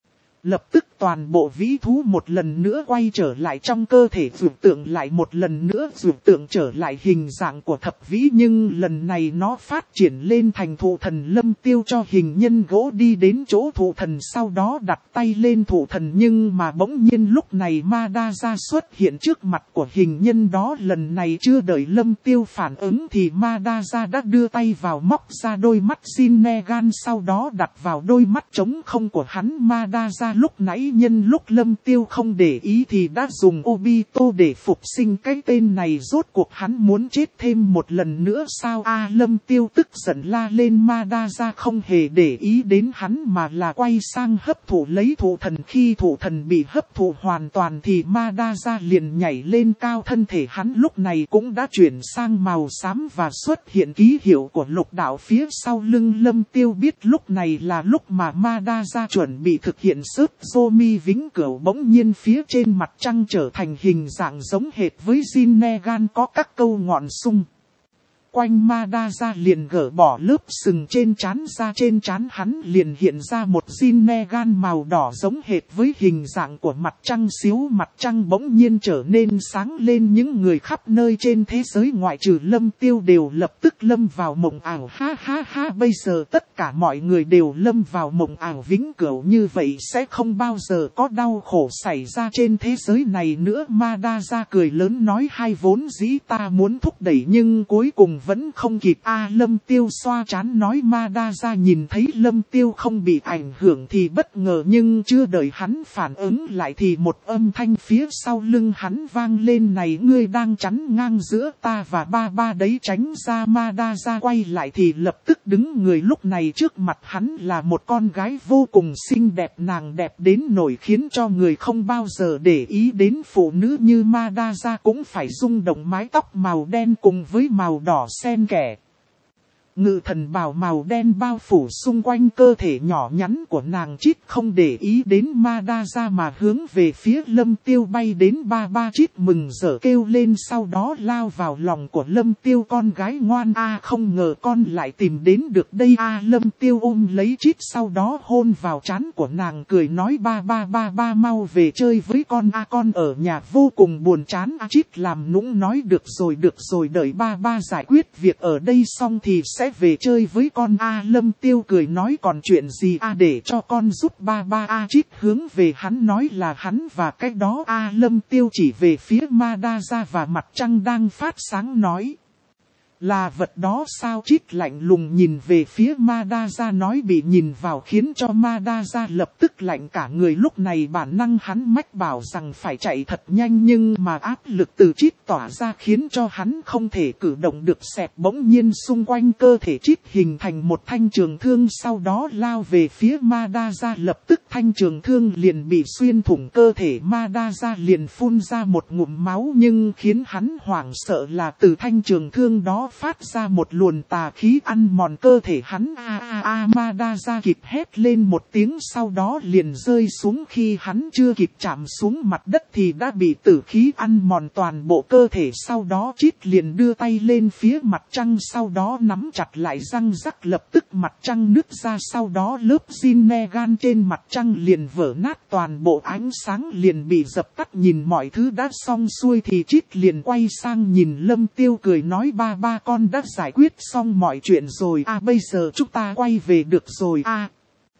Lập tức toàn bộ vĩ thú một lần nữa quay trở lại trong cơ thể dược tượng, lại một lần nữa dược tượng trở lại hình dạng của thập vĩ, nhưng lần này nó phát triển lên thành thụ thần. Lâm Tiêu cho hình nhân gỗ đi đến chỗ thụ thần, sau đó đặt tay lên thụ thần, nhưng mà bỗng nhiên lúc này Madara xuất hiện trước mặt của hình nhân đó. Lần này chưa đợi Lâm Tiêu phản ứng thì Madara đã đưa tay vào móc ra đôi mắt Rinnegan, sau đó đặt vào đôi mắt trống không của hắn. Madara lúc nãy nhân lúc Lâm Tiêu không để ý thì đã dùng Obito để phục sinh cái tên này, rốt cuộc hắn muốn chết thêm một lần nữa sao a? À, Lâm Tiêu tức giận la lên. Madara không hề để ý đến hắn mà là quay sang hấp thụ lấy thụ thần. Khi thụ thần bị hấp thụ hoàn toàn thì Madara liền nhảy lên cao, thân thể hắn lúc này cũng đã chuyển sang màu xám và xuất hiện ký hiệu của lục đạo phía sau lưng. Lâm Tiêu biết lúc này là lúc mà Madara chuẩn bị thực hiện sức Zomi vĩnh cửu. Bỗng nhiên phía trên mặt trăng trở thành hình dạng giống hệt với Rinnegan, có các câu ngọn sung quanh. Madara liền gỡ bỏ lớp sừng trên trán ra, trên trán hắn liền hiện ra một Rinnegan màu đỏ giống hệt với hình dạng của mặt trăng. Xíu mặt trăng bỗng nhiên trở nên sáng lên, những người khắp nơi trên thế giới ngoại trừ Lâm Tiêu đều lập tức lâm vào mộng ảo. Ha ha ha, bây giờ tất cả mọi người đều lâm vào mộng ảo vĩnh cửu, như vậy sẽ không bao giờ có đau khổ xảy ra trên thế giới này nữa. Madara cười lớn nói hai vốn dĩ ta muốn thúc đẩy nhưng cuối cùng vẫn không kịp a. À, Lâm Tiêu xoa trán nói. Madara nhìn thấy Lâm Tiêu không bị ảnh hưởng thì bất ngờ, nhưng chưa đợi hắn phản ứng lại thì một âm thanh phía sau lưng hắn vang lên, này ngươi đang chắn ngang giữa ta và ba ba đấy, tránh ra. Madara quay lại thì lập tức đứng người, lúc này trước mặt hắn là một con gái vô cùng xinh đẹp, nàng đẹp đến nỗi khiến cho người không bao giờ để ý đến phụ nữ như Madara cũng phải rung động. Mái tóc màu đen cùng với màu đỏ xen kẽ, ngự thần bào màu đen bao phủ xung quanh cơ thể nhỏ nhắn của nàng. Chít không để ý đến Madara mà hướng về phía Lâm Tiêu bay đến. Ba ba Chít mừng rỡ kêu lên, sau đó lao vào lòng của Lâm Tiêu. Con gái ngoan a, à, không ngờ con lại tìm đến được đây a. À, Lâm Tiêu ôm lấy Chít, sau đó hôn vào trán của nàng, cười nói ba ba ba ba mau về chơi với con a, à, con ở nhà vô cùng buồn chán a. À, Chít làm nũng nói được rồi được rồi, đợi ba ba giải quyết việc ở đây xong thì sẽ về chơi với con a. À, Lâm Tiêu cười nói còn chuyện gì a, à, để cho con giúp ba ba a. À, Chít hướng về hắn nói là hắn và cái đó a. À, Lâm Tiêu chỉ về phía Madara và mặt trăng đang phát sáng nói. Là vật đó sao? Chít lạnh lùng nhìn về phía Madara nói. Bị nhìn vào khiến cho Madara lập tức lạnh cả người. Lúc này bản năng hắn mách bảo rằng phải chạy thật nhanh, nhưng mà áp lực từ Chít tỏa ra khiến cho hắn không thể cử động được. Xẹt bỗng nhiên xung quanh cơ thể Chít hình thành một thanh trường thương, sau đó lao về phía Madara. Lập tức thanh trường thương liền bị xuyên thủng cơ thể Madara, liền phun ra một ngụm máu, nhưng khiến hắn hoảng sợ là từ thanh trường thương đó phát ra một luồng tà khí ăn mòn cơ thể hắn. A a a Madara kịp hét lên một tiếng, sau đó liền rơi xuống. Khi hắn chưa kịp chạm xuống mặt đất thì đã bị tử khí ăn mòn toàn bộ cơ thể. Sau đó Chít liền đưa tay lên phía mặt trăng, sau đó nắm chặt lại răng rắc, lập tức mặt trăng nứt ra. Sau đó lớp Rinnegan trên mặt trăng liền vỡ nát, toàn bộ ánh sáng liền bị dập tắt. Nhìn mọi thứ đã xong xuôi thì Chít liền quay sang nhìn Lâm Tiêu cười nói. Ba ba con đã giải quyết xong mọi chuyện rồi à, bây giờ chúng ta quay về được rồi à.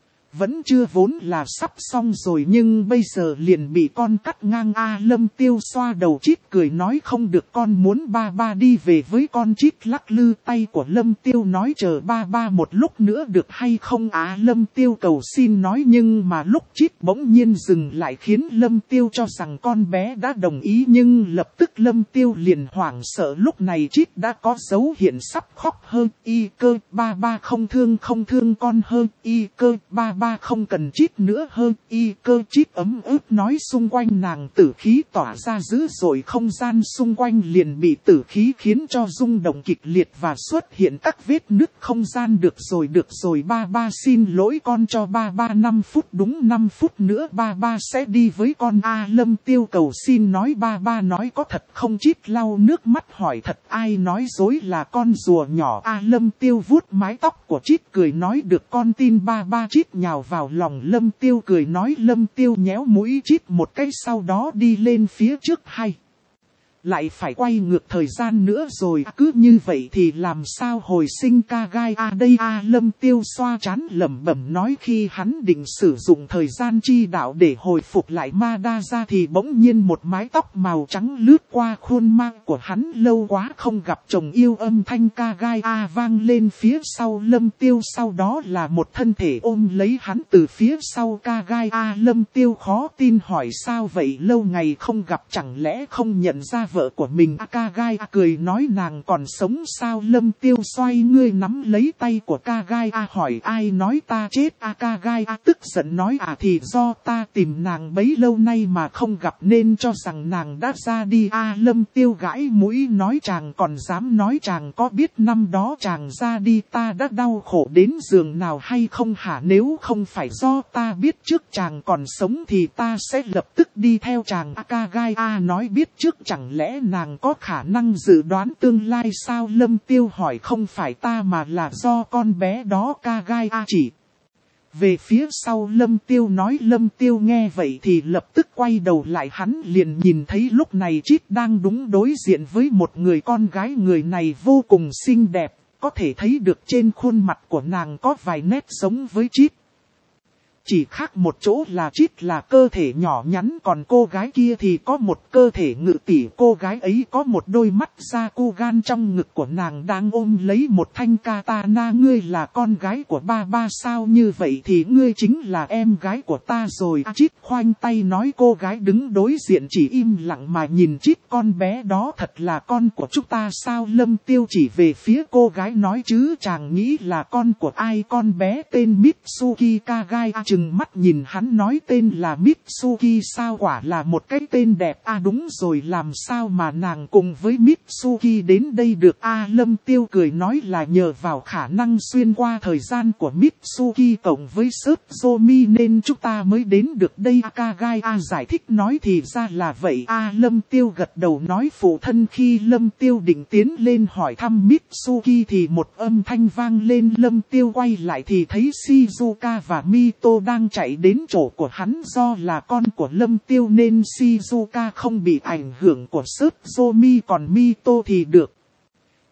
Vẫn chưa, vốn là sắp xong rồi nhưng bây giờ liền bị con cắt ngang a. Lâm Tiêu xoa đầu Chít cười nói không được, con muốn ba ba đi về với con. Chít lắc lư tay của Lâm Tiêu nói chờ ba ba một lúc nữa được hay không á. Lâm Tiêu cầu xin nói, nhưng mà lúc Chít bỗng nhiên dừng lại khiến Lâm Tiêu cho rằng con bé đã đồng ý, nhưng lập tức Lâm Tiêu liền hoảng sợ. Lúc này Chít đã có dấu hiện sắp khóc. Hơn y cơ, ba ba không thương không thương con. Hơn y cơ, ba ba không cần Chít nữa. Hơn y cơ. Chít ấm ức nói. Xung quanh nàng tử khí tỏa ra dữ dội, không gian xung quanh liền bị tử khí khiến cho rung động kịch liệt và xuất hiện các vết nứt không gian. Được rồi được rồi ba ba, xin lỗi con, cho ba ba năm phút, đúng năm phút nữa ba ba sẽ đi với con a. Lâm Tiêu cầu xin nói. Ba ba nói có thật không? Chít lau nước mắt hỏi. Thật, ai nói dối, là con rùa nhỏ a. Lâm Tiêu vuốt mái tóc của Chít cười nói được, con tin ba ba. Chít nhào vào lòng Lâm Tiêu cười nói. Lâm Tiêu nhéo mũi Chít một cái, sau đó đi lên phía trước. Hay lại phải quay ngược thời gian nữa rồi, cứ như vậy thì làm sao hồi sinh Kagai a đây a. Lâm Tiêu xoa trán lẩm bẩm nói. Khi hắn định sử dụng thời gian chi đạo để hồi phục lại Madara thì bỗng nhiên một mái tóc màu trắng lướt qua khuôn mặt của hắn. Lâu quá không gặp chồng yêu, âm thanh Kagai a vang lên phía sau Lâm Tiêu, sau đó là một thân thể ôm lấy hắn từ phía sau. Kagai a. Lâm Tiêu khó tin hỏi sao vậy, lâu ngày không gặp chẳng lẽ không nhận ra vợ của mình? Kagai cười nói nàng còn sống sao? Lâm Tiêu xoay ngươi nắm lấy tay của Kagai hỏi ai nói ta chết? Kagai tức giận nói à thì do ta tìm nàng bấy lâu nay mà không gặp nên cho rằng nàng đã ra đi a. Lâm Tiêu gãi mũi nói chàng còn dám nói, chàng có biết năm đó chàng ra đi ta đã đau khổ đến giường nào hay không hả? Nếu không phải do ta biết trước chàng còn sống thì ta sẽ lập tức đi theo chàng. Kagai nói biết trước chẳng lẽ nàng có khả năng dự đoán tương lai sao? Lâm Tiêu hỏi không phải ta mà là do con bé đó. Kagai chỉ về phía sau Lâm Tiêu nói. Lâm Tiêu nghe vậy thì lập tức quay đầu lại, hắn liền nhìn thấy lúc này Chít đang đúng đối diện với một người con gái. Người này vô cùng xinh đẹp, có thể thấy được trên khuôn mặt của nàng có vài nét giống với Chít. Chỉ khác một chỗ là Chít là cơ thể nhỏ nhắn, còn cô gái kia thì có một cơ thể ngự tỷ. Cô gái ấy có một đôi mắt Sakugan, trong ngực của nàng đang ôm lấy một thanh katana. Ngươi là con gái của ba ba sao? Như vậy thì ngươi chính là em gái của ta rồi. Chít khoanh tay nói. Cô gái đứng đối diện chỉ im lặng mà nhìn Chít. Con bé đó thật là con của chúng ta sao? Lâm Tiêu chỉ về phía cô gái nói chứ chàng nghĩ là con của ai? Con bé tên Mitsuki. Kagai mắt nhìn hắn nói tên là Mitsuki sao? Quả là một cái tên đẹp a. À, đúng rồi, làm sao mà nàng cùng với Mitsuki đến đây được a? À, Lâm Tiêu cười nói là nhờ vào khả năng xuyên qua thời gian của Mitsuki cộng với Tsutomi nên chúng ta mới đến được đây. Kagai a giải thích nói thì ra là vậy a. À, Lâm Tiêu gật đầu nói phụ thân. Khi Lâm Tiêu định tiến lên hỏi thăm Mitsuki thì một âm thanh vang lên. Lâm Tiêu quay lại thì thấy Shizuka và Mito đang chạy đến chỗ của hắn. Do là con của Lâm Tiêu nên Shizuka không bị ảnh hưởng của Tsutomi, còn Mito thì được.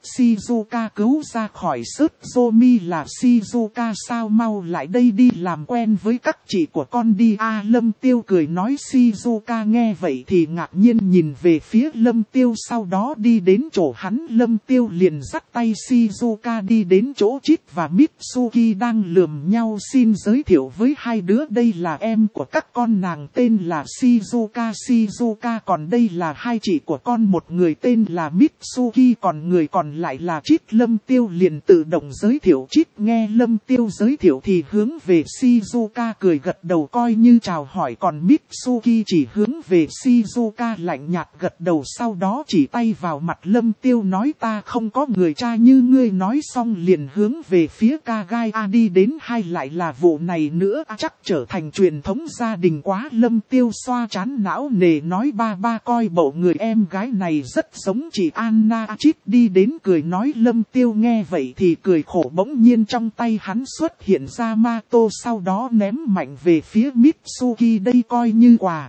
Shizuka cứu ra khỏi sớt Zomi là Shizuka sao mau lại đây đi làm quen với các chị của con đi. A Lâm Tiêu cười nói. Shizuka nghe vậy thì ngạc nhiên nhìn về phía Lâm Tiêu, sau đó đi đến chỗ hắn. Lâm Tiêu liền dắt tay Shizuka đi đến chỗ Chit và Mitsuki đang lườm nhau. Xin giới thiệu với hai đứa, đây là em của các con, nàng tên là Shizuka Shizuka, còn đây là hai chị của con, một người tên là Mitsuki, còn người còn lại là Chit. Lâm Tiêu liền tự động giới thiệu Chit. Nghe Lâm Tiêu giới thiệu thì hướng về Shizuka cười gật đầu coi như chào hỏi, còn Mitsuki chỉ hướng về Shizuka lạnh nhạt gật đầu, sau đó chỉ tay vào mặt Lâm Tiêu nói ta không có người cha như ngươi. Nói xong liền hướng về phía Kagaya đi đến. Hay lại là vụ này nữa, chắc trở thành truyền thống gia đình quá. Lâm Tiêu xoa trán não nề nói ba ba coi bộ người em gái này rất giống chị Anna. Chit đi đến cười nói. Lâm Tiêu nghe vậy thì cười khổ, bỗng nhiên trong tay hắn xuất hiện ra Mato, sau đó ném mạnh về phía Mitsuki, đây coi như quà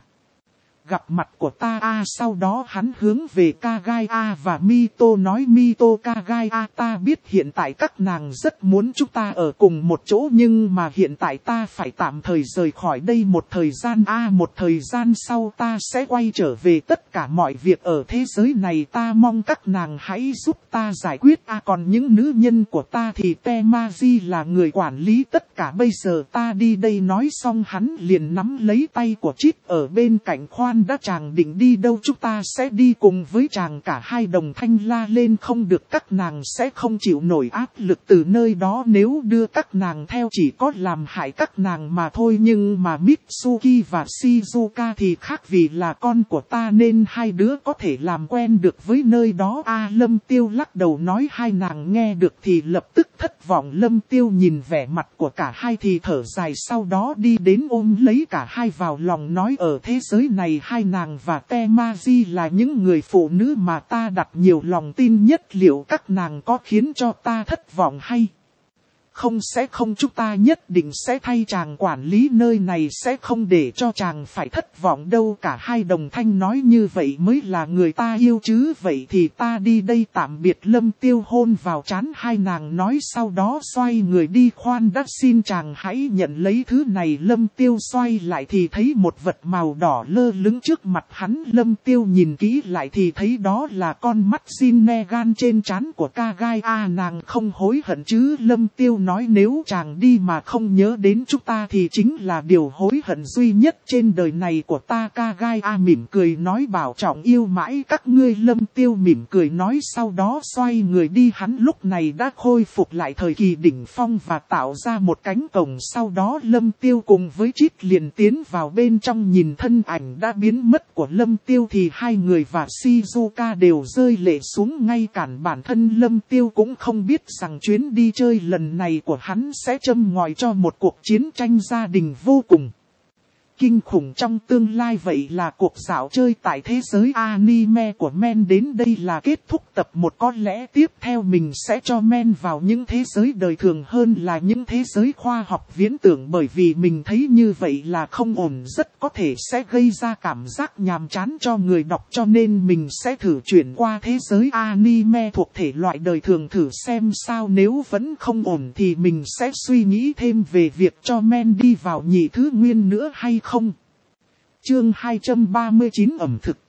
gặp mặt của ta a. À, sau đó hắn hướng về Kagaya và Mito nói. Mito, Kagaya, ta biết hiện tại các nàng rất muốn chúng ta ở cùng một chỗ, nhưng mà hiện tại ta phải tạm thời rời khỏi đây một thời gian a. À, một thời gian sau ta sẽ quay trở về. Tất cả mọi việc ở thế giới này ta mong các nàng hãy giúp ta giải quyết a. À, còn những nữ nhân của ta thì Temaji là người quản lý tất cả, bây giờ ta đi đây. Nói xong hắn liền nắm lấy tay của Chit ở bên cạnh. Khoan đã, chàng định đi đâu? Chúng ta sẽ đi cùng với chàng. Cả hai đồng thanh la lên. Không được, các nàng sẽ không chịu nổi áp lực từ nơi đó, nếu đưa các nàng theo chỉ có làm hại các nàng mà thôi. Nhưng mà Mitsuki và Shizuka thì khác, vì là con của ta nên hai đứa có thể làm quen được với nơi đó a. À, Lâm Tiêu lắc đầu nói. Hai nàng nghe được thì lập tức thất vọng. Lâm Tiêu nhìn vẻ mặt của cả hai thì thở dài, sau đó đi đến ôm lấy cả hai vào lòng nói ở thế giới này hai nàng và Temaji là những người phụ nữ mà ta đặt nhiều lòng tin nhất. Liệu các nàng có khiến cho ta thất vọng hay không? Sẽ không, chúng ta nhất định sẽ thay chàng quản lý nơi này, sẽ không để cho chàng phải thất vọng đâu. Cả hai đồng thanh nói. Như vậy mới là người ta yêu chứ. Vậy thì ta đi đây, tạm biệt. Lâm Tiêu hôn vào trán hai nàng nói, sau đó xoay người đi. Khoan đã, xin chàng hãy nhận lấy thứ này. Lâm Tiêu xoay lại thì thấy một vật màu đỏ lơ lửng trước mặt hắn. Lâm Tiêu nhìn kỹ lại thì thấy đó là con mắt Zinnegan trên trán của Kagaya. Nàng không hối hận chứ? Lâm Tiêu nói nếu chàng đi mà không nhớ đến chúng ta thì chính là điều hối hận duy nhất trên đời này của ta. Kagaya mỉm cười nói bảo trọng yêu mãi các ngươi. Lâm Tiêu mỉm cười nói, sau đó xoay người đi. Hắn lúc này đã khôi phục lại thời kỳ đỉnh phong và tạo ra một cánh cổng. Sau đó Lâm Tiêu cùng với Chit liền tiến vào bên trong. Nhìn thân ảnh đã biến mất của Lâm Tiêu thì hai người và Shizuka đều rơi lệ xuống. Ngay cản bản thân Lâm Tiêu cũng không biết rằng chuyến đi chơi lần này của hắn sẽ châm ngòi cho một cuộc chiến tranh gia đình vô cùng kinh khủng trong tương lai. Vậy là cuộc dạo chơi tại thế giới anime của Men đến đây là kết thúc tập một. Có lẽ tiếp theo mình sẽ cho Men vào những thế giới đời thường hơn là những thế giới khoa học viễn tưởng, bởi vì mình thấy như vậy là không ổn, rất có thể sẽ gây ra cảm giác nhàm chán cho người đọc, cho nên mình sẽ thử chuyển qua thế giới anime thuộc thể loại đời thường thử xem sao. Nếu vẫn không ổn thì mình sẽ suy nghĩ thêm về việc cho Men đi vào nhị thứ nguyên nữa hay không. Chương hai trăm ba mươi chín ẩm thực.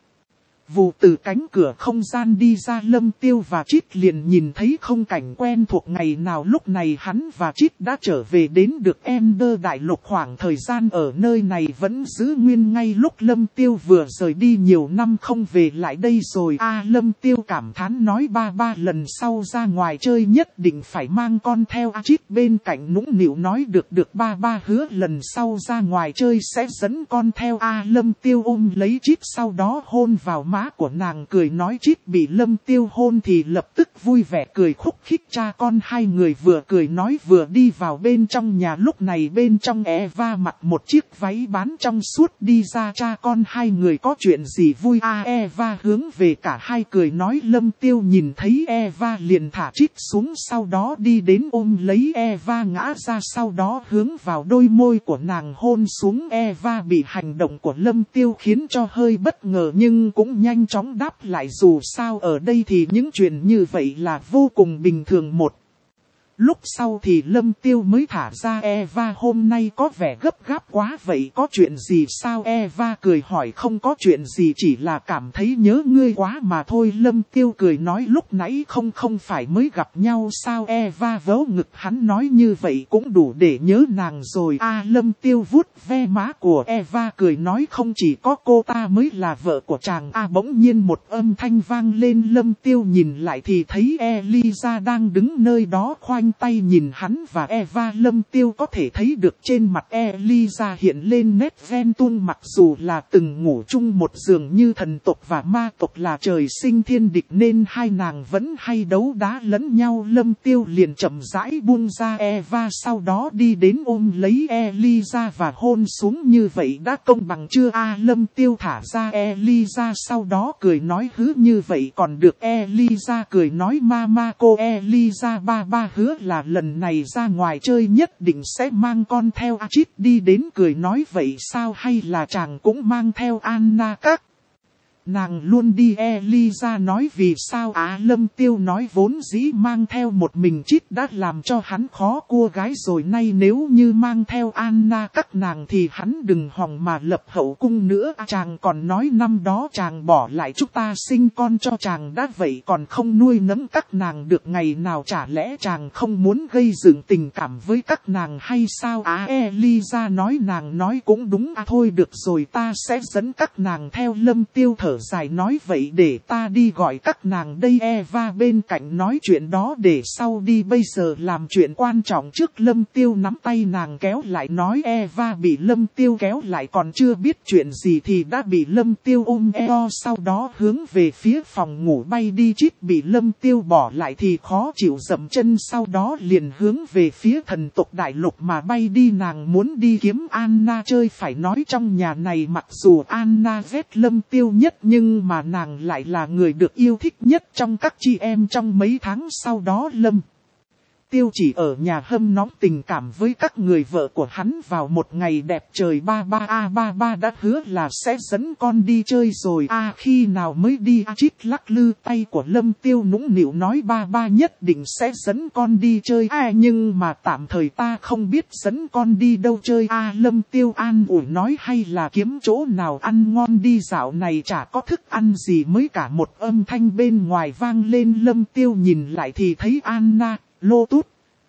Vù từ cánh cửa không gian đi ra, Lâm Tiêu và Chit liền nhìn thấy không cảnh quen thuộc ngày nào. Lúc này hắn và Chit đã trở về đến được Ender Đại Lục. Khoảng thời gian ở nơi này vẫn giữ nguyên ngay lúc Lâm Tiêu vừa rời đi nhiều năm không về lại đây rồi. A à, Lâm Tiêu cảm thán nói ba ba lần sau ra ngoài chơi nhất định phải mang con theo. A Chit bên cạnh nũng nịu nói được được ba ba hứa lần sau ra ngoài chơi sẽ dẫn con theo. A à, Lâm Tiêu ôm lấy Chit sau đó hôn vào má của nàng cười nói. Chit bị Lâm Tiêu hôn thì lập tức vui vẻ cười khúc khích. Cha con hai người vừa cười nói vừa đi vào bên trong nhà. Lúc này bên trong Eva mặc một chiếc váy bán trong suốt đi ra. Cha con hai người có chuyện gì vui a? À, Eva hướng về cả hai cười nói. Lâm Tiêu nhìn thấy Eva liền thả Chit xuống, sau đó đi đến ôm lấy Eva ngã ra, sau đó hướng vào đôi môi của nàng hôn xuống. Eva bị hành động của Lâm Tiêu khiến cho hơi bất ngờ nhưng cũng nhanh nhanh chóng đáp lại dù sao ở đây thì những chuyện như vậy là vô cùng bình thường một. Lúc sau thì Lâm Tiêu mới thả ra Eva hôm nay có vẻ gấp gáp quá vậy có chuyện gì sao Eva cười hỏi không có chuyện gì chỉ là cảm thấy nhớ ngươi quá mà thôi Lâm Tiêu cười nói lúc nãy không không phải mới gặp nhau sao Eva vớ ngực hắn nói như vậy cũng đủ để nhớ nàng rồi a à, Lâm Tiêu vuốt ve má của Eva cười nói không chỉ có cô ta mới là vợ của chàng a à, bỗng nhiên một âm thanh vang lên Lâm Tiêu nhìn lại thì thấy Eliza đang đứng nơi đó khoanh tay nhìn hắn và Eva Lâm Tiêu có thể thấy được trên mặt Eliza hiện lên nét ven tuông mặc dù là từng ngủ chung một giường như thần tộc và ma tộc là trời sinh thiên địch nên hai nàng vẫn hay đấu đá lẫn nhau Lâm Tiêu liền chậm rãi buông ra Eva sau đó đi đến ôm lấy Eliza và hôn xuống như vậy đã công bằng chưa a à, Lâm Tiêu thả ra Eliza sau đó cười nói hứ như vậy còn được Eliza cười nói mama cô Eliza ba ba hứa là lần này ra ngoài chơi nhất định sẽ mang con theo Achit đi đến cười nói vậy sao hay là chàng cũng mang theo Anna các. Nàng luôn đi Eliza nói vì sao á à, Lâm Tiêu nói vốn dĩ mang theo một mình Chit đã làm cho hắn khó cua gái rồi nay nếu như mang theo Anna các nàng thì hắn đừng hòng mà lập hậu cung nữa à, chàng còn nói năm đó chàng bỏ lại chúng ta sinh con cho chàng đã vậy còn không nuôi nấng các nàng được ngày nào chả lẽ chàng không muốn gây dựng tình cảm với các nàng hay sao á à, Eliza nói nàng nói cũng đúng à thôi được rồi ta sẽ dẫn các nàng theo Lâm Tiêu thở dài nói vậy để ta đi gọi các nàng đây Eva bên cạnh nói chuyện đó để sau đi bây giờ làm chuyện quan trọng trước Lâm Tiêu nắm tay nàng kéo lại nói Eva bị Lâm Tiêu kéo lại còn chưa biết chuyện gì thì đã bị Lâm Tiêu ôm eo sau đó hướng về phía phòng ngủ bay đi Chit bị Lâm Tiêu bỏ lại thì khó chịu dậm chân sau đó liền hướng về phía thần tộc đại lục mà bay đi nàng muốn đi kiếm Anna chơi phải nói trong nhà này mặc dù Anna ghét Lâm Tiêu nhất nhưng mà nàng lại là người được yêu thích nhất trong các chị em trong mấy tháng sau đó Lâm Tiêu chỉ ở nhà hâm nóng tình cảm với các người vợ của hắn vào một ngày đẹp trời ba ba a ba ba đã hứa là sẽ dẫn con đi chơi rồi a à, khi nào mới đi a Chít lắc lư tay của Lâm Tiêu nũng nịu nói ba ba nhất định sẽ dẫn con đi chơi a à, nhưng mà tạm thời ta không biết dẫn con đi đâu chơi a à, Lâm Tiêu an ủi nói hay là kiếm chỗ nào ăn ngon đi dạo này chả có thức ăn gì mới cả một âm thanh bên ngoài vang lên Lâm Tiêu nhìn lại thì thấy Anna Lotus,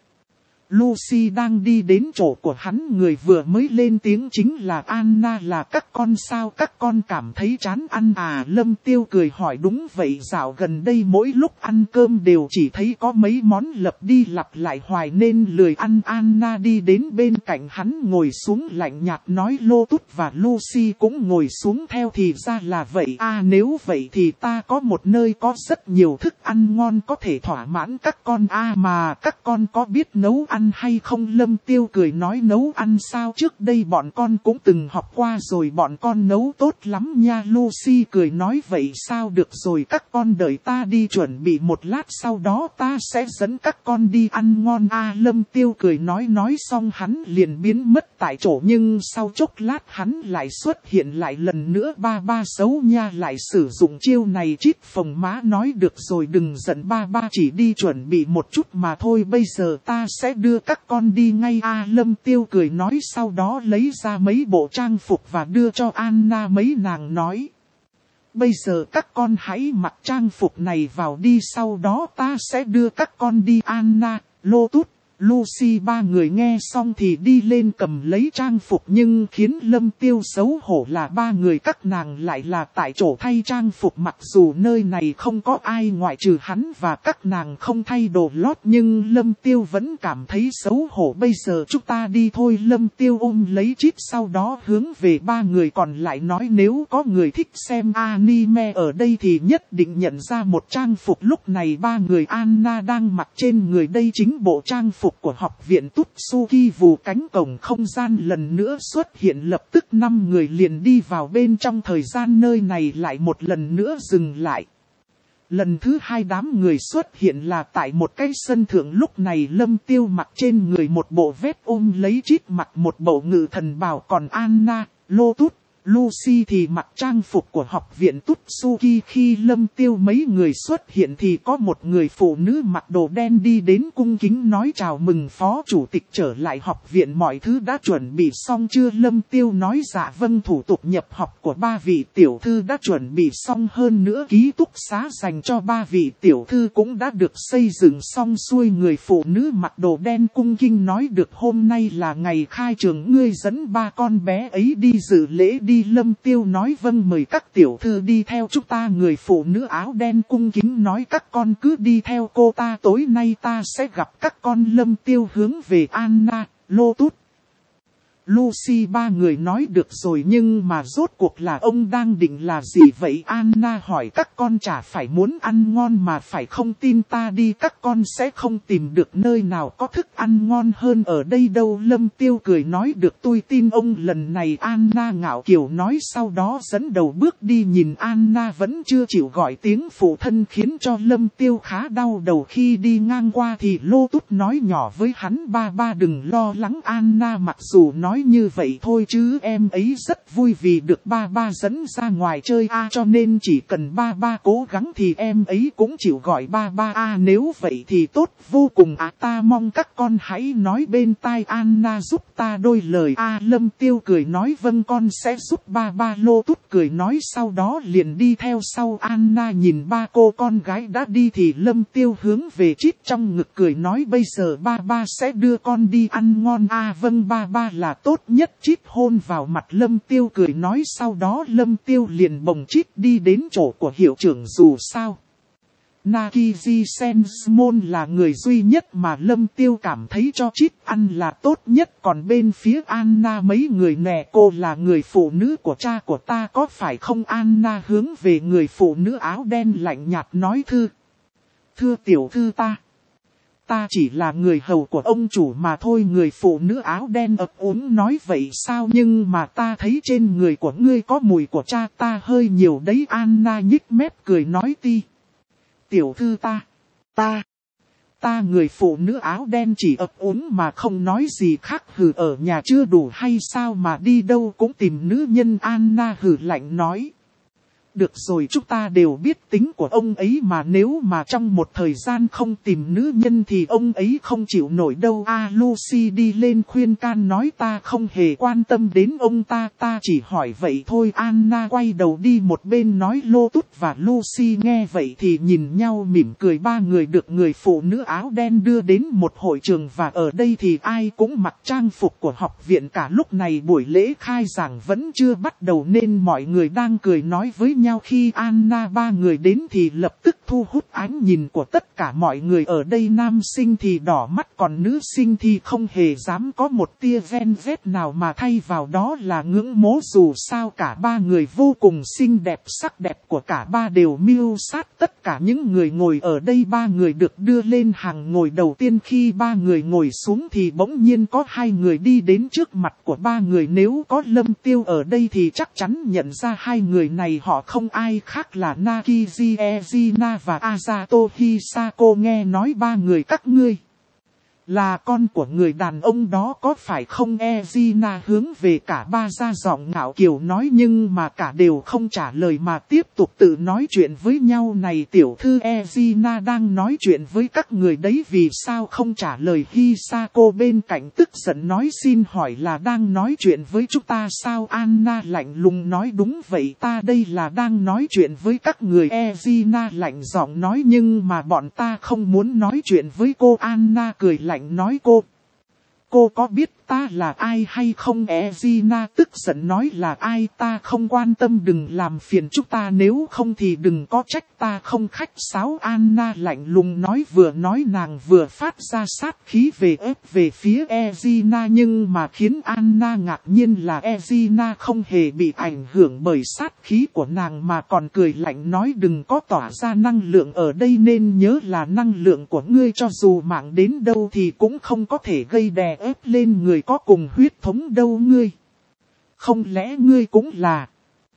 Lucy đang đi đến chỗ của hắn người vừa mới lên tiếng chính là Anna là các con sao các con cảm thấy chán ăn à Lâm Tiêu cười hỏi đúng vậy dạo gần đây mỗi lúc ăn cơm đều chỉ thấy có mấy món lặp đi lặp lại hoài nên lười ăn Anna đi đến bên cạnh hắn ngồi xuống lạnh nhạt nói Lotus và Lucy cũng ngồi xuống theo thì ra là vậy à nếu vậy thì ta có một nơi có rất nhiều thức ăn ngon có thể thỏa mãn các con à mà các con có biết nấu ăn hay không Lâm Tiêu cười nói nấu ăn sao trước đây bọn con cũng từng học qua rồi bọn con nấu tốt lắm nha Lucy cười nói vậy sao được rồi các con đợi ta đi chuẩn bị một lát sau đó ta sẽ dẫn các con đi ăn ngon a Lâm Tiêu cười nói nói xong hắn liền biến mất tại chỗ nhưng sau chốc lát hắn lại xuất hiện lại lần nữa ba ba xấu nha lại sử dụng chiêu này Chít phồng má nói được rồi đừng giận ba ba chỉ đi chuẩn bị một chút mà thôi bây giờ ta sẽ đưa các con đi ngay a Lâm Tiêu cười nói sau đó lấy ra mấy bộ trang phục và đưa cho Anna mấy nàng nói. Bây giờ các con hãy mặc trang phục này vào đi sau đó ta sẽ đưa các con đi Anna, Lotus, Lucy ba người nghe xong thì đi lên cầm lấy trang phục nhưng khiến Lâm Tiêu xấu hổ là ba người các nàng lại là tại chỗ thay trang phục mặc dù nơi này không có ai ngoại trừ hắn và các nàng không thay đồ lót nhưng Lâm Tiêu vẫn cảm thấy xấu hổ bây giờ chúng ta đi thôi Lâm Tiêu ôm lấy Chít sau đó hướng về ba người còn lại nói nếu có người thích xem anime ở đây thì nhất định nhận ra một trang phục lúc này ba người Anna đang mặc trên người đây chính bộ trang phục của học viện Tutsuki vù cánh cổng không gian lần nữa xuất hiện lập tức năm người liền đi vào bên trong thời gian nơi này lại một lần nữa dừng lại. Lần thứ hai đám người xuất hiện là tại một cái sân thượng lúc này Lâm Tiêu mặc trên người một bộ vest ôm lấy Chít mặc một bộ ngự thần bào còn Anna, Lotus, Lucy thì mặc trang phục của học viện Tutsuki. Khi Lâm Tiêu mấy người xuất hiện thì có một người phụ nữ mặc đồ đen đi đến cung kính nói chào mừng phó chủ tịch trở lại học viện, mọi thứ đã chuẩn bị xong chưa? Lâm Tiêu nói dạ vâng, thủ tục nhập học của ba vị tiểu thư đã chuẩn bị xong, hơn nữa ký túc xá dành cho ba vị tiểu thư cũng đã được xây dựng xong xuôi. Người phụ nữ mặc đồ đen cung kính nói được hôm nay là ngày khai trường, ngươi dẫn ba con bé ấy đi dự lễ đi. Lâm Tiêu nói vâng, mời các tiểu thư đi theo chúng ta. Người phụ nữ áo đen cung kính nói các con cứ đi theo cô ta, tối nay ta sẽ gặp các con. Lâm Tiêu hướng về Anna, Lotus, Lucy ba người nói được rồi, nhưng mà rốt cuộc là ông đang định là gì vậy? Anna hỏi các con chả phải muốn ăn ngon mà phải không? Tin ta đi, các con sẽ không tìm được nơi nào có thức ăn ngon hơn ở đây đâu. Lâm Tiêu cười nói được, tôi tin ông lần này. Anna ngạo kiều nói, sau đó dẫn đầu bước đi. Nhìn Anna vẫn chưa chịu gọi tiếng phụ thân khiến cho Lâm Tiêu khá đau đầu. Khi đi ngang qua thì Lotus nói nhỏ với hắn, ba ba đừng lo lắng. Anna mặc dù nói như vậy thôi chứ em ấy rất vui vì được ba ba dẫn ra ngoài chơi a, à, cho nên chỉ cần ba ba cố gắng thì em ấy cũng chịu gọi ba ba a. À, nếu vậy thì tốt vô cùng à, ta mong các con hãy nói bên tai Anna giúp ta đôi lời a. À, Lâm Tiêu cười nói vâng, con sẽ giúp ba ba. Lotus cười nói, sau đó liền đi theo sau Anna. Nhìn ba cô con gái đã đi thì Lâm Tiêu hướng về Chít trong ngực cười nói, bây giờ ba ba sẽ đưa con đi ăn ngon a. À, vâng ba ba là tốt nhất. Chít hôn vào mặt Lâm Tiêu cười nói, sau đó Lâm Tiêu liền bồng Chít đi đến chỗ của hiệu trưởng. Dù sao Nakiji Sensmon là người duy nhất mà Lâm Tiêu cảm thấy cho Chít ăn là tốt nhất. Còn bên phía Anna mấy người nè, cô là người phụ nữ của cha của ta có phải không? Anna hướng về người phụ nữ áo đen lạnh nhạt nói, thư thưa tiểu thư, ta Ta chỉ là người hầu của ông chủ mà thôi. Người phụ nữ áo đen ấp úng nói, vậy sao? Nhưng mà ta thấy trên người của ngươi có mùi của cha ta hơi nhiều đấy. Anna nhích mép cười nói, ti tiểu thư ta, ta, ta. Người phụ nữ áo đen chỉ ấp úng mà không nói gì khác. Hừ, ở nhà chưa đủ hay sao mà đi đâu cũng tìm nữ nhân? Anna hừ lạnh nói. Được rồi, chúng ta đều biết tính của ông ấy mà, nếu mà trong một thời gian không tìm nữ nhân thì ông ấy không chịu nổi đâu. A à, Lucy đi lên khuyên can nói, ta không hề quan tâm đến ông ta, ta chỉ hỏi vậy thôi. Anna quay đầu đi một bên nói. Lotus và Lucy nghe vậy thì nhìn nhau mỉm cười. Ba người được người phụ nữ áo đen đưa đến một hội trường, và ở đây thì ai cũng mặc trang phục của học viện cả. Lúc này buổi lễ khai giảng vẫn chưa bắt đầu nên mọi người đang cười nói với nhau. Khi Anna ba người đến thì lập tức thu hút ánh nhìn của tất cả mọi người ở đây. Nam sinh thì đỏ mắt, còn nữ sinh thì không hề dám có một tia ghen ghét nào, mà thay vào đó là ngưỡng mộ. Dù sao cả ba người vô cùng xinh đẹp, sắc đẹp của cả ba đều mưu sát tất cả những người ngồi ở đây. Ba người được đưa lên hàng ngồi đầu tiên. Khi ba người ngồi xuống thì bỗng nhiên có hai người đi đến trước mặt của ba người. Nếu có Lâm Tiêu ở đây thì chắc chắn nhận ra hai người này, họ không ai khác là Nakiji Ezina và Asato Hisako. Nghe nói ba người các ngươi là con của người đàn ông đó có phải không? Ezina hướng về cả ba ra giọng ngạo kiều nói, nhưng mà cả đều không trả lời mà tiếp tục tự nói chuyện với nhau. Này tiểu thư, Ezina đang nói chuyện với các người đấy, vì sao không trả lời? Hisako bên cạnh tức giận nói, xin hỏi là đang nói chuyện với chúng ta sao? Anna lạnh lùng nói, đúng vậy, ta đây là đang nói chuyện với các người. Ezina lạnh giọng nói, nhưng mà bọn ta không muốn nói chuyện với cô. Anna cười lạnh nói, cô, cô có biết ta là ai hay không? Ezina tức giận nói, là ai ta không quan tâm, đừng làm phiền chúng ta, nếu không thì đừng có trách ta không khách sáo. Anna lạnh lùng nói, vừa nói nàng vừa phát ra sát khí về ép về phía Ezina. Nhưng mà khiến Anna ngạc nhiên là Ezina không hề bị ảnh hưởng bởi sát khí của nàng, mà còn cười lạnh nói, đừng có tỏa ra năng lượng ở đây, nên nhớ là năng lượng của ngươi cho dù mạng đến đâu thì cũng không có thể gây đè ép lên người có cùng huyết thống đâu. Ngươi, không lẽ ngươi cũng là?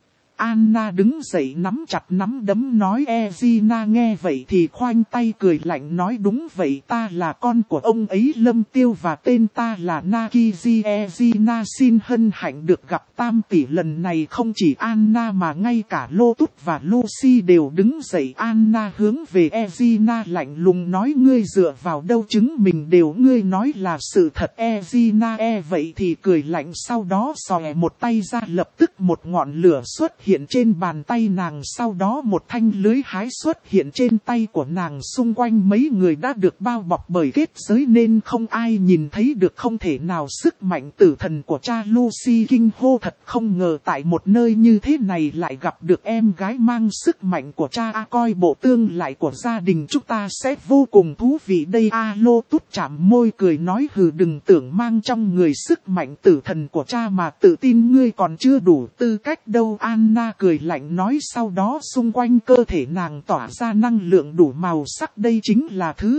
Anna đứng dậy nắm chặt nắm đấm nói. Ezina nghe vậy thì khoanh tay cười lạnh nói đúng vậy, ta là con của ông ấy Lâm Tiêu và tên ta là Nakiji. Ezina xin hân hạnh được gặp tam tỷ. Lần này không chỉ Anna mà ngay cả Lotus và Lucy đều đứng dậy. Anna hướng về Ezina lạnh lùng nói ngươi dựa vào đâu chứng mình đều ngươi nói là sự thật. Ezina e vậy thì cười lạnh, sau đó xòe một tay ra, lập tức một ngọn lửa xuất hiện trên bàn tay nàng, sau đó một thanh lưới hái xuất hiện trên tay của nàng. Xung quanh mấy người đã được bao bọc bởi kết giới nên không ai nhìn thấy được không thể nào. Sức mạnh tử thần của cha Lucy kinh hô thật không ngờ tại một nơi như thế này lại gặp được em gái mang sức mạnh của cha. A coi bộ tương lại của gia đình chúng ta sẽ vô cùng thú vị đây. A Lô Tút chạm môi cười nói hừ, đừng tưởng mang trong người sức mạnh tử thần của cha mà tự tin, ngươi còn chưa đủ tư cách đâu. Anna cười lạnh nói, sau đó xung quanh cơ thể nàng tỏa ra năng lượng đủ màu sắc, đây chính là thứ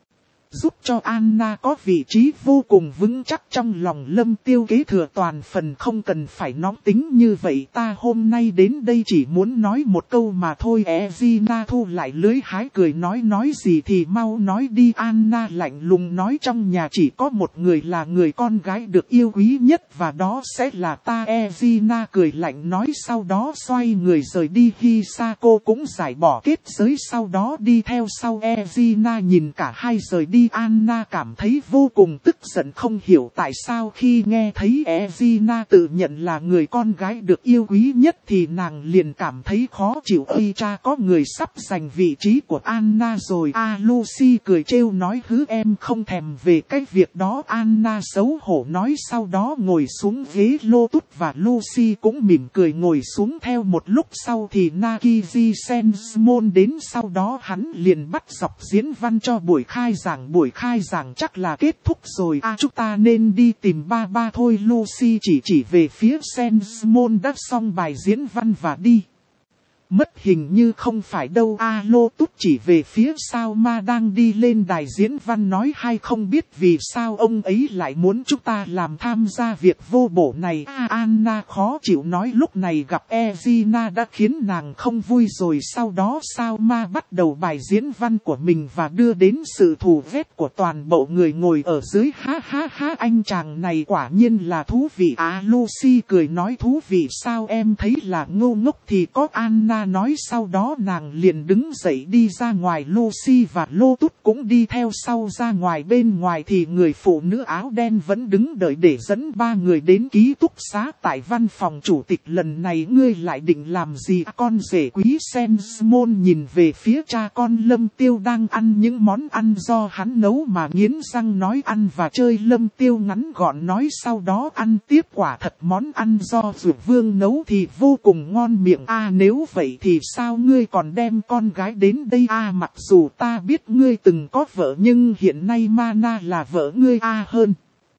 giúp cho Anna có vị trí vô cùng vững chắc trong lòng Lâm Tiêu. Kế thừa toàn phần, không cần phải nóng tính như vậy, ta hôm nay đến đây chỉ muốn nói một câu mà thôi. Ezina thu lại lưới hái cười nói, nói gì thì mau nói đi. Anna lạnh lùng nói, trong nhà chỉ có một người là người con gái được yêu quý nhất và đó sẽ là ta. Ezina cười lạnh nói, sau đó xoay người rời đi. Hisako cũng giải bỏ kết giới sau đó đi theo sau. Ezina nhìn cả hai rời đi. Anna cảm thấy vô cùng tức giận, không hiểu tại sao khi nghe thấy Ezina tự nhận là người con gái được yêu quý nhất thì nàng liền cảm thấy khó chịu. Ây cha, có người sắp giành vị trí của Anna rồi. A à, Lucy cười trêu nói, hứ em không thèm về cái việc đó. Anna xấu hổ nói, sau đó ngồi xuống ghế. Lotus và Lucy cũng mỉm cười ngồi xuống. Theo một lúc sau thì Nakiji Sensmon đến, sau đó hắn liền bắt dọc diễn văn cho buổi khai giảng. Buổi khai giảng chắc là kết thúc rồi. À chúng ta nên đi tìm ba ba thôi. Lucy chỉ chỉ về phía Sensmon đã xong bài diễn văn và đi mất, hình như không phải đâu. A Lô Tút chỉ về phía Sao Ma đang đi lên đài diễn văn nói, hay không biết vì sao ông ấy lại muốn chúng ta làm tham gia việc vô bổ này. A Anna khó chịu nói, lúc này gặp Ezina đã khiến nàng không vui rồi. Sau đó Sao Ma bắt đầu bài diễn văn của mình và đưa đến sự thù ghét của toàn bộ người ngồi ở dưới. Ha ha ha, anh chàng này quả nhiên là thú vị. A Lucy cười nói, thú vị sao, em thấy là ngô ngốc thì có. Anna nói, sau đó nàng liền đứng dậy đi ra ngoài. Lucy và Lotus cũng đi theo sau ra ngoài. Bên ngoài thì người phụ nữ áo đen vẫn đứng đợi để dẫn ba người đến ký túc xá tại văn phòng chủ tịch. Lần này ngươi lại định làm gì con rể quý? Sensmon nhìn về phía cha con Lâm Tiêu đang ăn những món ăn do hắn nấu mà nghiến răng nói, ăn và chơi. Lâm Tiêu ngắn gọn nói, sau đó ăn tiếp. Quả thật món ăn do Dược Vương nấu thì vô cùng ngon miệng. À nếu vậy thì sao ngươi còn đem con gái đến đây? À mặc dù ta biết ngươi từng có vợ nhưng hiện nay Mana là vợ ngươi. À hơn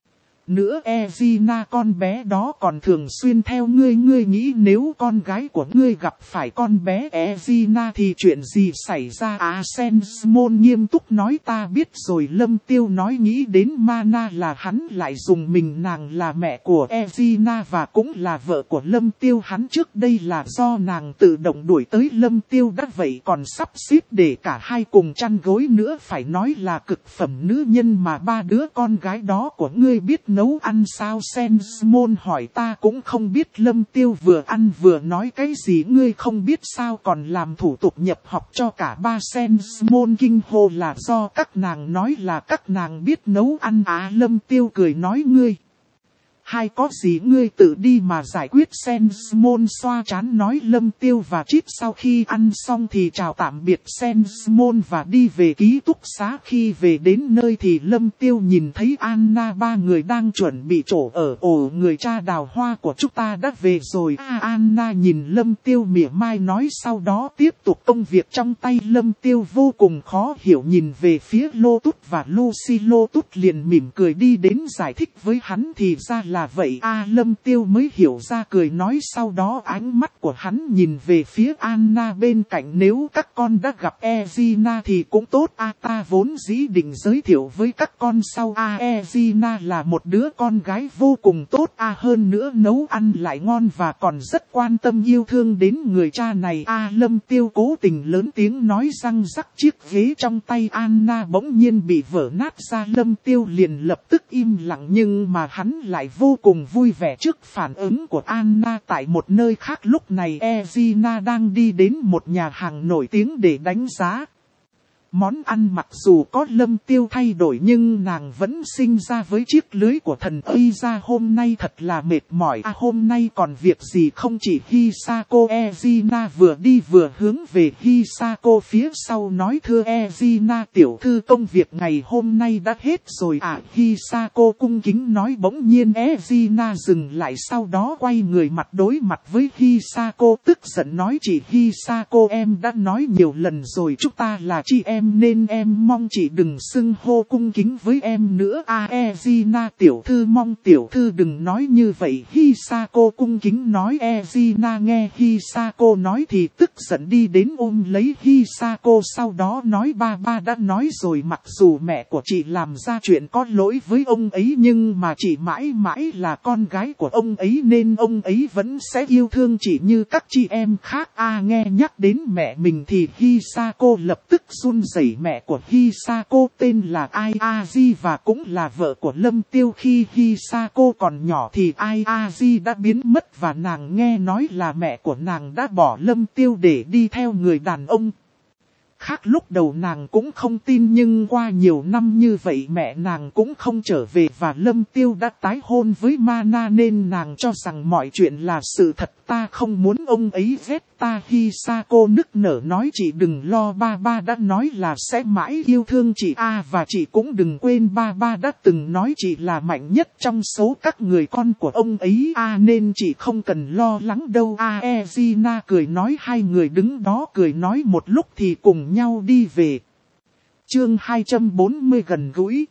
nữa Ezina con bé đó còn thường xuyên theo ngươi. Ngươi nghĩ nếu con gái của ngươi gặp phải con bé Ezina thì chuyện gì xảy ra? À Sensmon nghiêm túc nói, ta biết rồi. Lâm Tiêu nói, nghĩ đến Mana là hắn lại dùng mình. Nàng là mẹ của Ezina và cũng là vợ của Lâm Tiêu. Hắn trước đây là do nàng tự động đuổi tới Lâm Tiêu đã vậy còn sắp xếp để cả hai cùng chăn gối nữa. Phải nói là cực phẩm nữ nhân mà. Ba đứa con gái đó của ngươi biết nấu ăn sao? Sensmon hỏi, ta cũng không biết. Lâm Tiêu vừa ăn vừa nói, cái gì ngươi không biết sao còn làm thủ tục nhập học cho cả ba? Sensmon kinh hô, là do các nàng nói là các nàng biết nấu ăn à? Lâm Tiêu cười nói, ngươi hai có gì ngươi tự đi mà giải quyết. Sensmon xoa trán nói. Lâm Tiêu và Chip sau khi ăn xong thì chào tạm biệt Sensmon và đi về ký túc xá. Khi về đến nơi thì Lâm Tiêu nhìn thấy Anna ba người đang chuẩn bị chỗ ở. Ồ, người cha đào hoa của chúng ta đã về rồi. À, Anna nhìn Lâm Tiêu mỉa mai nói, sau đó tiếp tục công việc trong tay. Lâm Tiêu vô cùng khó hiểu nhìn về phía Lotus và Lucy. Lotus liền mỉm cười đi đến giải thích với hắn, thì ra là là vậy a Lâm Tiêu mới hiểu ra cười nói, sau đó ánh mắt của hắn nhìn về phía Anna bên cạnh, nếu các con đã gặp Ezina thì cũng tốt a ta vốn dĩ định giới thiệu với các con sau a Ezina là một đứa con gái vô cùng tốt a hơn nữa nấu ăn lại ngon và còn rất quan tâm yêu thương đến người cha này a Lâm Tiêu cố tình lớn tiếng nói, răng rắc chiếc ghế trong tay Anna bỗng nhiên bị vỡ nát ra. Lâm Tiêu liền lập tức im lặng, nhưng mà hắn lại vô cùng vui vẻ trước phản ứng của Anna. Tại một nơi khác lúc này Ezina đang đi đến một nhà hàng nổi tiếng để đánh giá món ăn, mặc dù có Lâm Tiêu thay đổi nhưng nàng vẫn sinh ra với chiếc lưới của thần Uy ra, hôm nay thật là mệt mỏi à hôm nay còn việc gì không chỉ Hisako. Ezina vừa đi vừa hướng về Hisako phía sau nói, thưa Ezina tiểu thư, công việc ngày hôm nay đã hết rồi à Hisako cung kính nói. Bỗng nhiên Ezina dừng lại, sau đó quay người mặt đối mặt với Hisako tức giận nói, chị Hisako em đã nói nhiều lần rồi chúng ta là chị em nên em mong chị đừng xưng hô cung kính với em nữa a Ezina tiểu thư mong tiểu thư đừng nói như vậy Hisako cung kính nói. Ezina nghe Hisako nói thì tức giận đi đến ôm lấy Hisako, sau đó nói, ba ba đã nói rồi, mặc dù mẹ của chị làm ra chuyện có lỗi với ông ấy nhưng mà chị mãi mãi là con gái của ông ấy nên ông ấy vẫn sẽ yêu thương chị như các chị em khác a nghe nhắc đến mẹ mình thì Hisako lập tức run rẩy. Mẹ của Hisako tên là Ai Aji và cũng là vợ của Lâm Tiêu. Khi Hisako còn nhỏ thì Ai Aji đã biến mất và nàng nghe nói là mẹ của nàng đã bỏ Lâm Tiêu để đi theo người đàn ông khác. Lúc đầu nàng cũng không tin nhưng qua nhiều năm như vậy mẹ nàng cũng không trở về và Lâm Tiêu đã tái hôn với Mana nên nàng cho rằng mọi chuyện là sự thật. Ta không muốn ông ấy ghét ta. Hisako nức nở nói, chị đừng lo, ba ba đã nói là sẽ mãi yêu thương chị a à, và chị cũng đừng quên ba ba đã từng nói chị là mạnh nhất trong số các người con của ông ấy a à, nên chị không cần lo lắng đâu a à, Ezina cười nói. Hai người đứng đó cười nói một lúc thì cùng nhau đi về. Chương hai trăm bốn mươi gần gũi.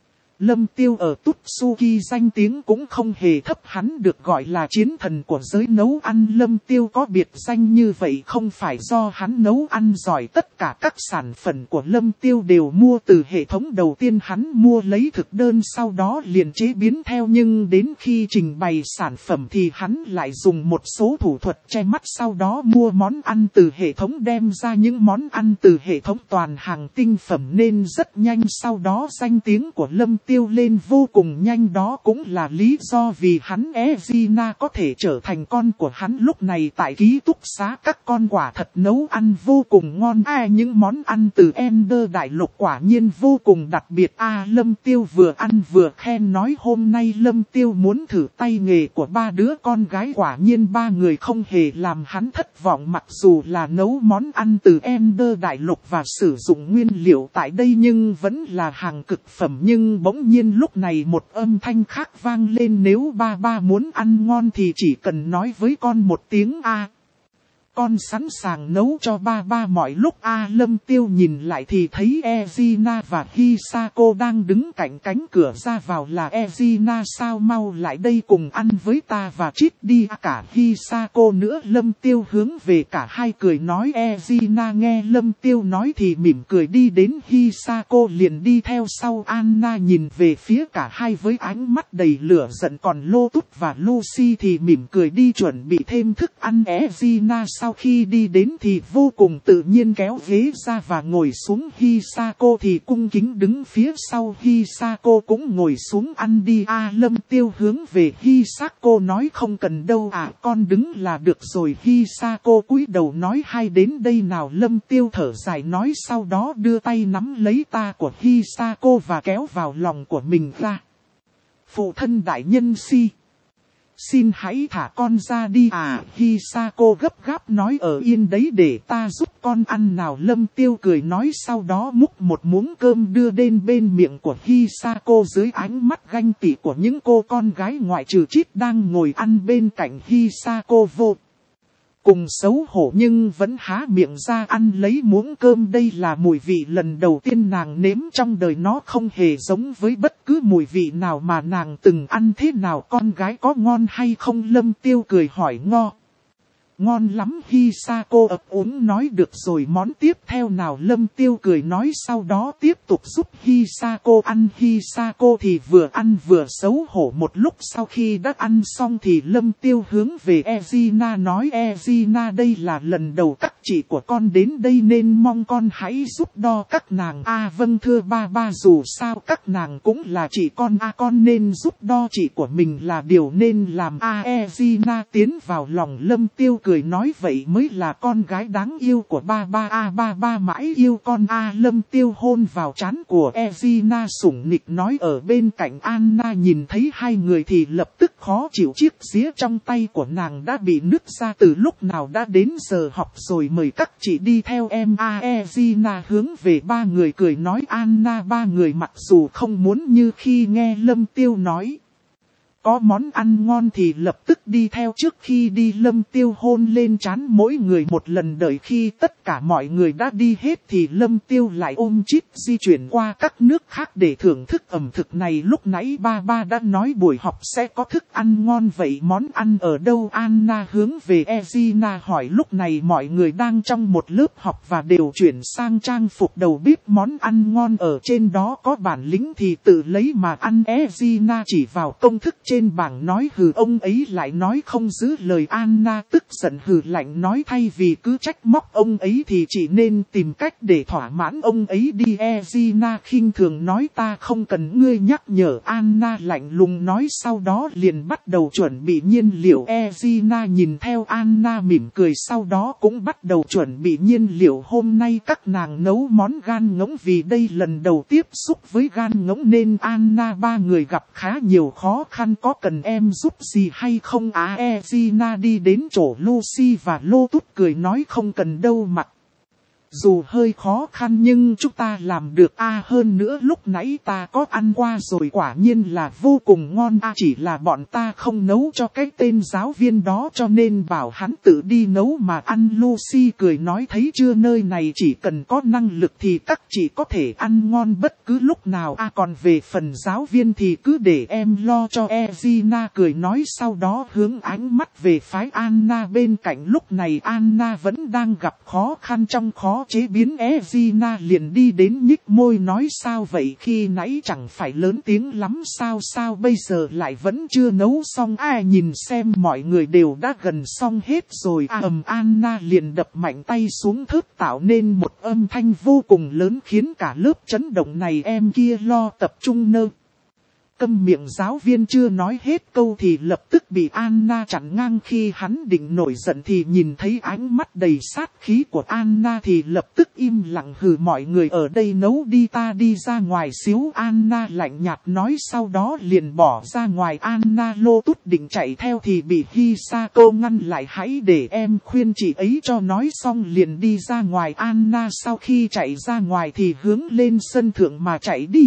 Lâm Tiêu ở Tutsuki danh tiếng cũng không hề thấp, hắn được gọi là chiến thần của giới nấu ăn. Lâm Tiêu có biệt danh như vậy không phải do hắn nấu ăn giỏi, tất cả các sản phẩm của Lâm Tiêu đều mua từ hệ thống đầu tiên hắn mua lấy thực đơn sau đó liền chế biến theo, nhưng đến khi trình bày sản phẩm thì hắn lại dùng một số thủ thuật che mắt, sau đó mua món ăn từ hệ thống đem ra những món ăn từ hệ thống toàn hàng tinh phẩm nên rất nhanh, sau đó danh tiếng của Lâm Tiêu Tiêu lên vô cùng nhanh, đó cũng là lý do vì hắn Ezina có thể trở thành con của hắn. Lúc này tại ký túc xá các con quả thật nấu ăn vô cùng ngon a à, những món ăn từ Ender đại lục quả nhiên vô cùng đặc biệt a à, Lâm Tiêu vừa ăn vừa khen nói, hôm nay Lâm Tiêu muốn thử tay nghề của ba đứa con gái, quả nhiên ba người không hề làm hắn thất vọng. Mặc dù là nấu món ăn từ Ender đại lục và sử dụng nguyên liệu tại đây nhưng vẫn là hàng cực phẩm, nhưng bỗng nhiên lúc này một âm thanh khác vang lên, nếu ba ba muốn ăn ngon thì chỉ cần nói với con một tiếng a. Con sẵn sàng nấu cho ba ba mọi lúc a. Lâm Tiêu nhìn lại thì thấy Ezina và Hisako đang đứng cạnh cánh cửa ra vào. Là Ezina sao, mau lại đây cùng ăn với ta và Chít đi à, cả Hisako nữa. Lâm Tiêu hướng về cả hai cười nói. Ezina nghe Lâm Tiêu nói thì mỉm cười đi đến, Hisako liền đi theo sau. Anna nhìn về phía cả hai với ánh mắt đầy lửa giận, còn Lotus và Lucy thì mỉm cười đi chuẩn bị thêm thức ăn. Ezina sau khi đi đến thì vô cùng tự nhiên kéo ghế ra và ngồi xuống. Hisako thì cung kính đứng phía sau. Hisako cũng ngồi xuống ăn đi a. Lâm Tiêu hướng về Hisako nói, không cần đâu à, con đứng là được rồi. Hisako cúi đầu nói, hai đến đây nào. Lâm Tiêu thở dài nói, sau đó đưa tay nắm lấy ta của Hisako và kéo vào lòng của mình ra. Phụ thân đại nhân si. Xin hãy thả con ra đi à, Hisako gấp gáp nói, ở yên đấy để ta giúp con ăn nào. Lâm Tiêu cười nói, sau đó múc một muỗng cơm đưa đến bên miệng của Hisako. Dưới ánh mắt ganh tị của những cô con gái ngoại trừ Chít đang ngồi ăn bên cạnh Hisako vô Cùng xấu hổ nhưng vẫn há miệng ra ăn lấy muỗng cơm. Đây là mùi vị lần đầu tiên nàng nếm trong đời, nó không hề giống với bất cứ mùi vị nào mà nàng từng ăn. Thế nào, con gái có ngon hay không? Lâm Tiêu cười hỏi. Ngo. Ngon lắm, Hisako ấp úng nói. Được rồi, món tiếp theo nào? Lâm Tiêu cười nói, sau đó tiếp tục giúp Hisako ăn. Hisako thì vừa ăn vừa xấu hổ. Một lúc sau khi đã ăn xong thì Lâm Tiêu hướng về Ezina nói, Ezina, đây là lần đầu các chị của con đến đây nên mong con hãy giúp đo các nàng. À vâng thưa ba ba, dù sao các nàng cũng là chị con, à con nên giúp đo chị của mình là điều nên làm. À Ezina tiến vào lòng Lâm Tiêu cười nói, vậy mới là con gái đáng yêu của ba ba. À ba ba mãi yêu con. À Lâm Tiêu hôn vào trán của Ezina sủng nịch nói. Ở bên cạnh Anna nhìn thấy hai người thì lập tức khó chịu, chiếc dĩa trong tay của nàng đã bị nứt ra. Từ lúc nào đã đến giờ học rồi, mời các chị đi theo em. À Ezina hướng về ba người cười nói. Anna ba người mặc dù không muốn như khi nghe Lâm Tiêu nói có món ăn ngon thì lập tức đi theo. Trước khi đi Lâm Tiêu hôn lên trán mỗi người một lần. Đợi khi tất cả mọi người đã đi hết thì Lâm Tiêu lại ôm chip di chuyển qua các nước khác để thưởng thức ẩm thực này. Lúc nãy ba ba đã nói buổi học sẽ có thức ăn ngon, vậy món ăn ở đâu? Anna hướng về Ezina hỏi. Lúc này mọi người đang trong một lớp học và đều chuyển sang trang phục đầu bếp. Món ăn ngon ở trên đó, có bản lĩnh thì tự lấy mà ăn. Ezina chỉ vào công thức trên bảng nói. Hừ, ông ấy lại nói không giữ lời. Anna tức giận hừ lạnh nói, thay vì cứ trách móc ông ấy thì chỉ nên tìm cách để thỏa mãn ông ấy đi. Ezina khinh thường nói, ta không cần ngươi nhắc nhở. Anna lạnh lùng nói, sau đó liền bắt đầu chuẩn bị nhiên liệu. Ezina nhìn theo Anna mỉm cười, sau đó cũng bắt đầu chuẩn bị nhiên liệu. Hôm nay các nàng nấu món gan ngỗng, vì đây lần đầu tiếp xúc với gan ngỗng nên Anna ba người gặp khá nhiều khó khăn. Có cần em giúp gì hay không? Á à, Ezina đi đến chỗ Lucy và Lotus cười nói, không cần đâu mặc dù hơi khó khăn nhưng chúng ta làm được. A à, hơn nữa lúc nãy ta có ăn qua rồi, quả nhiên là vô cùng ngon. A à, chỉ là bọn ta không nấu cho cái tên giáo viên đó cho nên bảo hắn tự đi nấu mà ăn. Lucy cười nói, thấy chưa, nơi này chỉ cần có năng lực thì các chị có thể ăn ngon bất cứ lúc nào. A à, còn về phần giáo viên thì cứ để em lo cho. Ezina cười nói, sau đó hướng ánh mắt về phái Anna bên cạnh. Lúc này Anna vẫn đang gặp khó khăn trong khó chế biến. Ezina liền đi đến nhích môi nói, sao vậy, khi nãy chẳng phải lớn tiếng lắm sao, sao bây giờ lại vẫn chưa nấu xong? Ai à, nhìn xem mọi người đều đã gần xong hết rồi. À, ầm Anna liền đập mạnh tay xuống thớt tạo nên một âm thanh vô cùng lớn khiến cả lớp chấn động. Này em kia lo tập trung nơ. Câm miệng, giáo viên chưa nói hết câu thì lập tức bị Anna chặn ngang. Khi hắn định nổi giận thì nhìn thấy ánh mắt đầy sát khí của Anna thì lập tức im lặng. Hừ, mọi người ở đây nấu đi, ta đi ra ngoài xíu. Anna lạnh nhạt nói, sau đó liền bỏ ra ngoài. Anna Lotus định chạy theo thì bị Hisako ngăn lại. Hãy để em khuyên chị ấy cho. Nói xong liền đi ra ngoài. Anna sau khi chạy ra ngoài thì hướng lên sân thượng mà chạy đi.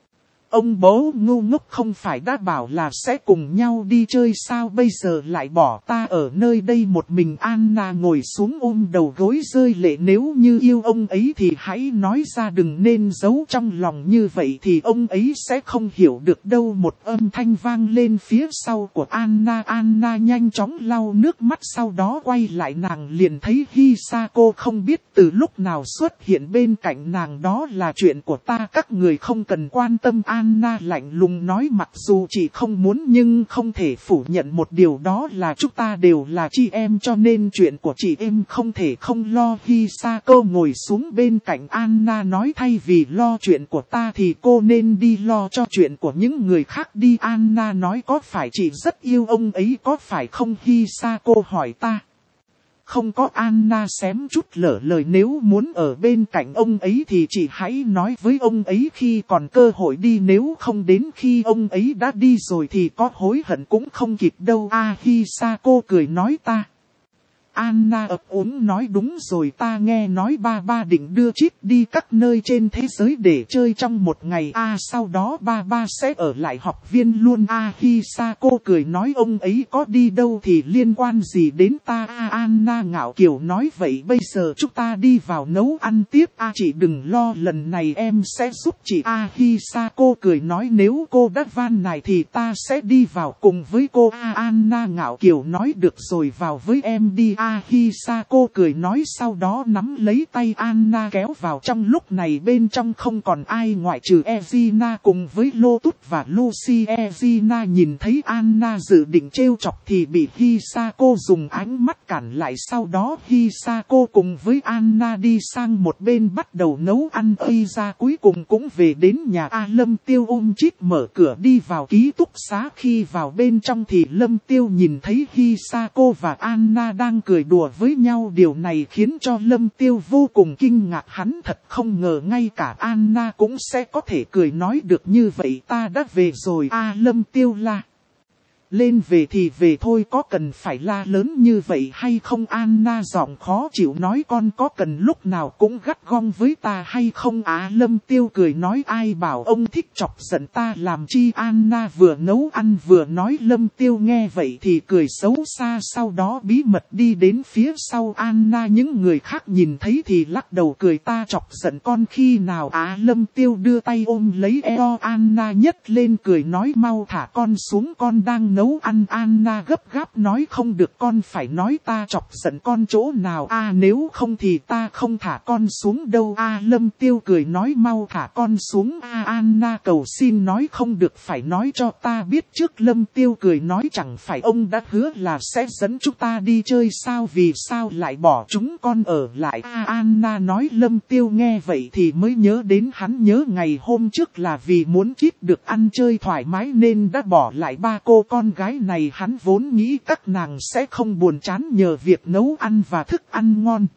Ông bố ngu ngốc, không phải đã bảo là sẽ cùng nhau đi chơi sao, bây giờ lại bỏ ta ở nơi đây một mình. Anna ngồi xuống ôm đầu gối rơi lệ. Nếu như yêu ông ấy thì hãy nói ra, đừng nên giấu trong lòng như vậy thì ông ấy sẽ không hiểu được đâu. Một âm thanh vang lên phía sau của Anna. Anna nhanh chóng lau nước mắt, sau đó quay lại nàng liền thấy Hisako không biết từ lúc nào xuất hiện bên cạnh nàng. Đó là chuyện của ta, các người không cần quan tâm. Anna lạnh lùng nói, mặc dù chị không muốn nhưng không thể phủ nhận một điều, đó là chúng ta đều là chị em cho nên chuyện của chị em không thể không lo. Hisako ngồi xuống bên cạnh Anna nói, thay vì lo chuyện của ta thì cô nên đi lo cho chuyện của những người khác đi. Anna nói, có phải chị rất yêu ông ấy có phải không? Hisako hỏi. Ta không có. Anna xém chút lỡ lời, nếu muốn ở bên cạnh ông ấy thì chị hãy nói với ông ấy khi còn cơ hội đi, nếu không đến khi ông ấy đã đi rồi thì có hối hận cũng không kịp đâu. A Hisako cười nói, ta Anna ấp úng nói đúng rồi, ta nghe nói ba ba định đưa Chip đi các nơi trên thế giới để chơi trong một ngày. A à, sau đó ba ba sẽ ở lại học viên luôn. A à, Hisako cười nói ông ấy có đi đâu thì liên quan gì đến ta. A à, Anna ngạo kiều nói vậy bây giờ chúng ta đi vào nấu ăn tiếp. A à, chị đừng lo, lần này em sẽ giúp chị. A à, Hisako cười nói nếu cô đã van này thì ta sẽ đi vào cùng với cô. A à, Anna ngạo kiều nói được rồi, vào với em đi. A à, Hisako cười nói sau đó nắm lấy tay Anna kéo vào trong. Lúc này bên trong không còn ai ngoại trừ Ezina cùng với Lotus và Lucy. Ezina nhìn thấy Anna dự định trêu chọc thì bị Hisako dùng ánh mắt cản lại. Sau đó Hisako cùng với Anna đi sang một bên bắt đầu nấu ăn. Ây ra cuối cùng cũng về đến nhà. A à, Lâm Tiêu ôm Chip mở cửa đi vào ký túc xá. Khi vào bên trong thì Lâm Tiêu nhìn thấy Hisako và Anna đang cười đùa với nhau. Điều này khiến cho Lâm Tiêu vô cùng kinh ngạc, hắn thật không ngờ ngay cả Anna cũng sẽ có thể cười nói được như vậy. Ta đã về rồi. A à, Lâm Tiêu la lên về thì về thôi, có cần phải la lớn như vậy hay không? Anna giọng khó chịu nói con có cần lúc nào cũng gắt gong với ta hay không? Á à, Lâm Tiêu cười nói ai bảo ông thích chọc giận ta làm chi? Anna vừa nấu ăn vừa nói. Lâm Tiêu nghe vậy thì cười xấu xa, sau đó bí mật đi đến phía sau Anna. Những người khác nhìn thấy thì lắc đầu cười ta chọc giận con khi nào? Á à, Lâm Tiêu đưa tay ôm lấy eo Anna nhấc lên cười nói mau thả con xuống, con đang nấu ăn. Anna gấp gáp nói không được, con phải nói ta chọc giận con chỗ nào. A à, nếu không thì ta không thả con xuống đâu. A à, Lâm Tiêu cười nói mau thả con xuống. A à, Anna cầu xin nói không được, phải nói cho ta biết trước. Lâm Tiêu cười nói chẳng phải ông đã hứa là sẽ dẫn chúng ta đi chơi sao, vì sao lại bỏ chúng con ở lại? A à, Anna nói. Lâm Tiêu nghe vậy thì mới nhớ đến hắn nhớ ngày hôm trước là vì muốn Chip được ăn chơi thoải mái nên đã bỏ lại ba cô con gái này. Hắn vốn nghĩ các nàng sẽ không buồn chán nhờ việc nấu ăn và thức ăn ngon.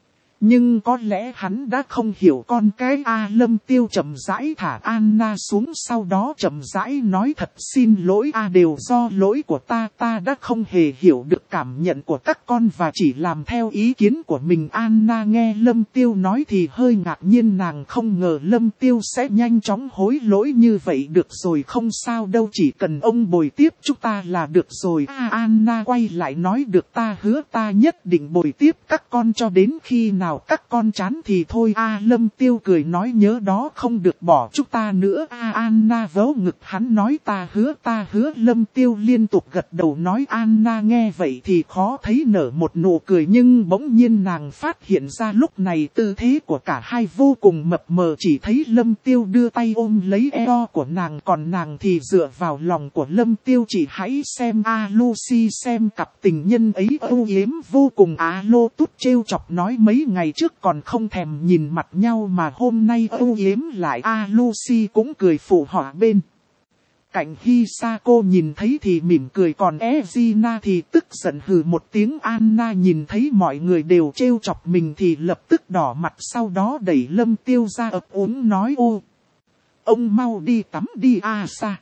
Nhưng có lẽ hắn đã không hiểu con cái. A à, Lâm Tiêu chậm rãi thả Anna xuống, sau đó chậm rãi nói thật xin lỗi. A à, đều do lỗi của ta, ta đã không hề hiểu được cảm nhận của các con và chỉ làm theo ý kiến của mình. Anna nghe Lâm Tiêu nói thì hơi ngạc nhiên, nàng không ngờ Lâm Tiêu sẽ nhanh chóng hối lỗi như vậy. Được rồi không sao đâu, chỉ cần ông bồi tiếp chúng ta là được rồi. A à, Anna quay lại nói được, ta hứa ta nhất định bồi tiếp các con cho đến khi nào các con chán thì thôi. A à, Lâm Tiêu cười nói nhớ đó, không được bỏ chúng ta nữa. A à, Anna vớ ngực hắn nói ta hứa ta hứa. Lâm Tiêu liên tục gật đầu nói. Anna nghe vậy thì khó thấy nở một nụ cười, nhưng bỗng nhiên nàng phát hiện ra lúc này tư thế của cả hai vô cùng mập mờ. Chỉ thấy Lâm Tiêu đưa tay ôm lấy eo của nàng, còn nàng thì dựa vào lòng của Lâm Tiêu. Chỉ hãy xem A à, Lucy xem cặp tình nhân ấy âu yếm vô cùng. Á à, Lotus trêu chọc nói mấy ngày trước còn không thèm nhìn mặt nhau mà hôm nay âu yếm lại. A à, Lucy cũng cười phụ họa bên cạnh. Hisako nhìn thấy thì mỉm cười, còn Ezina thì tức giận hừ một tiếng. Anna nhìn thấy mọi người đều trêu chọc mình thì lập tức đỏ mặt, sau đó đẩy Lâm Tiêu ra ấp úng nói ô, ông mau đi tắm đi A à, sa.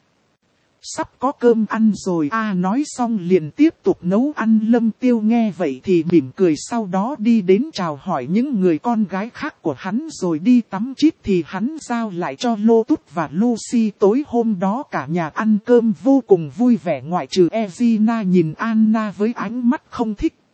Sắp có cơm ăn rồi. A à, nói xong liền tiếp tục nấu ăn. Lâm Tiêu nghe vậy thì mỉm cười, sau đó đi đến chào hỏi những người con gái khác của hắn rồi đi tắm. Chip thì hắn giao lại cho Lotus và Lucy. Tối hôm đó cả nhà ăn cơm vô cùng vui vẻ, ngoại trừ Ezina nhìn Anna với ánh mắt không thích.